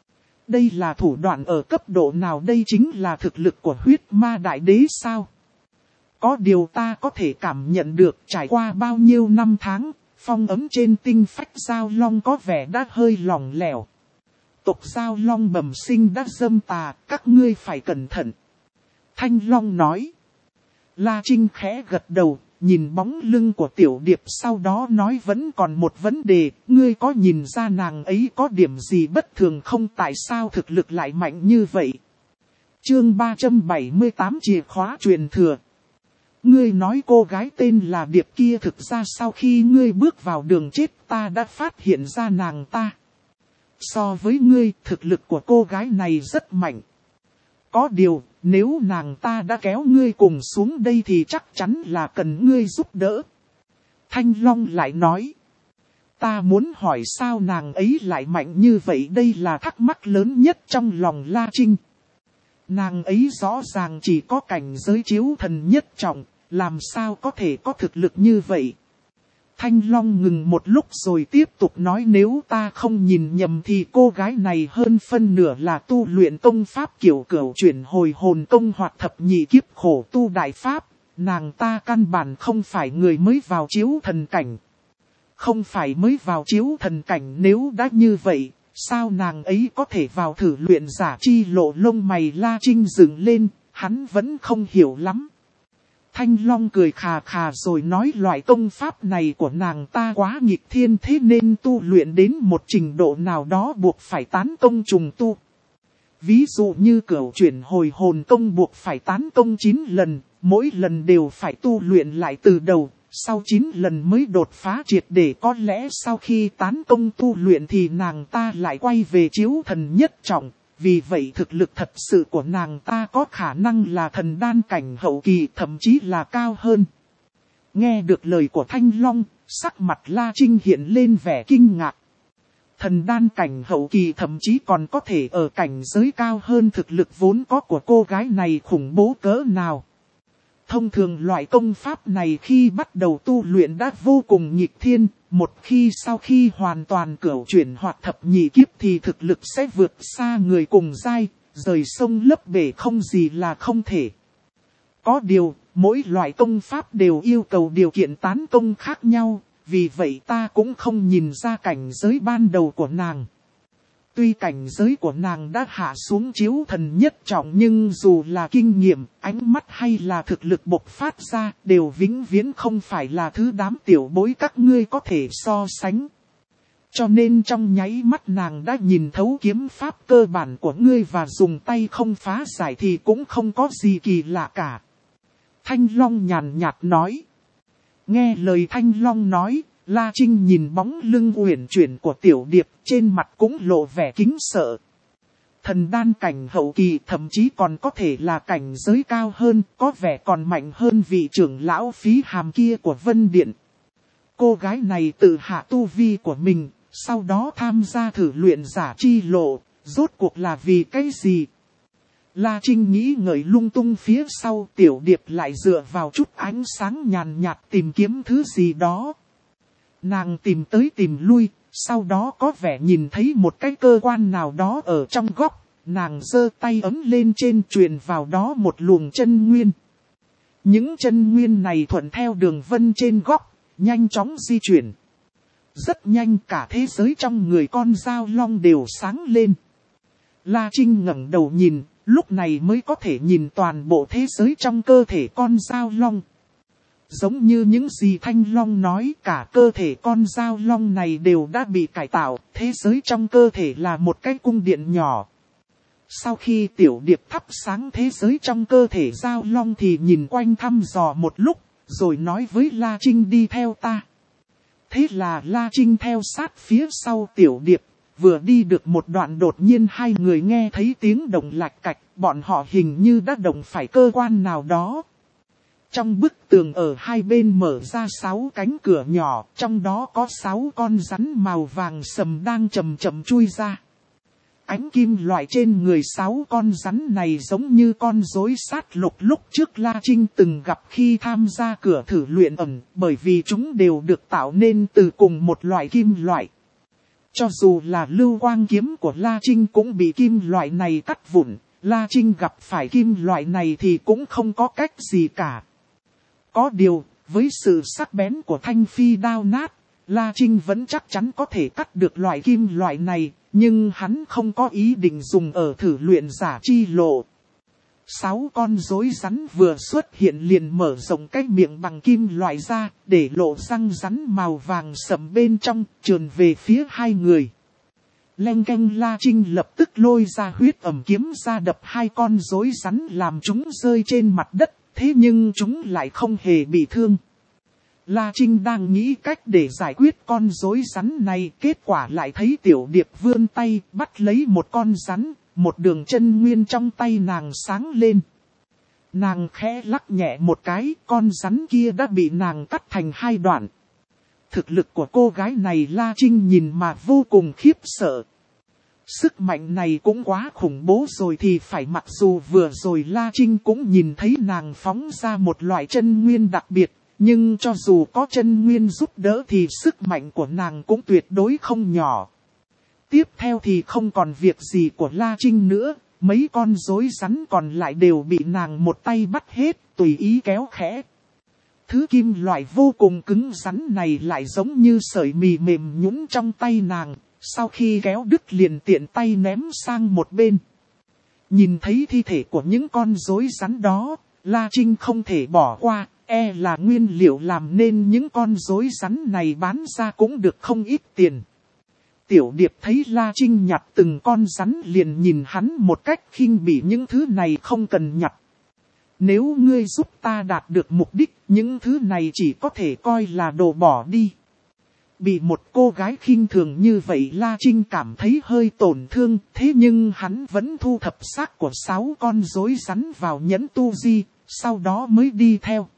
Đây là thủ đoạn ở cấp độ nào? Đây chính là thực lực của huyết ma đại đế sao? Có điều ta có thể cảm nhận được trải qua bao nhiêu năm tháng, phong ấm trên tinh phách Giao Long có vẻ đã hơi lỏng lẻo. Tộc Giao Long bẩm sinh đã dâm tà, các ngươi phải cẩn thận. Thanh Long nói. La Trinh khẽ gật đầu, nhìn bóng lưng của Tiểu Điệp sau đó nói vẫn còn một vấn đề, ngươi có nhìn ra nàng ấy có điểm gì bất thường không, tại sao thực lực lại mạnh như vậy? Chương ba trăm bảy mươi tám chìa khóa truyền thừa. Ngươi nói cô gái tên là Điệp kia, thực ra sau khi ngươi bước vào đường chết ta đã phát hiện ra nàng ta. So với ngươi, thực lực của cô gái này rất mạnh. Có điều, nếu nàng ta đã kéo ngươi cùng xuống đây thì chắc chắn là cần ngươi giúp đỡ. Thanh Long lại nói. Ta muốn hỏi sao nàng ấy lại mạnh như vậy, đây là thắc mắc lớn nhất trong lòng La Trinh. Nàng ấy rõ ràng chỉ có cảnh giới chiếu thần nhất trọng, làm sao có thể có thực lực như vậy. Thanh Long ngừng một lúc rồi tiếp tục nói, nếu ta không nhìn nhầm thì cô gái này hơn phân nửa là tu luyện công pháp kiểu cửu chuyển hồi hồn công hoặc thập nhị kiếp khổ tu đại pháp. Nàng ta căn bản không phải người mới vào chiếu thần cảnh. Không phải mới vào chiếu thần cảnh, nếu đã như vậy, sao nàng ấy có thể vào thử luyện giả chi lộ? Lông mày La Trinh dựng lên, hắn vẫn không hiểu lắm. Thanh Long cười khà khà rồi nói, loại công pháp này của nàng ta quá nghịch thiên, thế nên tu luyện đến một trình độ nào đó buộc phải tán công trùng tu. Ví dụ như cửu chuyển hồi hồn công buộc phải tán công chín lần, mỗi lần đều phải tu luyện lại từ đầu, sau chín lần mới đột phá triệt để. Có lẽ sau khi tán công tu luyện thì nàng ta lại quay về chiếu thần nhất trọng. Vì vậy thực lực thật sự của nàng ta có khả năng là thần đan cảnh hậu kỳ, thậm chí là cao hơn. Nghe được lời của Thanh Long, sắc mặt La Trinh hiện lên vẻ kinh ngạc. Thần đan cảnh hậu kỳ thậm chí còn có thể ở cảnh giới cao hơn, thực lực vốn có của cô gái này khủng bố cỡ nào. Thông thường loại công pháp này khi bắt đầu tu luyện đã vô cùng nghịch thiên, một khi sau khi hoàn toàn cửu chuyển hoặc thập nhị kiếp thì thực lực sẽ vượt xa người cùng giai, rời sông lấp bể không gì là không thể. Có điều, mỗi loại công pháp đều yêu cầu điều kiện tán công khác nhau, vì vậy ta cũng không nhìn ra cảnh giới ban đầu của nàng. Tuy cảnh giới của nàng đã hạ xuống chiếu thần nhất trọng, nhưng dù là kinh nghiệm, ánh mắt hay là thực lực bộc phát ra, đều vĩnh viễn không phải là thứ đám tiểu bối các ngươi có thể so sánh. Cho nên trong nháy mắt nàng đã nhìn thấu kiếm pháp cơ bản của ngươi và dùng tay không phá giải thì cũng không có gì kỳ lạ cả. Thanh Long nhàn nhạt nói. Nghe lời Thanh Long nói, La Trinh nhìn bóng lưng uyển chuyển của Tiểu Điệp, trên mặt cũng lộ vẻ kính sợ. Thần đan cảnh hậu kỳ thậm chí còn có thể là cảnh giới cao hơn, có vẻ còn mạnh hơn vị trưởng lão Phí Hàm kia của Vân Điện. Cô gái này tự hạ tu vi của mình, sau đó tham gia thử luyện giả chi lộ, rốt cuộc là vì cái gì? La Trinh nghĩ ngợi lung tung, phía sau Tiểu Điệp lại dựa vào chút ánh sáng nhàn nhạt tìm kiếm thứ gì đó. Nàng tìm tới tìm lui, sau đó có vẻ nhìn thấy một cái cơ quan nào đó ở trong góc, nàng giơ tay ấm lên trên, truyền vào đó một luồng chân nguyên. Những chân nguyên này thuận theo đường vân trên góc, nhanh chóng di chuyển. Rất nhanh cả thế giới trong người con Giao Long đều sáng lên. La Trinh ngẩng đầu nhìn, lúc này mới có thể nhìn toàn bộ thế giới trong cơ thể con Giao Long. Giống như những gì Thanh Long nói, cả cơ thể con Giao Long này đều đã bị cải tạo, thế giới trong cơ thể là một cái cung điện nhỏ. Sau khi Tiểu Điệp thắp sáng thế giới trong cơ thể Giao Long thì nhìn quanh thăm dò một lúc, rồi nói với La Trinh đi theo ta. Thế là La Trinh theo sát phía sau Tiểu Điệp, vừa đi được một đoạn đột nhiên hai người nghe thấy tiếng động lạch cạch, bọn họ hình như đã động phải cơ quan nào đó. Trong bức tường ở hai bên mở ra sáu cánh cửa nhỏ, trong đó có sáu con rắn màu vàng sầm đang chậm chậm chui ra. Ánh kim loại trên người sáu con rắn này giống như con rối sát lục lúc trước La Trinh từng gặp khi tham gia cửa thử luyện ẩn, bởi vì chúng đều được tạo nên từ cùng một loại kim loại. Cho dù là lưu quang kiếm của La Trinh cũng bị kim loại này cắt vụn, La Trinh gặp phải kim loại này thì cũng không có cách gì cả. Có điều, với sự sắc bén của thanh phi đao nát, La Trinh vẫn chắc chắn có thể cắt được loại kim loại này, nhưng hắn không có ý định dùng ở thử luyện giả chi lộ. Sáu con rối rắn vừa xuất hiện liền mở rộng cái miệng bằng kim loại ra, để lộ răng rắn màu vàng sẫm bên trong, trườn về phía hai người. Leng keng, La Trinh lập tức lôi ra huyết ẩm kiếm ra đập hai con rối rắn làm chúng rơi trên mặt đất, thế nhưng chúng lại không hề bị thương. La Trinh đang nghĩ cách để giải quyết con rối rắn này, kết quả lại thấy Tiểu Điệp vươn tay bắt lấy một con rắn, một đường chân nguyên trong tay nàng sáng lên. Nàng khẽ lắc nhẹ một cái, con rắn kia đã bị nàng cắt thành hai đoạn. Thực lực của cô gái này La Trinh nhìn mà vô cùng khiếp sợ. Sức mạnh này cũng quá khủng bố rồi thì phải, mặc dù vừa rồi La Trinh cũng nhìn thấy nàng phóng ra một loại chân nguyên đặc biệt. Nhưng cho dù có chân nguyên giúp đỡ thì sức mạnh của nàng cũng tuyệt đối không nhỏ. Tiếp theo thì không còn việc gì của La Trinh nữa, mấy con rối rắn còn lại đều bị nàng một tay bắt hết, tùy ý kéo khẽ. Thứ kim loại vô cùng cứng rắn này lại giống như sợi mì mềm nhũn trong tay nàng, sau khi kéo đứt liền tiện tay ném sang một bên. Nhìn thấy thi thể của những con rối rắn đó, La Trinh không thể bỏ qua. E là nguyên liệu làm nên những con rối rắn này bán ra cũng được không ít tiền. Tiểu Điệp thấy La Trinh nhặt từng con rắn liền nhìn hắn một cách khinh bỉ, những thứ này không cần nhặt. Nếu ngươi giúp ta đạt được mục đích, những thứ này chỉ có thể coi là đồ bỏ đi. Bị một cô gái khinh thường như vậy La Trinh cảm thấy hơi tổn thương, thế nhưng hắn vẫn thu thập xác của sáu con rối rắn vào nhẫn tu di, sau đó mới đi theo.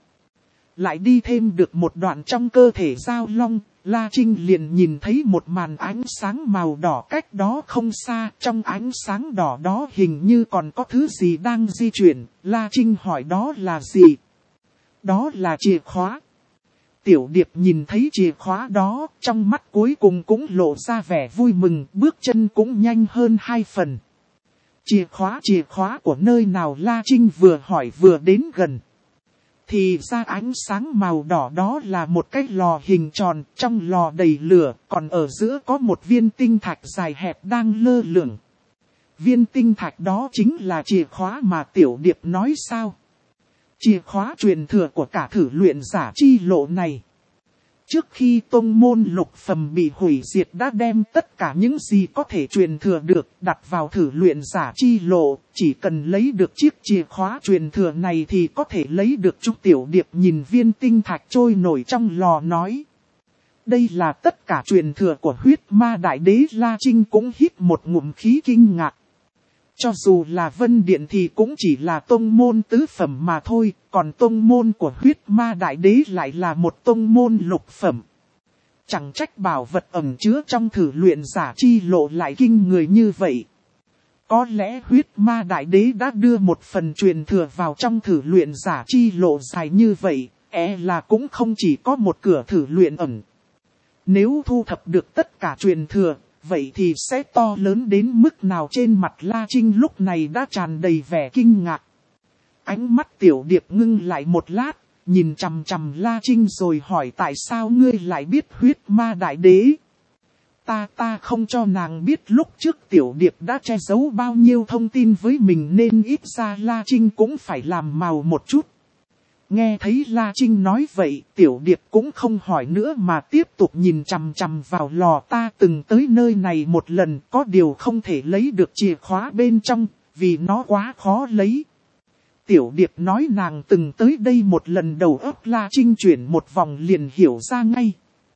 Lại đi thêm được một đoạn trong cơ thể Giao Long, La Trinh liền nhìn thấy một màn ánh sáng màu đỏ cách đó không xa. Trong ánh sáng đỏ đó hình như còn có thứ gì đang di chuyển. La Trinh hỏi đó là gì? Đó là chìa khóa. Tiểu Điệp nhìn thấy chìa khóa đó, trong mắt cuối cùng cũng lộ ra vẻ vui mừng, bước chân cũng nhanh hơn hai phần. Chìa khóa, chìa khóa của nơi nào? La Trinh vừa hỏi vừa đến gần. Thì ra ánh sáng màu đỏ đó là một cái lò hình tròn, trong lò đầy lửa, còn ở giữa có một viên tinh thạch dài hẹp đang lơ lửng. Viên tinh thạch đó chính là chìa khóa mà Tiểu Điệp nói sao? Chìa khóa truyền thừa của cả thử luyện giả chi lộ này. Trước khi tông môn lục phẩm bị hủy diệt đã đem tất cả những gì có thể truyền thừa được đặt vào thử luyện giả chi lộ, chỉ cần lấy được chiếc chìa khóa truyền thừa này thì có thể lấy được. Chú Tiểu Điệp nhìn viên tinh thạch trôi nổi trong lò nói. Đây là tất cả truyền thừa của huyết ma đại đế. La Trinh cũng hít một ngụm khí kinh ngạc. Cho dù là Vân Điện thì cũng chỉ là tông môn tứ phẩm mà thôi, còn tông môn của huyết ma đại đế lại là một tông môn lục phẩm. Chẳng trách bảo vật ẩn chứa trong thử luyện giả chi lộ lại kinh người như vậy. Có lẽ huyết ma đại đế đã đưa một phần truyền thừa vào trong thử luyện giả chi lộ dài như vậy, e là cũng không chỉ có một cửa thử luyện ẩn. Nếu thu thập được tất cả truyền thừa, vậy thì sẽ to lớn đến mức nào? Trên mặt La Trinh lúc này đã tràn đầy vẻ kinh ngạc. Ánh mắt Tiểu Điệp ngưng lại một lát, nhìn chằm chằm La Trinh rồi hỏi tại sao ngươi lại biết huyết ma đại đế? Ta ta không cho nàng biết lúc trước Tiểu Điệp đã che giấu bao nhiêu thông tin với mình nên ít ra La Trinh cũng phải làm màu một chút. Nghe thấy La Trinh nói vậy, Tiểu Điệp cũng không hỏi nữa mà tiếp tục nhìn chằm chằm vào lò. Ta từng tới nơi này một lần, có điều không thể lấy được chìa khóa bên trong, vì nó quá khó lấy. Tiểu Điệp nói nàng từng tới đây một lần, đầu óc La Trinh chuyển một vòng liền hiểu ra ngay.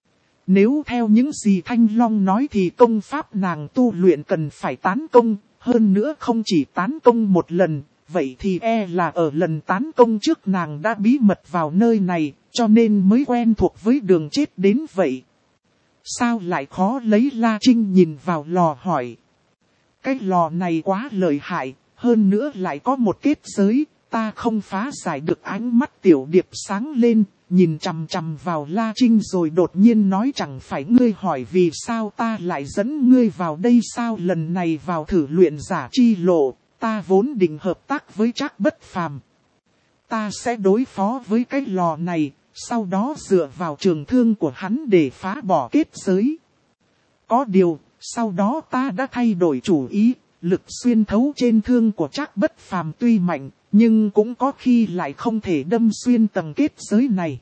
Nếu theo những gì Thanh Long nói thì công pháp nàng tu luyện cần phải tán công, hơn nữa không chỉ tán công một lần. Vậy thì e là ở lần tán công trước nàng đã bí mật vào nơi này, cho nên mới quen thuộc với đường chết đến vậy. Sao lại khó lấy? La Trinh nhìn vào lò hỏi. Cái lò này quá lợi hại, hơn nữa lại có một kết giới, ta không phá giải được. Ánh mắt Tiểu Điệp sáng lên, nhìn chằm chằm vào La Trinh rồi đột nhiên nói chẳng phải ngươi hỏi vì sao ta lại dẫn ngươi vào đây sao? Lần này vào thử luyện giả chi lộ. Ta vốn định hợp tác với Trác Bất Phàm. ta sẽ đối phó với cái lò này, sau đó dựa vào trường thương của hắn để phá bỏ kết giới. Có điều, sau đó ta đã thay đổi chủ ý, lực xuyên thấu trên thương của Trác Bất Phàm tuy mạnh, nhưng cũng có khi lại không thể đâm xuyên tầng kết giới này.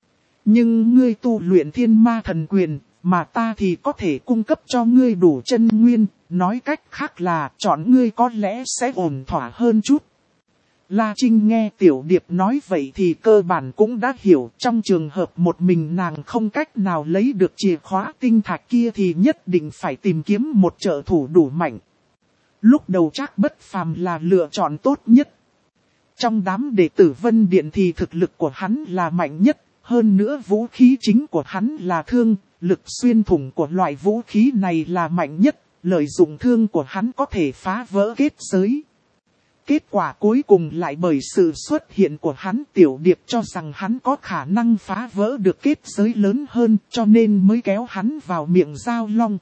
Nhưng ngươi tu luyện Thiên Ma Thần Quyền, mà ta thì có thể cung cấp cho ngươi đủ chân nguyên, nói cách khác là chọn ngươi có lẽ sẽ ổn thỏa hơn chút. La Trinh nghe Tiểu Điệp nói vậy thì cơ bản cũng đã hiểu, trong trường hợp một mình nàng không cách nào lấy được chìa khóa tinh thạch kia thì nhất định phải tìm kiếm một trợ thủ đủ mạnh. Lúc đầu Trác Bất Phàm là lựa chọn tốt nhất. Trong đám đệ tử Vân Điện thì thực lực của hắn là mạnh nhất, hơn nữa vũ khí chính của hắn là thương, lực xuyên thủng của loại vũ khí này là mạnh nhất, lợi dụng thương của hắn có thể phá vỡ kết giới. Kết quả cuối cùng lại bởi sự xuất hiện của hắn, Tiểu Điệp cho rằng hắn có khả năng phá vỡ được kết giới lớn hơn, cho nên mới kéo hắn vào miệng Giao Long.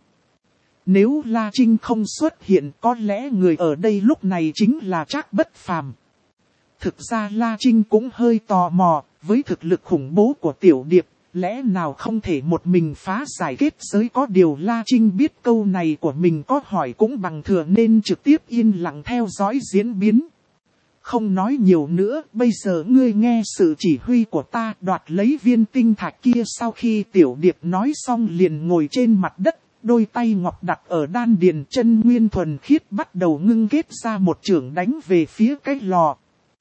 Nếu La Trinh không xuất hiện, có lẽ người ở đây lúc này chính là Trác Bất Phàm. Thực ra La Trinh cũng hơi tò mò, với thực lực khủng bố của Tiểu Điệp, lẽ nào không thể một mình phá giải kết giới. Có điều La Trinh biết câu này của mình có hỏi cũng bằng thừa nên trực tiếp yên lặng theo dõi diễn biến. Không nói nhiều nữa, bây giờ ngươi nghe sự chỉ huy của ta, đoạt lấy viên tinh thạch kia. Sau khi Tiểu Điệp nói xong liền ngồi trên mặt đất, đôi tay ngọc đặt ở đan điền, chân nguyên thuần khiết bắt đầu ngưng kết ra một chưởng đánh về phía cái lò.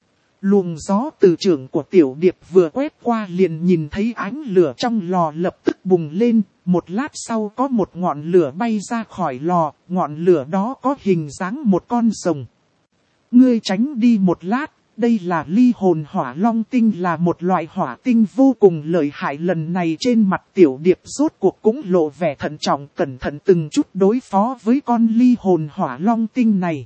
Luồng gió từ chưởng của Tiểu Điệp vừa quét qua liền nhìn thấy ánh lửa trong lò lập tức bùng lên, một lát sau có một ngọn lửa bay ra khỏi lò, ngọn lửa đó có hình dáng một con rồng. Ngươi tránh đi một lát, đây là ly hồn hỏa long tinh, là một loại hỏa tinh vô cùng lợi hại. Lần này trên mặt Tiểu Điệp rốt cuộc cũng lộ vẻ thận trọng, cẩn thận từng chút đối phó với con ly hồn hỏa long tinh này.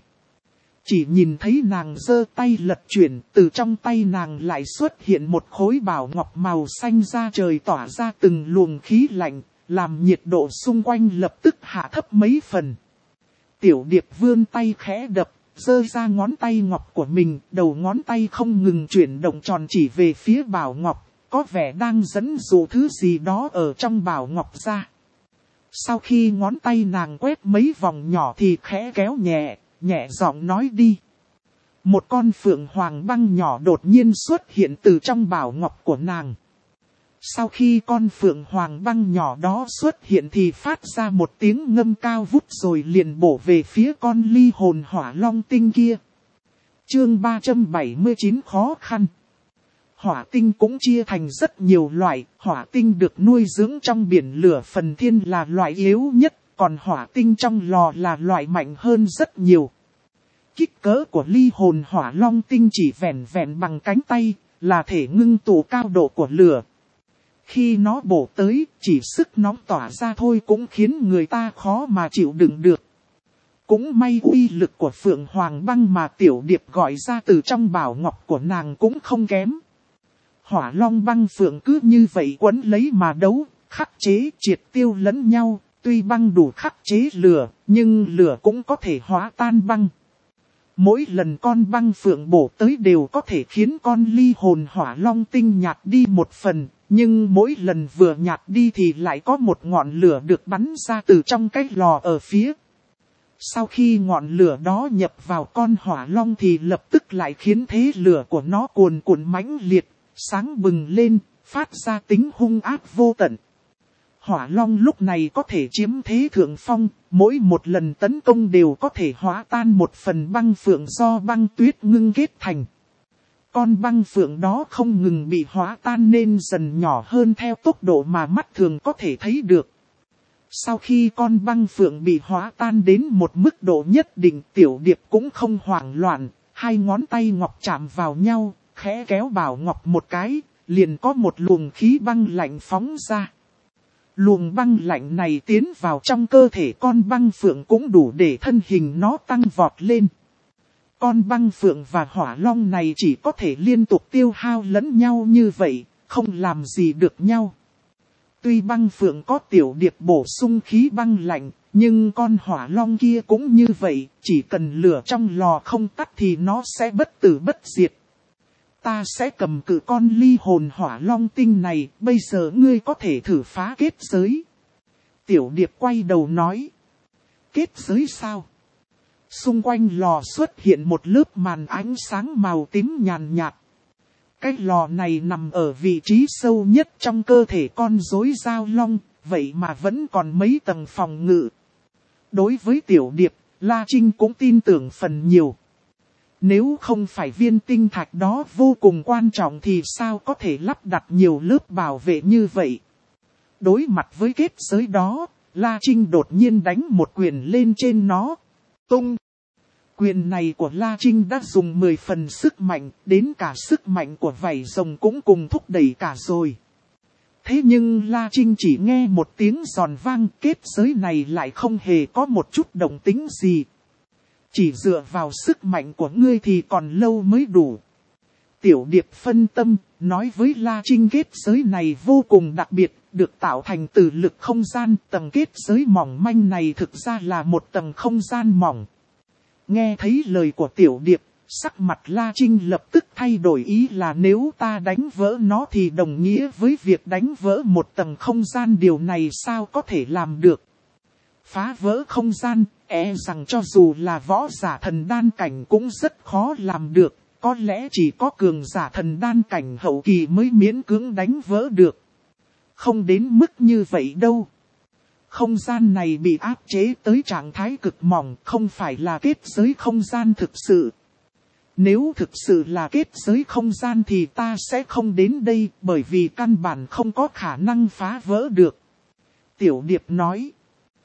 Chỉ nhìn thấy nàng giơ tay lật chuyển, từ trong tay nàng lại xuất hiện một khối bảo ngọc màu xanh da trời tỏa ra từng luồng khí lạnh, làm nhiệt độ xung quanh lập tức hạ thấp mấy phần. Tiểu Điệp vươn tay khẽ đập, giơ ra ngón tay ngọc của mình, đầu ngón tay không ngừng chuyển động tròn chỉ về phía bảo ngọc, có vẻ đang dẫn dụ thứ gì đó ở trong bảo ngọc ra. Sau khi ngón tay nàng quét mấy vòng nhỏ thì khẽ kéo nhẹ, nhẹ giọng nói đi. Một con phượng hoàng băng nhỏ đột nhiên xuất hiện từ trong bảo ngọc của nàng. Sau khi con phượng hoàng băng nhỏ đó xuất hiện thì phát ra một tiếng ngâm cao vút rồi liền bổ về phía con ly hồn hỏa long tinh kia. Chương ba trăm bảy mươi chín khó khăn. Hỏa tinh cũng chia thành rất nhiều loại, hỏa tinh được nuôi dưỡng trong biển lửa phần thiên là loại yếu nhất, còn hỏa tinh trong lò là loại mạnh hơn rất nhiều. Kích cỡ của ly hồn hỏa long tinh chỉ vẹn vẹn bằng cánh tay, là thể ngưng tụ cao độ của lửa. Khi nó bổ tới, chỉ sức nóng tỏa ra thôi cũng khiến người ta khó mà chịu đựng được. Cũng may uy lực của phượng hoàng băng mà Tiểu Điệp gọi ra từ trong bảo ngọc của nàng cũng không kém. Hỏa long băng phượng cứ như vậy quấn lấy mà đấu, khắc chế triệt tiêu lẫn nhau. Tuy băng đủ khắc chế lửa, nhưng lửa cũng có thể hóa tan băng. Mỗi lần con băng phượng bổ tới đều có thể khiến con ly hồn hỏa long tinh nhạt đi một phần, nhưng mỗi lần vừa nhạt đi thì lại có một ngọn lửa được bắn ra từ trong cái lò ở phía. Sau khi ngọn lửa đó nhập vào con hỏa long thì lập tức lại khiến thế lửa của nó cuồn cuộn mãnh liệt, sáng bừng lên, phát ra tính hung ác vô tận. Hỏa long lúc này có thể chiếm thế thượng phong, mỗi một lần tấn công đều có thể hóa tan một phần băng phượng do băng tuyết ngưng kết thành. Con băng phượng đó không ngừng bị hóa tan nên dần nhỏ hơn theo tốc độ mà mắt thường có thể thấy được. Sau khi con băng phượng bị hóa tan đến một mức độ nhất định, Tiểu Điệp cũng không hoảng loạn, hai ngón tay ngọc chạm vào nhau, khẽ kéo bảo ngọc một cái, liền có một luồng khí băng lạnh phóng ra. Luồng băng lạnh này tiến vào trong cơ thể con băng phượng cũng đủ để thân hình nó tăng vọt lên. Con băng phượng và hỏa long này chỉ có thể liên tục tiêu hao lẫn nhau như vậy, không làm gì được nhau. Tuy băng phượng có Tiểu Điệp bổ sung khí băng lạnh, nhưng con hỏa long kia cũng như vậy, chỉ cần lửa trong lò không tắt thì nó sẽ bất tử bất diệt. ta sẽ cầm cự con ly hồn hỏa long tinh này, bây giờ ngươi có thể thử phá kết giới. Tiểu điệp quay đầu nói. Kết giới sao? Xung quanh lò xuất hiện một lớp màn ánh sáng màu tím nhàn nhạt. Cái lò này nằm ở vị trí sâu nhất trong cơ thể con rối giao long, vậy mà vẫn còn mấy tầng phòng ngự. Đối với tiểu điệp, La Trinh cũng tin tưởng phần nhiều. Nếu không phải viên tinh thạch đó vô cùng quan trọng thì sao có thể lắp đặt nhiều lớp bảo vệ như vậy? Đối mặt với kết giới đó, La Trinh đột nhiên đánh một quyền lên trên nó. Tung! Quyền này của La Trinh đã dùng mười phần sức mạnh, đến cả sức mạnh của vảy rồng cũng cùng thúc đẩy cả rồi. Thế nhưng La Trinh chỉ nghe một tiếng giòn vang, kết giới này lại không hề có một chút động tĩnh gì. Chỉ dựa vào sức mạnh của ngươi thì còn lâu mới đủ. Tiểu điệp phân tâm, nói với La Trinh kết giới này vô cùng đặc biệt, được tạo thành từ lực không gian. Tầng kết giới mỏng manh này thực ra là một tầng không gian mỏng. Nghe thấy lời của tiểu điệp, sắc mặt La Trinh lập tức thay đổi ý là nếu ta đánh vỡ nó thì đồng nghĩa với việc đánh vỡ một tầng không gian, điều này sao có thể làm được. Phá vỡ không gian, e rằng cho dù là võ giả thần đan cảnh cũng rất khó làm được, có lẽ chỉ có cường giả thần đan cảnh hậu kỳ mới miễn cưỡng đánh vỡ được. Không đến mức như vậy đâu. Không gian này bị áp chế tới trạng thái cực mỏng, không phải là kết giới không gian thực sự. Nếu thực sự là kết giới không gian thì ta sẽ không đến đây, bởi vì căn bản không có khả năng phá vỡ được. Tiểu điệp nói.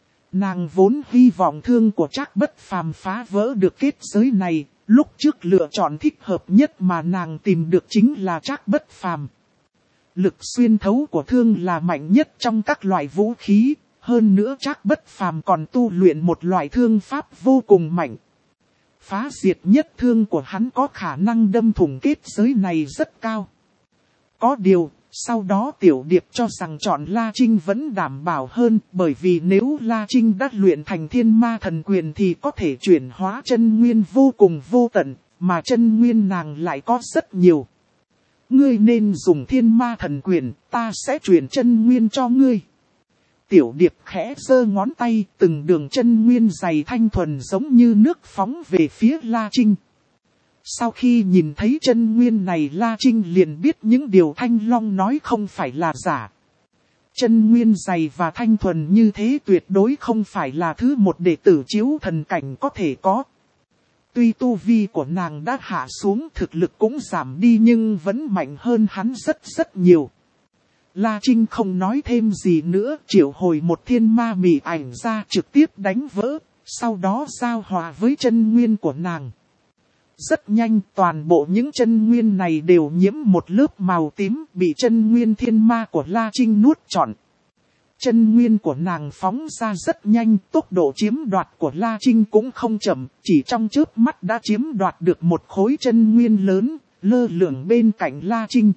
Nàng vốn hy vọng thương của Trác Bất Phàm phá vỡ được kết giới này, lúc trước lựa chọn thích hợp nhất mà nàng tìm được chính là Trác Bất Phàm. Lực xuyên thấu của thương là mạnh nhất trong các loại vũ khí, hơn nữa Trác Bất Phàm còn tu luyện một loại thương pháp vô cùng mạnh. Phá diệt nhất thương của hắn có khả năng đâm thủng kết giới này rất cao. Có điều, sau đó tiểu điệp cho rằng chọn La Trinh vẫn đảm bảo hơn, bởi vì nếu La Trinh đã luyện thành thiên ma thần quyền thì có thể chuyển hóa chân nguyên vô cùng vô tận, mà chân nguyên nàng lại có rất nhiều. Ngươi nên dùng thiên ma thần quyền, ta sẽ chuyển chân nguyên cho ngươi. Tiểu điệp khẽ giơ ngón tay, từng đường chân nguyên dày thanh thuần giống như nước phóng về phía La Trinh. Sau khi nhìn thấy chân nguyên này, La Trinh liền biết những điều Thanh Long nói không phải là giả. Chân nguyên dày và thanh thuần như thế tuyệt đối không phải là thứ một đệ tử chiếu thần cảnh có thể có. Tuy tu vi của nàng đã hạ xuống, thực lực cũng giảm đi nhưng vẫn mạnh hơn hắn rất rất nhiều. La Trinh không nói thêm gì nữa, triệu hồi một thiên ma mị ảnh ra trực tiếp đánh vỡ, sau đó giao hòa với chân nguyên của nàng. Rất nhanh toàn bộ những chân nguyên này đều nhiễm một lớp màu tím, bị chân nguyên thiên ma của La Trinh nuốt trọn. Chân nguyên của nàng phóng ra rất nhanh, tốc độ chiếm đoạt của La Trinh cũng không chậm, chỉ trong chớp mắt đã chiếm đoạt được một khối chân nguyên lớn, lơ lửng bên cạnh La Trinh.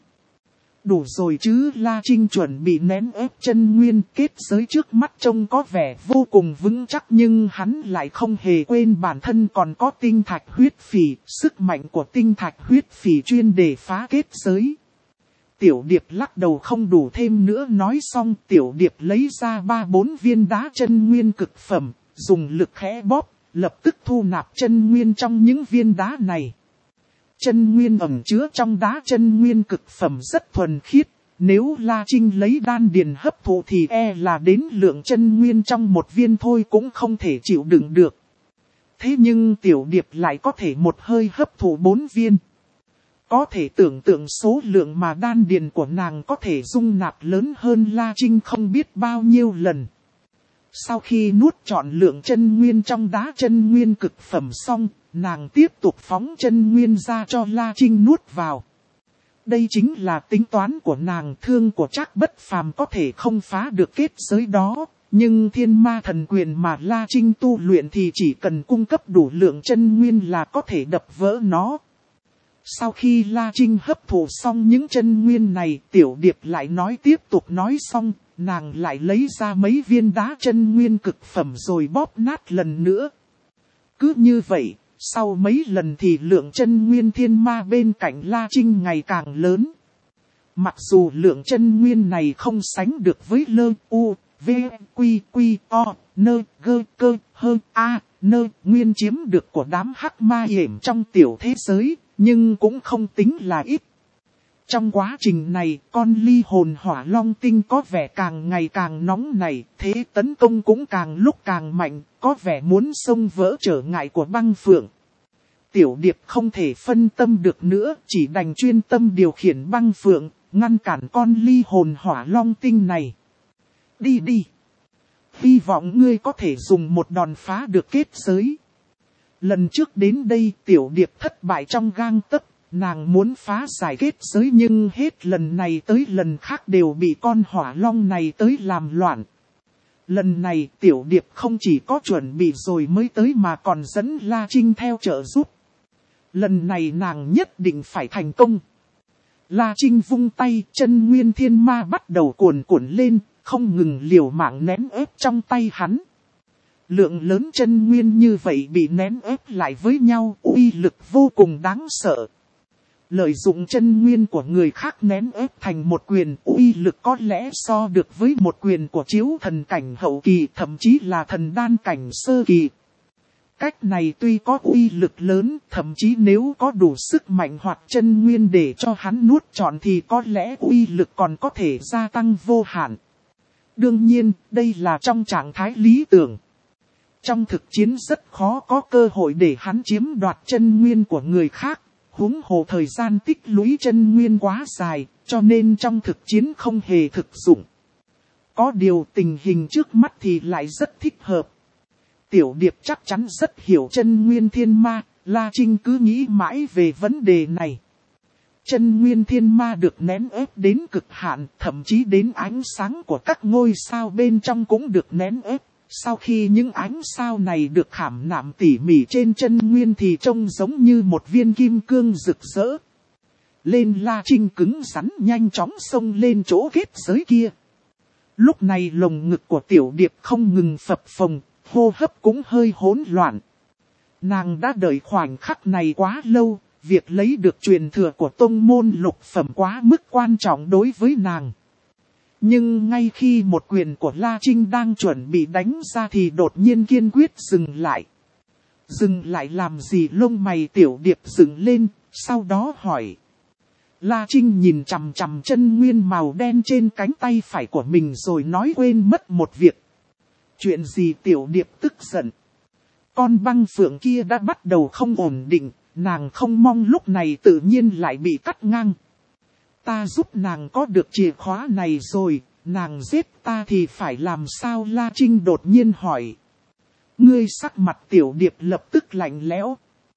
Đủ rồi chứ, La Trinh chuẩn bị nén ép chân nguyên, kết giới trước mắt trông có vẻ vô cùng vững chắc nhưng hắn lại không hề quên bản thân còn có tinh thạch huyết phỉ, sức mạnh của tinh thạch huyết phỉ chuyên để phá kết giới. Tiểu điệp lắc đầu không đủ thêm nữa, nói xong tiểu điệp lấy ra ba bốn viên đá chân nguyên cực phẩm, dùng lực khẽ bóp, lập tức thu nạp chân nguyên trong những viên đá này. Chân nguyên ẩn chứa trong đá chân nguyên cực phẩm rất thuần khiết, nếu La Trinh lấy đan điền hấp thụ thì e là đến lượng chân nguyên trong một viên thôi cũng không thể chịu đựng được. Thế nhưng tiểu điệp lại có thể một hơi hấp thụ bốn viên. Có thể tưởng tượng số lượng mà đan điền của nàng có thể dung nạp lớn hơn La Trinh không biết bao nhiêu lần. Sau khi nuốt trọn lượng chân nguyên trong đá chân nguyên cực phẩm xong, nàng tiếp tục phóng chân nguyên ra cho La Trinh nuốt vào. Đây chính là tính toán của nàng, thương của Trác Bất Phàm có thể không phá được kết giới đó, nhưng thiên ma thần quyền mà La Trinh tu luyện thì chỉ cần cung cấp đủ lượng chân nguyên là có thể đập vỡ nó. Sau khi La Trinh hấp thụ xong những chân nguyên này, tiểu điệp lại nói tiếp tục nói xong, nàng lại lấy ra mấy viên đá chân nguyên cực phẩm rồi bóp nát lần nữa. Cứ như vậy, Sau mấy lần thì lượng chân nguyên thiên ma bên cạnh La Trinh ngày càng lớn. Mặc dù lượng chân nguyên này không sánh được với lơ u, v, quy, quy, o, nơ, gơ, cơ, hơ, a, nơ, nguyên chiếm được của đám hắc ma hiểm trong tiểu thế giới, nhưng cũng không tính là ít. Trong quá trình này, con ly hồn hỏa long tinh có vẻ càng ngày càng nóng nảy, thế tấn công cũng càng lúc càng mạnh, có vẻ muốn xông vỡ trở ngại của băng phượng. Tiểu điệp không thể phân tâm được nữa, chỉ đành chuyên tâm điều khiển băng phượng, ngăn cản con ly hồn hỏa long tinh này. Đi đi! Hy vọng ngươi có thể dùng một đòn phá được kết giới. Lần trước đến đây tiểu điệp thất bại trong gang tấc, nàng muốn phá giải kết giới nhưng hết lần này tới lần khác đều bị con hỏa long này tới làm loạn. Lần này tiểu điệp không chỉ có chuẩn bị rồi mới tới mà còn dẫn La Trinh theo trợ giúp. Lần này nàng nhất định phải thành công. La Trinh vung tay, chân nguyên thiên ma bắt đầu cuồn cuộn lên, không ngừng liều mạng nén ép trong tay hắn. Lượng lớn chân nguyên như vậy bị nén ép lại với nhau, uy lực vô cùng đáng sợ. Lợi dụng chân nguyên của người khác nén ép thành một quyền, uy lực có lẽ so được với một quyền của chiếu thần cảnh hậu kỳ, thậm chí là thần đan cảnh sơ kỳ. Cách này tuy có uy lực lớn, thậm chí nếu có đủ sức mạnh hoặc chân nguyên để cho hắn nuốt trọn thì có lẽ uy lực còn có thể gia tăng vô hạn. Đương nhiên, đây là trong trạng thái lý tưởng. Trong thực chiến rất khó có cơ hội để hắn chiếm đoạt chân nguyên của người khác, huống hồ thời gian tích lũy chân nguyên quá dài, cho nên trong thực chiến không hề thực dụng. Có điều tình hình trước mắt thì lại rất thích hợp. Tiểu điệp chắc chắn rất hiểu chân nguyên thiên ma, La Trinh cứ nghĩ mãi về vấn đề này. Chân nguyên thiên ma được nén ép đến cực hạn, thậm chí đến ánh sáng của các ngôi sao bên trong cũng được nén ép. Sau khi những ánh sao này được khảm nạm tỉ mỉ trên chân nguyên thì trông giống như một viên kim cương rực rỡ. Lên La Trinh cứng rắn nhanh chóng xông lên chỗ kết giới kia. Lúc này lồng ngực của tiểu điệp không ngừng phập phồng, hô hấp cũng hơi hỗn loạn. Nàng đã đợi khoảnh khắc này quá lâu, việc lấy được truyền thừa của tông môn lục phẩm quá mức quan trọng đối với nàng. Nhưng ngay khi một quyền của La Trinh đang chuẩn bị đánh ra thì đột nhiên kiên quyết dừng lại. Dừng lại làm gì? Lông mày tiểu điệp dựng lên, sau đó hỏi. La Trinh nhìn chằm chằm chân nguyên màu đen trên cánh tay phải của mình rồi nói quên mất một việc. Chuyện gì? Tiểu điệp tức giận. Con băng phượng kia đã bắt đầu không ổn định, nàng không mong lúc này tự nhiên lại bị cắt ngang. Ta giúp nàng có được chìa khóa này rồi, nàng giết ta thì phải làm sao? La Trinh đột nhiên hỏi. Ngươi sắc mặt tiểu điệp lập tức lạnh lẽo.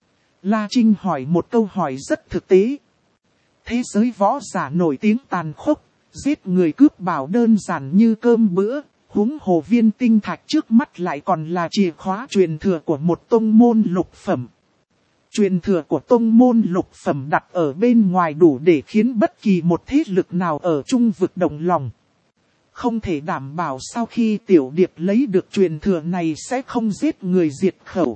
La Trinh hỏi một câu hỏi rất thực tế. Thế giới võ giả nổi tiếng tàn khốc, giết người cướp bảo đơn giản như cơm bữa, huống hồ viên tinh thạch trước mắt lại còn là chìa khóa truyền thừa của một tông môn lục phẩm. Truyền thừa của tông môn lục phẩm đặt ở bên ngoài đủ để khiến bất kỳ một thế lực nào ở trung vực động lòng. Không thể đảm bảo sau khi tiểu điệp lấy được truyền thừa này sẽ không giết người diệt khẩu.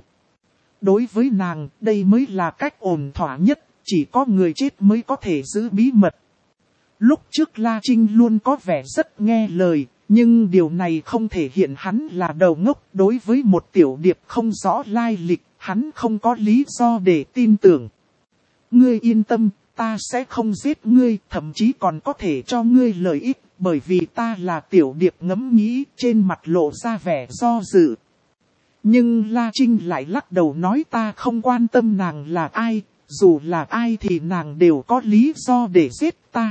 Đối với nàng, đây mới là cách ổn thỏa nhất, chỉ có người chết mới có thể giữ bí mật. Lúc trước La Trinh luôn có vẻ rất nghe lời, nhưng điều này không thể hiện hắn là đầu ngốc. Đối với một tiểu điệp không rõ lai lịch, hắn không có lý do để tin tưởng. Ngươi yên tâm, ta sẽ không giết ngươi, thậm chí còn có thể cho ngươi lợi ích, bởi vì ta là tiểu điệp ngẫm nghĩ, trên mặt lộ ra vẻ do dự. Nhưng La Trinh lại lắc đầu nói ta không quan tâm nàng là ai, dù là ai thì nàng đều có lý do để giết ta.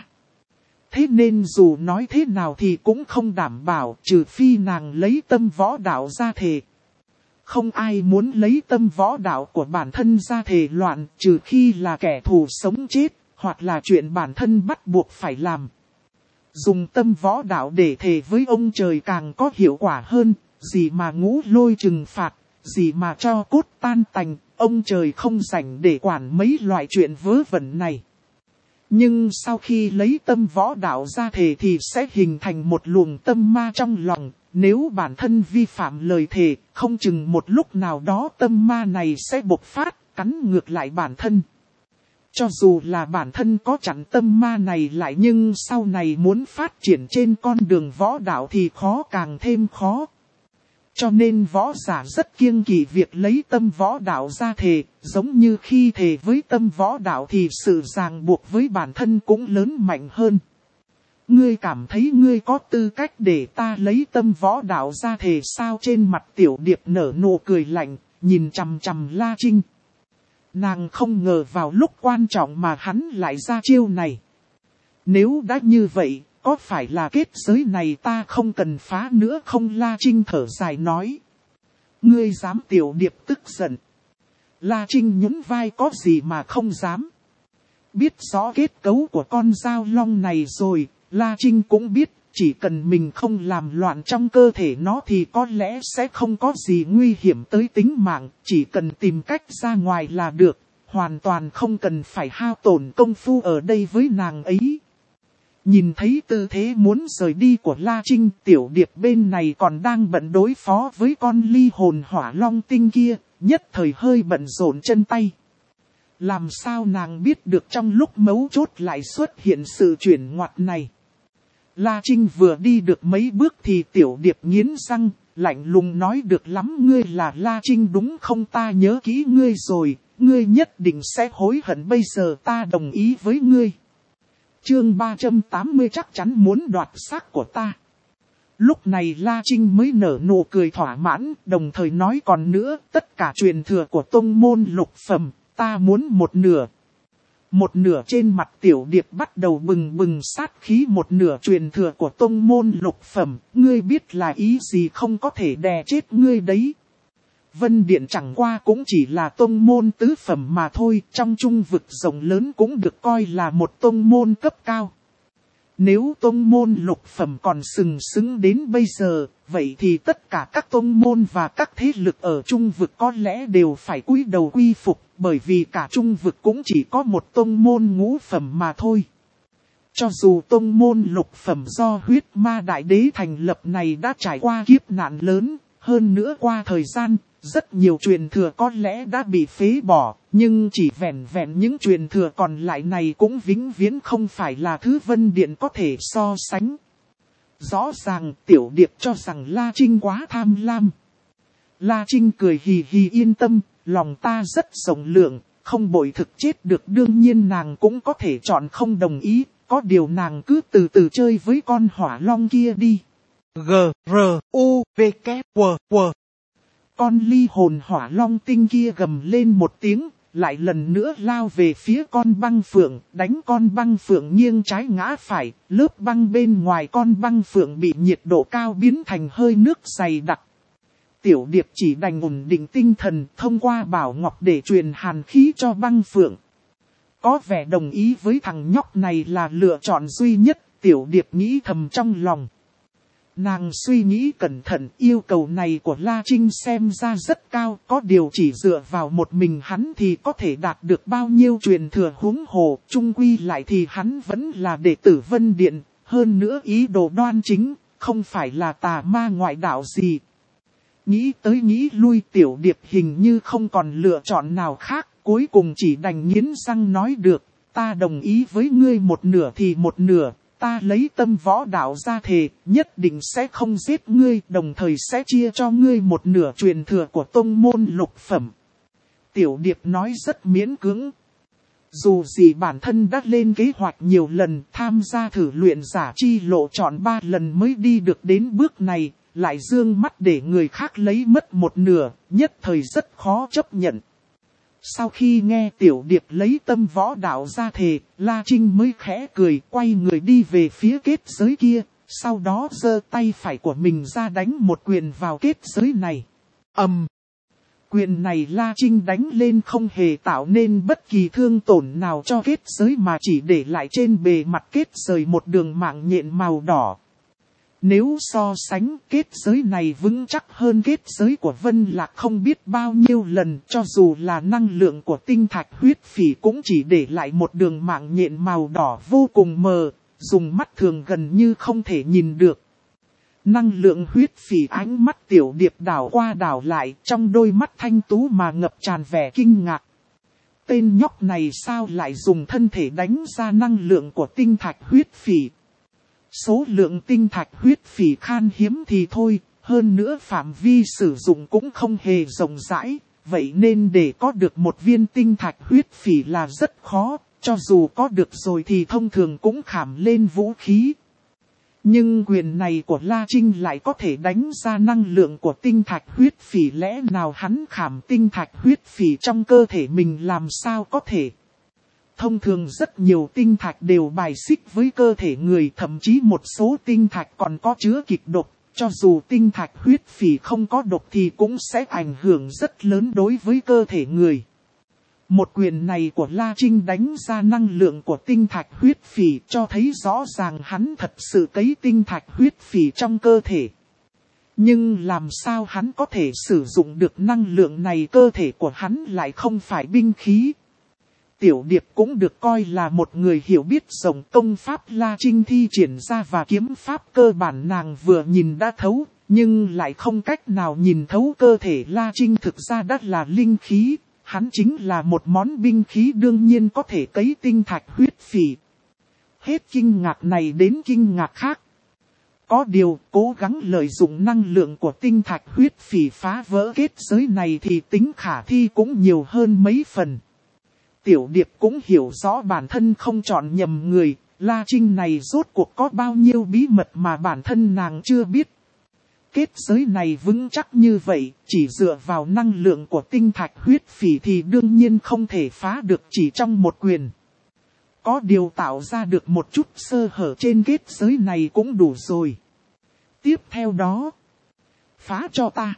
Thế nên dù nói thế nào thì cũng không đảm bảo, trừ phi nàng lấy tâm võ đạo ra thề. Không ai muốn lấy tâm võ đạo của bản thân ra thề loạn, trừ khi là kẻ thù sống chết, hoặc là chuyện bản thân bắt buộc phải làm. Dùng tâm võ đạo để thề với ông trời càng có hiệu quả hơn, gì mà ngũ lôi trừng phạt, gì mà cho cốt tan tành, ông trời không rảnh để quản mấy loại chuyện vớ vẩn này. Nhưng sau khi lấy tâm võ đạo ra thề thì sẽ hình thành một luồng tâm ma trong lòng. Nếu bản thân vi phạm lời thề, không chừng một lúc nào đó tâm ma này sẽ bộc phát, cắn ngược lại bản thân. Cho dù là bản thân có chặn tâm ma này lại nhưng sau này muốn phát triển trên con đường võ đạo thì khó càng thêm khó. Cho nên võ giả rất kiêng kỵ việc lấy tâm võ đạo ra thề, giống như khi thề với tâm võ đạo thì sự ràng buộc với bản thân cũng lớn mạnh hơn. Ngươi cảm thấy ngươi có tư cách để ta lấy tâm võ đạo ra thề sao? Trên mặt Tiểu Điệp nở nụ cười lạnh, nhìn chằm chằm La Trinh. Nàng không ngờ vào lúc quan trọng mà hắn lại ra chiêu này. Nếu đã như vậy, có phải là kết giới này ta không cần phá nữa không? La Trinh thở dài nói. Ngươi dám? Tiểu Điệp tức giận. La Trinh nhún vai, có gì mà không dám. Biết rõ kết cấu của con dao long này rồi, La Trinh cũng biết, chỉ cần mình không làm loạn trong cơ thể nó thì có lẽ sẽ không có gì nguy hiểm tới tính mạng, chỉ cần tìm cách ra ngoài là được, hoàn toàn không cần phải hao tổn công phu ở đây với nàng ấy. Nhìn thấy tư thế muốn rời đi của La Trinh, Tiểu Điệp bên này còn đang bận đối phó với con ly hồn hỏa long tinh kia, nhất thời hơi bận rộn chân tay. Làm sao nàng biết được trong lúc mấu chốt lại xuất hiện sự chuyển ngoặt này? La Trinh vừa đi được mấy bước thì Tiểu Điệp nghiến răng, lạnh lùng nói, được lắm, ngươi là La Trinh đúng không? Ta nhớ kỹ ngươi rồi, ngươi nhất định sẽ hối hận, bây giờ ta đồng ý với ngươi. Chương ba trăm tám mươi chắc chắn muốn đoạt xác của ta. Lúc này La Trinh mới nở nụ cười thỏa mãn, đồng thời nói còn nữa, tất cả truyền thừa của tông môn lục phẩm, ta muốn một nửa. Một nửa? Trên mặt Tiểu Điệp bắt đầu bừng bừng sát khí. Một nửa truyền thừa của tông môn lục phẩm, ngươi biết là ý gì không? Có thể đè chết ngươi đấy. Vân Điện chẳng qua cũng chỉ là tông môn tứ phẩm mà thôi, trong trung vực rộng lớn cũng được coi là một tông môn cấp cao. Nếu tông môn lục phẩm còn sừng sững đến bây giờ, vậy thì tất cả các tông môn và các thế lực ở trung vực có lẽ đều phải cúi đầu quy phục, bởi vì cả trung vực cũng chỉ có một tông môn ngũ phẩm mà thôi. Cho dù tông môn lục phẩm do huyết ma đại đế thành lập này đã trải qua kiếp nạn lớn, hơn nữa qua thời gian, rất nhiều truyền thừa có lẽ đã bị phế bỏ, nhưng chỉ vẹn vẹn những truyền thừa còn lại này cũng vĩnh viễn không phải là thứ Vân Điện có thể so sánh. Rõ ràng Tiểu Điệp cho rằng La Trinh quá tham lam. La Trinh cười hì hì, yên tâm, lòng ta rất rộng lượng, không bội thực chết được. Đương nhiên nàng cũng có thể chọn không đồng ý, có điều nàng cứ từ từ chơi với con hỏa long kia đi. G, R, U, V, K, W, W. Con ly hồn hỏa long tinh kia gầm lên một tiếng, lại lần nữa lao về phía con băng phượng, đánh con băng phượng nghiêng trái ngã phải, lớp băng bên ngoài con băng phượng bị nhiệt độ cao biến thành hơi nước dày đặc. Tiểu Điệp chỉ đành ổn định tinh thần thông qua bảo ngọc để truyền hàn khí cho băng phượng. Có vẻ đồng ý với thằng nhóc này là lựa chọn duy nhất, Tiểu Điệp nghĩ thầm trong lòng. Nàng suy nghĩ cẩn thận, yêu cầu này của La Trinh xem ra rất cao, có điều chỉ dựa vào một mình hắn thì có thể đạt được bao nhiêu truyền thừa, huống hồ, chung quy lại thì hắn vẫn là đệ tử Vân Điện, hơn nữa ý đồ đoan chính, không phải là tà ma ngoại đạo gì. Nghĩ tới nghĩ lui, Tiểu Điệp hình như không còn lựa chọn nào khác, cuối cùng chỉ đành nghiến răng nói được, ta đồng ý với ngươi một nửa thì một nửa. Ta lấy tâm võ đạo ra thề, nhất định sẽ không giết ngươi, đồng thời sẽ chia cho ngươi một nửa truyền thừa của tông môn lục phẩm. Tiểu Điệp nói rất miễn cưỡng. Dù gì bản thân đã lên kế hoạch nhiều lần, tham gia thử luyện giả chi lộ chọn ba lần mới đi được đến bước này, lại dương mắt để người khác lấy mất một nửa, nhất thời rất khó chấp nhận. Sau khi nghe Tiểu Điệp lấy tâm võ đạo ra thề, La Trinh mới khẽ cười, quay người đi về phía kết giới kia, sau đó giơ tay phải của mình ra đánh một quyền vào kết giới này. Ầm! Um, quyền này La Trinh đánh lên không hề tạo nên bất kỳ thương tổn nào cho kết giới mà chỉ để lại trên bề mặt kết giới một đường mạng nhện màu đỏ. Nếu so sánh, kết giới này vững chắc hơn kết giới của Vân Lạc không biết bao nhiêu lần, cho dù là năng lượng của tinh thạch huyết phỉ cũng chỉ để lại một đường mạng nhện màu đỏ vô cùng mờ, dùng mắt thường gần như không thể nhìn được. Năng lượng huyết phỉ, ánh mắt Tiểu Điệp đảo qua đảo lại, trong đôi mắt thanh tú mà ngập tràn vẻ kinh ngạc. Tên nhóc này sao lại dùng thân thể đánh ra năng lượng của tinh thạch huyết phỉ. Số lượng tinh thạch huyết phỉ khan hiếm thì thôi, hơn nữa phạm vi sử dụng cũng không hề rộng rãi, vậy nên để có được một viên tinh thạch huyết phỉ là rất khó, cho dù có được rồi thì thông thường cũng khảm lên vũ khí. Nhưng quyền này của La Trinh lại có thể đánh ra năng lượng của tinh thạch huyết phỉ, lẽ nào hắn khảm tinh thạch huyết phỉ trong cơ thể mình làm sao có thể. Thông thường rất nhiều tinh thạch đều bài xích với cơ thể người, thậm chí một số tinh thạch còn có chứa kịch độc. Cho dù tinh thạch huyết phỉ không có độc thì cũng sẽ ảnh hưởng rất lớn đối với cơ thể người. Một quyền này của La Trinh đánh ra năng lượng của tinh thạch huyết phỉ cho thấy rõ ràng hắn thật sự cấy tinh thạch huyết phỉ trong cơ thể. Nhưng làm sao hắn có thể sử dụng được năng lượng này, cơ thể của hắn lại không phải binh khí. Tiểu Điệp cũng được coi là một người hiểu biết rộng, công pháp La Trinh thi triển ra và kiếm pháp cơ bản nàng vừa nhìn đã thấu, nhưng lại không cách nào nhìn thấu cơ thể La Trinh thực ra đã là linh khí, hắn chính là một món binh khí đương nhiên có thể cấy tinh thạch huyết phỉ. Hết kinh ngạc này đến kinh ngạc khác. Có điều cố gắng lợi dụng năng lượng của tinh thạch huyết phỉ phá vỡ kết giới này thì tính khả thi cũng nhiều hơn mấy phần. Tiểu Điệp cũng hiểu rõ bản thân không chọn nhầm người, La Trinh này rốt cuộc có bao nhiêu bí mật mà bản thân nàng chưa biết. Kết giới này vững chắc như vậy, chỉ dựa vào năng lượng của tinh thạch huyết phỉ thì đương nhiên không thể phá được chỉ trong một quyền. Có điều tạo ra được một chút sơ hở trên kết giới này cũng đủ rồi. Tiếp theo đó, phá cho ta.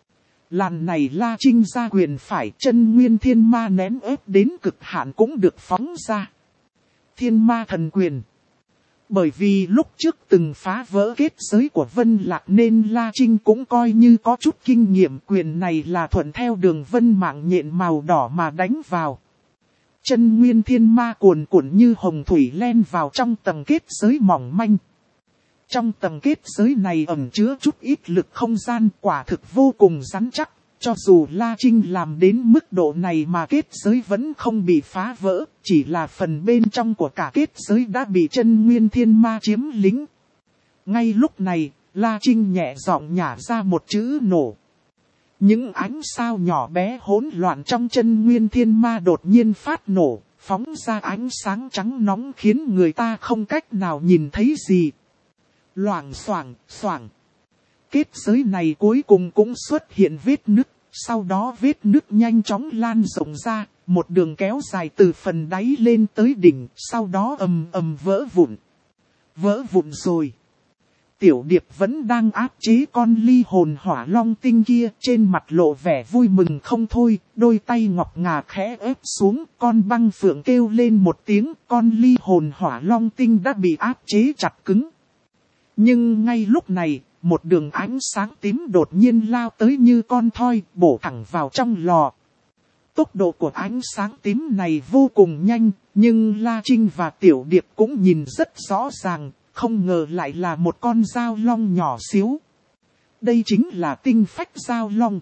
Lần này La Trinh ra quyền phải, chân nguyên thiên ma nén ép đến cực hạn cũng được phóng ra. Thiên ma thần quyền. Bởi vì lúc trước từng phá vỡ kết giới của Vân Lạc nên La Trinh cũng coi như có chút kinh nghiệm, quyền này là thuận theo đường vân mạng nhện màu đỏ mà đánh vào. Chân nguyên thiên ma cuồn cuộn như hồng thủy len vào trong tầng kết giới mỏng manh. Trong tầng kết giới này ẩn chứa chút ít lực không gian, quả thực vô cùng rắn chắc. Cho dù La Trinh làm đến mức độ này mà kết giới vẫn không bị phá vỡ, chỉ là phần bên trong của cả kết giới đã bị chân nguyên thiên ma chiếm lĩnh. Ngay lúc này, La Trinh nhẹ giọng nhả ra một chữ nổ. Những ánh sao nhỏ bé hỗn loạn trong chân nguyên thiên ma đột nhiên phát nổ, phóng ra ánh sáng trắng nóng khiến người ta không cách nào nhìn thấy gì. Loảng xoảng, xoảng. Kết giới này cuối cùng cũng xuất hiện vết nứt, sau đó vết nứt nhanh chóng lan rộng ra, một đường kéo dài từ phần đáy lên tới đỉnh, sau đó ầm ầm vỡ vụn. Vỡ vụn rồi. Tiểu Điệp vẫn đang áp chế con ly hồn hỏa long tinh kia, trên mặt lộ vẻ vui mừng không thôi, đôi tay ngọc ngà khẽ ép xuống, con băng phượng kêu lên một tiếng, con ly hồn hỏa long tinh đã bị áp chế chặt cứng. Nhưng ngay lúc này, một đường ánh sáng tím đột nhiên lao tới như con thoi, bổ thẳng vào trong lò. Tốc độ của ánh sáng tím này vô cùng nhanh, nhưng La Trinh và Tiểu Điệp cũng nhìn rất rõ ràng, không ngờ lại là một con dao long nhỏ xíu. Đây chính là tinh phách dao long.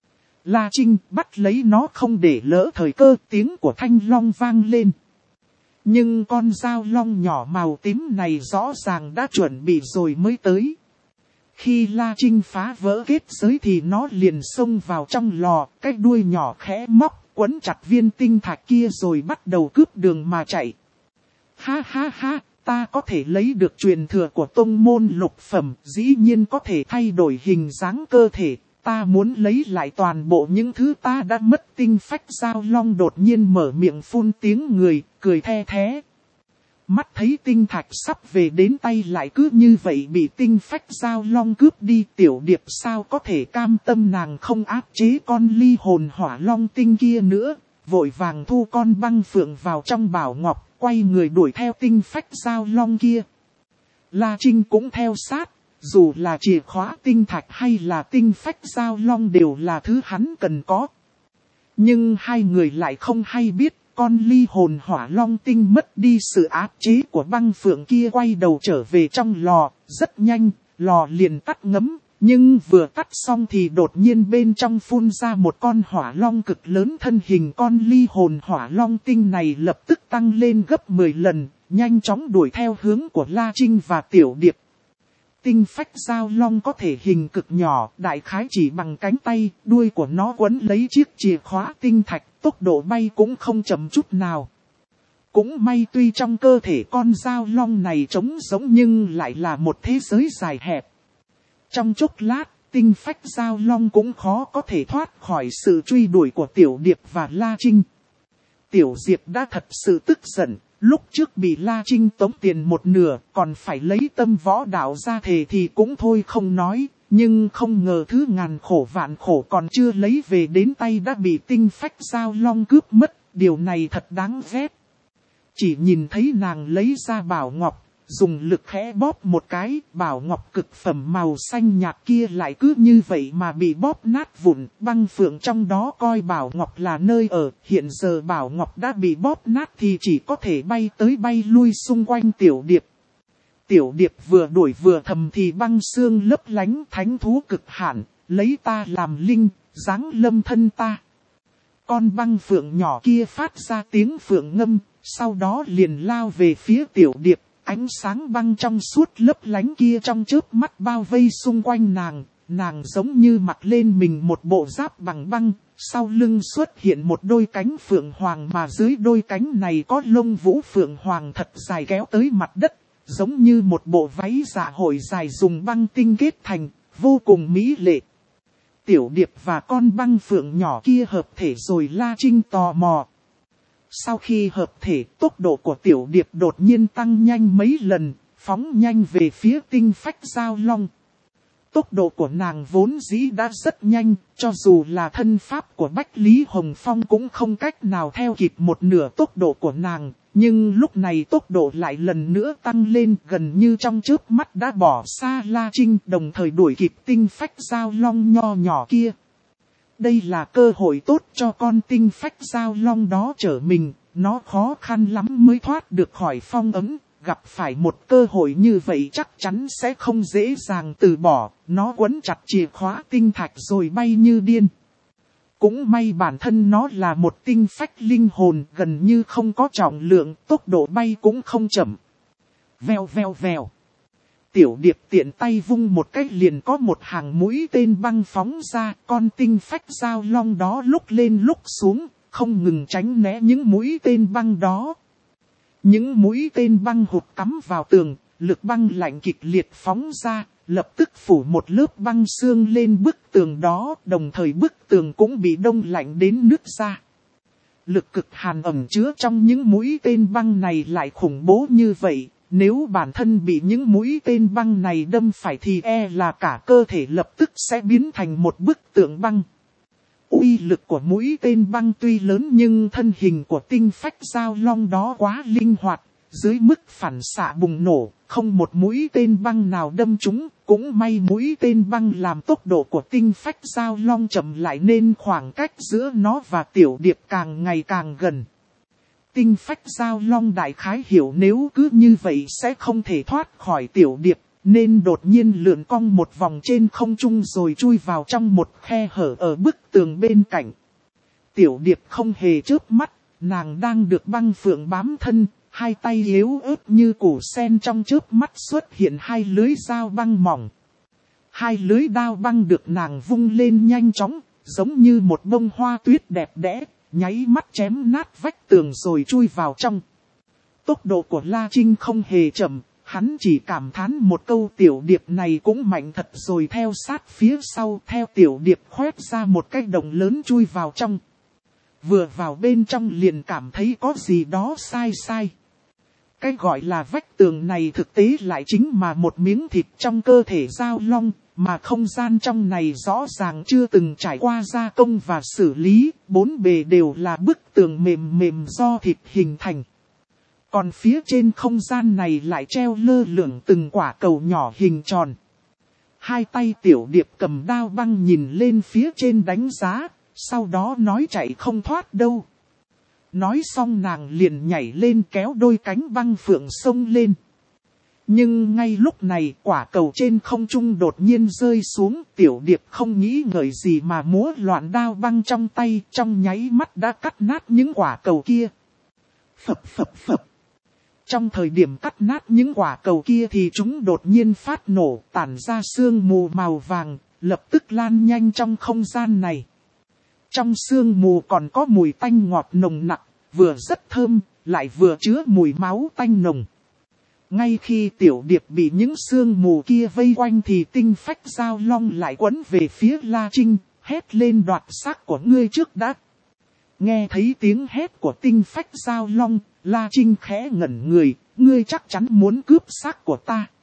La Trinh bắt lấy nó không để lỡ thời cơ, tiếng của thanh long vang lên. Nhưng con dao long nhỏ màu tím này rõ ràng đã chuẩn bị rồi mới tới. Khi La Trinh phá vỡ kết giới thì nó liền xông vào trong lò, cái đuôi nhỏ khẽ móc, quấn chặt viên tinh thạch kia rồi bắt đầu cướp đường mà chạy. Ha ha ha, ta có thể lấy được truyền thừa của tông môn lục phẩm, dĩ nhiên có thể thay đổi hình dáng cơ thể. Ta muốn lấy lại toàn bộ những thứ ta đã mất. Tinh phách dao long đột nhiên mở miệng phun tiếng người, cười the thé. Mắt thấy tinh thạch sắp về đến tay lại cứ như vậy bị tinh phách dao long cướp đi. Tiểu Điệp sao có thể cam tâm, nàng không áp chế con ly hồn hỏa long tinh kia nữa. Vội vàng thu con băng phượng vào trong bảo ngọc, quay người đuổi theo tinh phách dao long kia. La Trinh cũng theo sát. Dù là chìa khóa tinh thạch hay là tinh phách dao long đều là thứ hắn cần có. Nhưng hai người lại không hay biết, con ly hồn hỏa long tinh mất đi sự áp chế của băng phượng kia, quay đầu trở về trong lò, rất nhanh, lò liền tắt ngấm, Nhưng vừa cắt xong thì đột nhiên bên trong phun ra một con hỏa long cực lớn, thân hình con ly hồn hỏa long tinh này lập tức tăng lên gấp mười lần, nhanh chóng đuổi theo hướng của La Trinh và Tiểu Điệp. Tinh phách giao long có thể hình cực nhỏ, đại khái chỉ bằng cánh tay, đuôi của nó quấn lấy chiếc chìa khóa tinh thạch, tốc độ bay cũng không chậm chút nào. Cũng may tuy trong cơ thể con giao long này trống rỗng nhưng lại là một thế giới dài hẹp. Trong chốc lát, tinh phách giao long cũng khó có thể thoát khỏi sự truy đuổi của Tiểu Điệp và La Trinh. Tiểu Diệp đã thật sự tức giận, lúc trước bị La Trinh tống tiền một nửa, còn phải lấy tâm võ đạo ra thề thì cũng thôi không nói, nhưng không ngờ thứ ngàn khổ vạn khổ còn chưa lấy về đến tay đã bị tinh phách giao long cướp mất, điều này thật đáng ghét. Chỉ nhìn thấy nàng lấy ra bảo ngọc, dùng lực khẽ bóp một cái, bảo ngọc cực phẩm màu xanh nhạt kia lại cứ như vậy mà bị bóp nát vụn. Băng phượng trong đó coi bảo ngọc là nơi ở, hiện giờ bảo ngọc đã bị bóp nát thì chỉ có thể bay tới bay lui xung quanh Tiểu Điệp. Tiểu Điệp vừa đuổi vừa thầm thì băng xương lấp lánh, thánh thú cực hạn, lấy ta làm linh, giáng lâm thân ta. Con băng phượng nhỏ kia phát ra tiếng phượng ngâm, sau đó liền lao về phía Tiểu Điệp. Ánh sáng băng trong suốt lấp lánh kia trong chớp mắt bao vây xung quanh nàng, nàng giống như mặc lên mình một bộ giáp bằng băng, sau lưng xuất hiện một đôi cánh phượng hoàng mà dưới đôi cánh này có lông vũ phượng hoàng thật dài kéo tới mặt đất, giống như một bộ váy dạ hội dài dùng băng tinh kết thành, vô cùng mỹ lệ. Tiểu Điệp và con băng phượng nhỏ kia hợp thể rồi, La Trinh tò mò. Sau khi hợp thể, tốc độ của Tiểu Điệp đột nhiên tăng nhanh mấy lần, phóng nhanh về phía tinh phách giao long. Tốc độ của nàng vốn dĩ đã rất nhanh, cho dù là thân pháp của Bách Lý Hồng Phong cũng không cách nào theo kịp một nửa tốc độ của nàng. Nhưng lúc này tốc độ lại lần nữa tăng lên, gần như trong chớp mắt đã bỏ xa La Trinh, đồng thời đuổi kịp tinh phách giao long nho nhỏ kia. Đây là cơ hội tốt cho con tinh phách giao long đó trở mình, nó khó khăn lắm mới thoát được khỏi phong ấn, gặp phải một cơ hội như vậy chắc chắn sẽ không dễ dàng từ bỏ, nó quấn chặt chìa khóa tinh thạch rồi bay như điên. Cũng may bản thân nó là một tinh phách linh hồn, gần như không có trọng lượng, tốc độ bay cũng không chậm. Vèo vèo vèo. Tiểu Điệp tiện tay vung một cách liền có một hàng mũi tên băng phóng ra, con tinh phách giao long đó lúc lên lúc xuống, không ngừng tránh né những mũi tên băng đó. Những mũi tên băng hụt cắm vào tường, lực băng lạnh kịch liệt phóng ra, lập tức phủ một lớp băng xương lên bức tường đó, đồng thời bức tường cũng bị đông lạnh đến nứt ra. Lực cực hàn ẩn chứa trong những mũi tên băng này lại khủng bố như vậy. Nếu bản thân bị những mũi tên băng này đâm phải thì e là cả cơ thể lập tức sẽ biến thành một bức tượng băng. Uy lực của mũi tên băng tuy lớn nhưng thân hình của tinh phách giao long đó quá linh hoạt, dưới mức phản xạ bùng nổ, không một mũi tên băng nào đâm trúng. Cũng may mũi tên băng làm tốc độ của tinh phách giao long chậm lại nên khoảng cách giữa nó và Tiểu Điệp càng ngày càng gần. Tinh phách giao long đại khái hiểu nếu cứ như vậy sẽ không thể thoát khỏi Tiểu Điệp, nên đột nhiên lượn cong một vòng trên không trung rồi chui vào trong một khe hở ở bức tường bên cạnh. Tiểu Điệp không hề chớp mắt, nàng đang được băng phượng bám thân, hai tay yếu ớt như củ sen, trong chớp mắt xuất hiện hai lưới dao băng mỏng. Hai lưới đao băng được nàng vung lên nhanh chóng, giống như một bông hoa tuyết đẹp đẽ. Nháy mắt chém nát vách tường rồi chui vào trong. Tốc độ của La Trinh không hề chậm, hắn chỉ cảm thán một câu Tiểu Điệp này cũng mạnh thật rồi theo sát phía sau, theo Tiểu Điệp khoét ra một cái động lớn chui vào trong. Vừa vào bên trong liền cảm thấy có gì đó sai sai. Cái gọi là vách tường này thực tế lại chính là một miếng thịt trong cơ thể giao long. Mà không gian trong này rõ ràng chưa từng trải qua gia công và xử lý, bốn bề đều là bức tường mềm mềm do thịt hình thành. Còn phía trên không gian này lại treo lơ lửng từng quả cầu nhỏ hình tròn. Hai tay Tiểu Điệp cầm đao băng nhìn lên phía trên đánh giá, sau đó nói chạy không thoát đâu. Nói xong nàng liền nhảy lên kéo đôi cánh băng phượng xông lên. Nhưng ngay lúc này quả cầu trên không trung đột nhiên rơi xuống, Tiểu Điệp không nghĩ ngợi gì mà múa loạn đao băng trong tay, trong nháy mắt đã cắt nát những quả cầu kia. Phập phập phập. Trong thời điểm cắt nát những quả cầu kia thì chúng đột nhiên phát nổ, tản ra sương mù màu vàng, lập tức lan nhanh trong không gian này. Trong sương mù còn có mùi tanh ngọt nồng nặc, vừa rất thơm, lại vừa chứa mùi máu tanh nồng. Ngay khi Tiểu Điệp bị những sương mù kia vây quanh thì Tinh Phách Giao Long lại quấn về phía La Trinh, hét lên đoạt xác của ngươi trước đã. Nghe thấy tiếng hét của Tinh Phách Giao Long, La Trinh khẽ ngẩn người, ngươi chắc chắn muốn cướp xác của ta.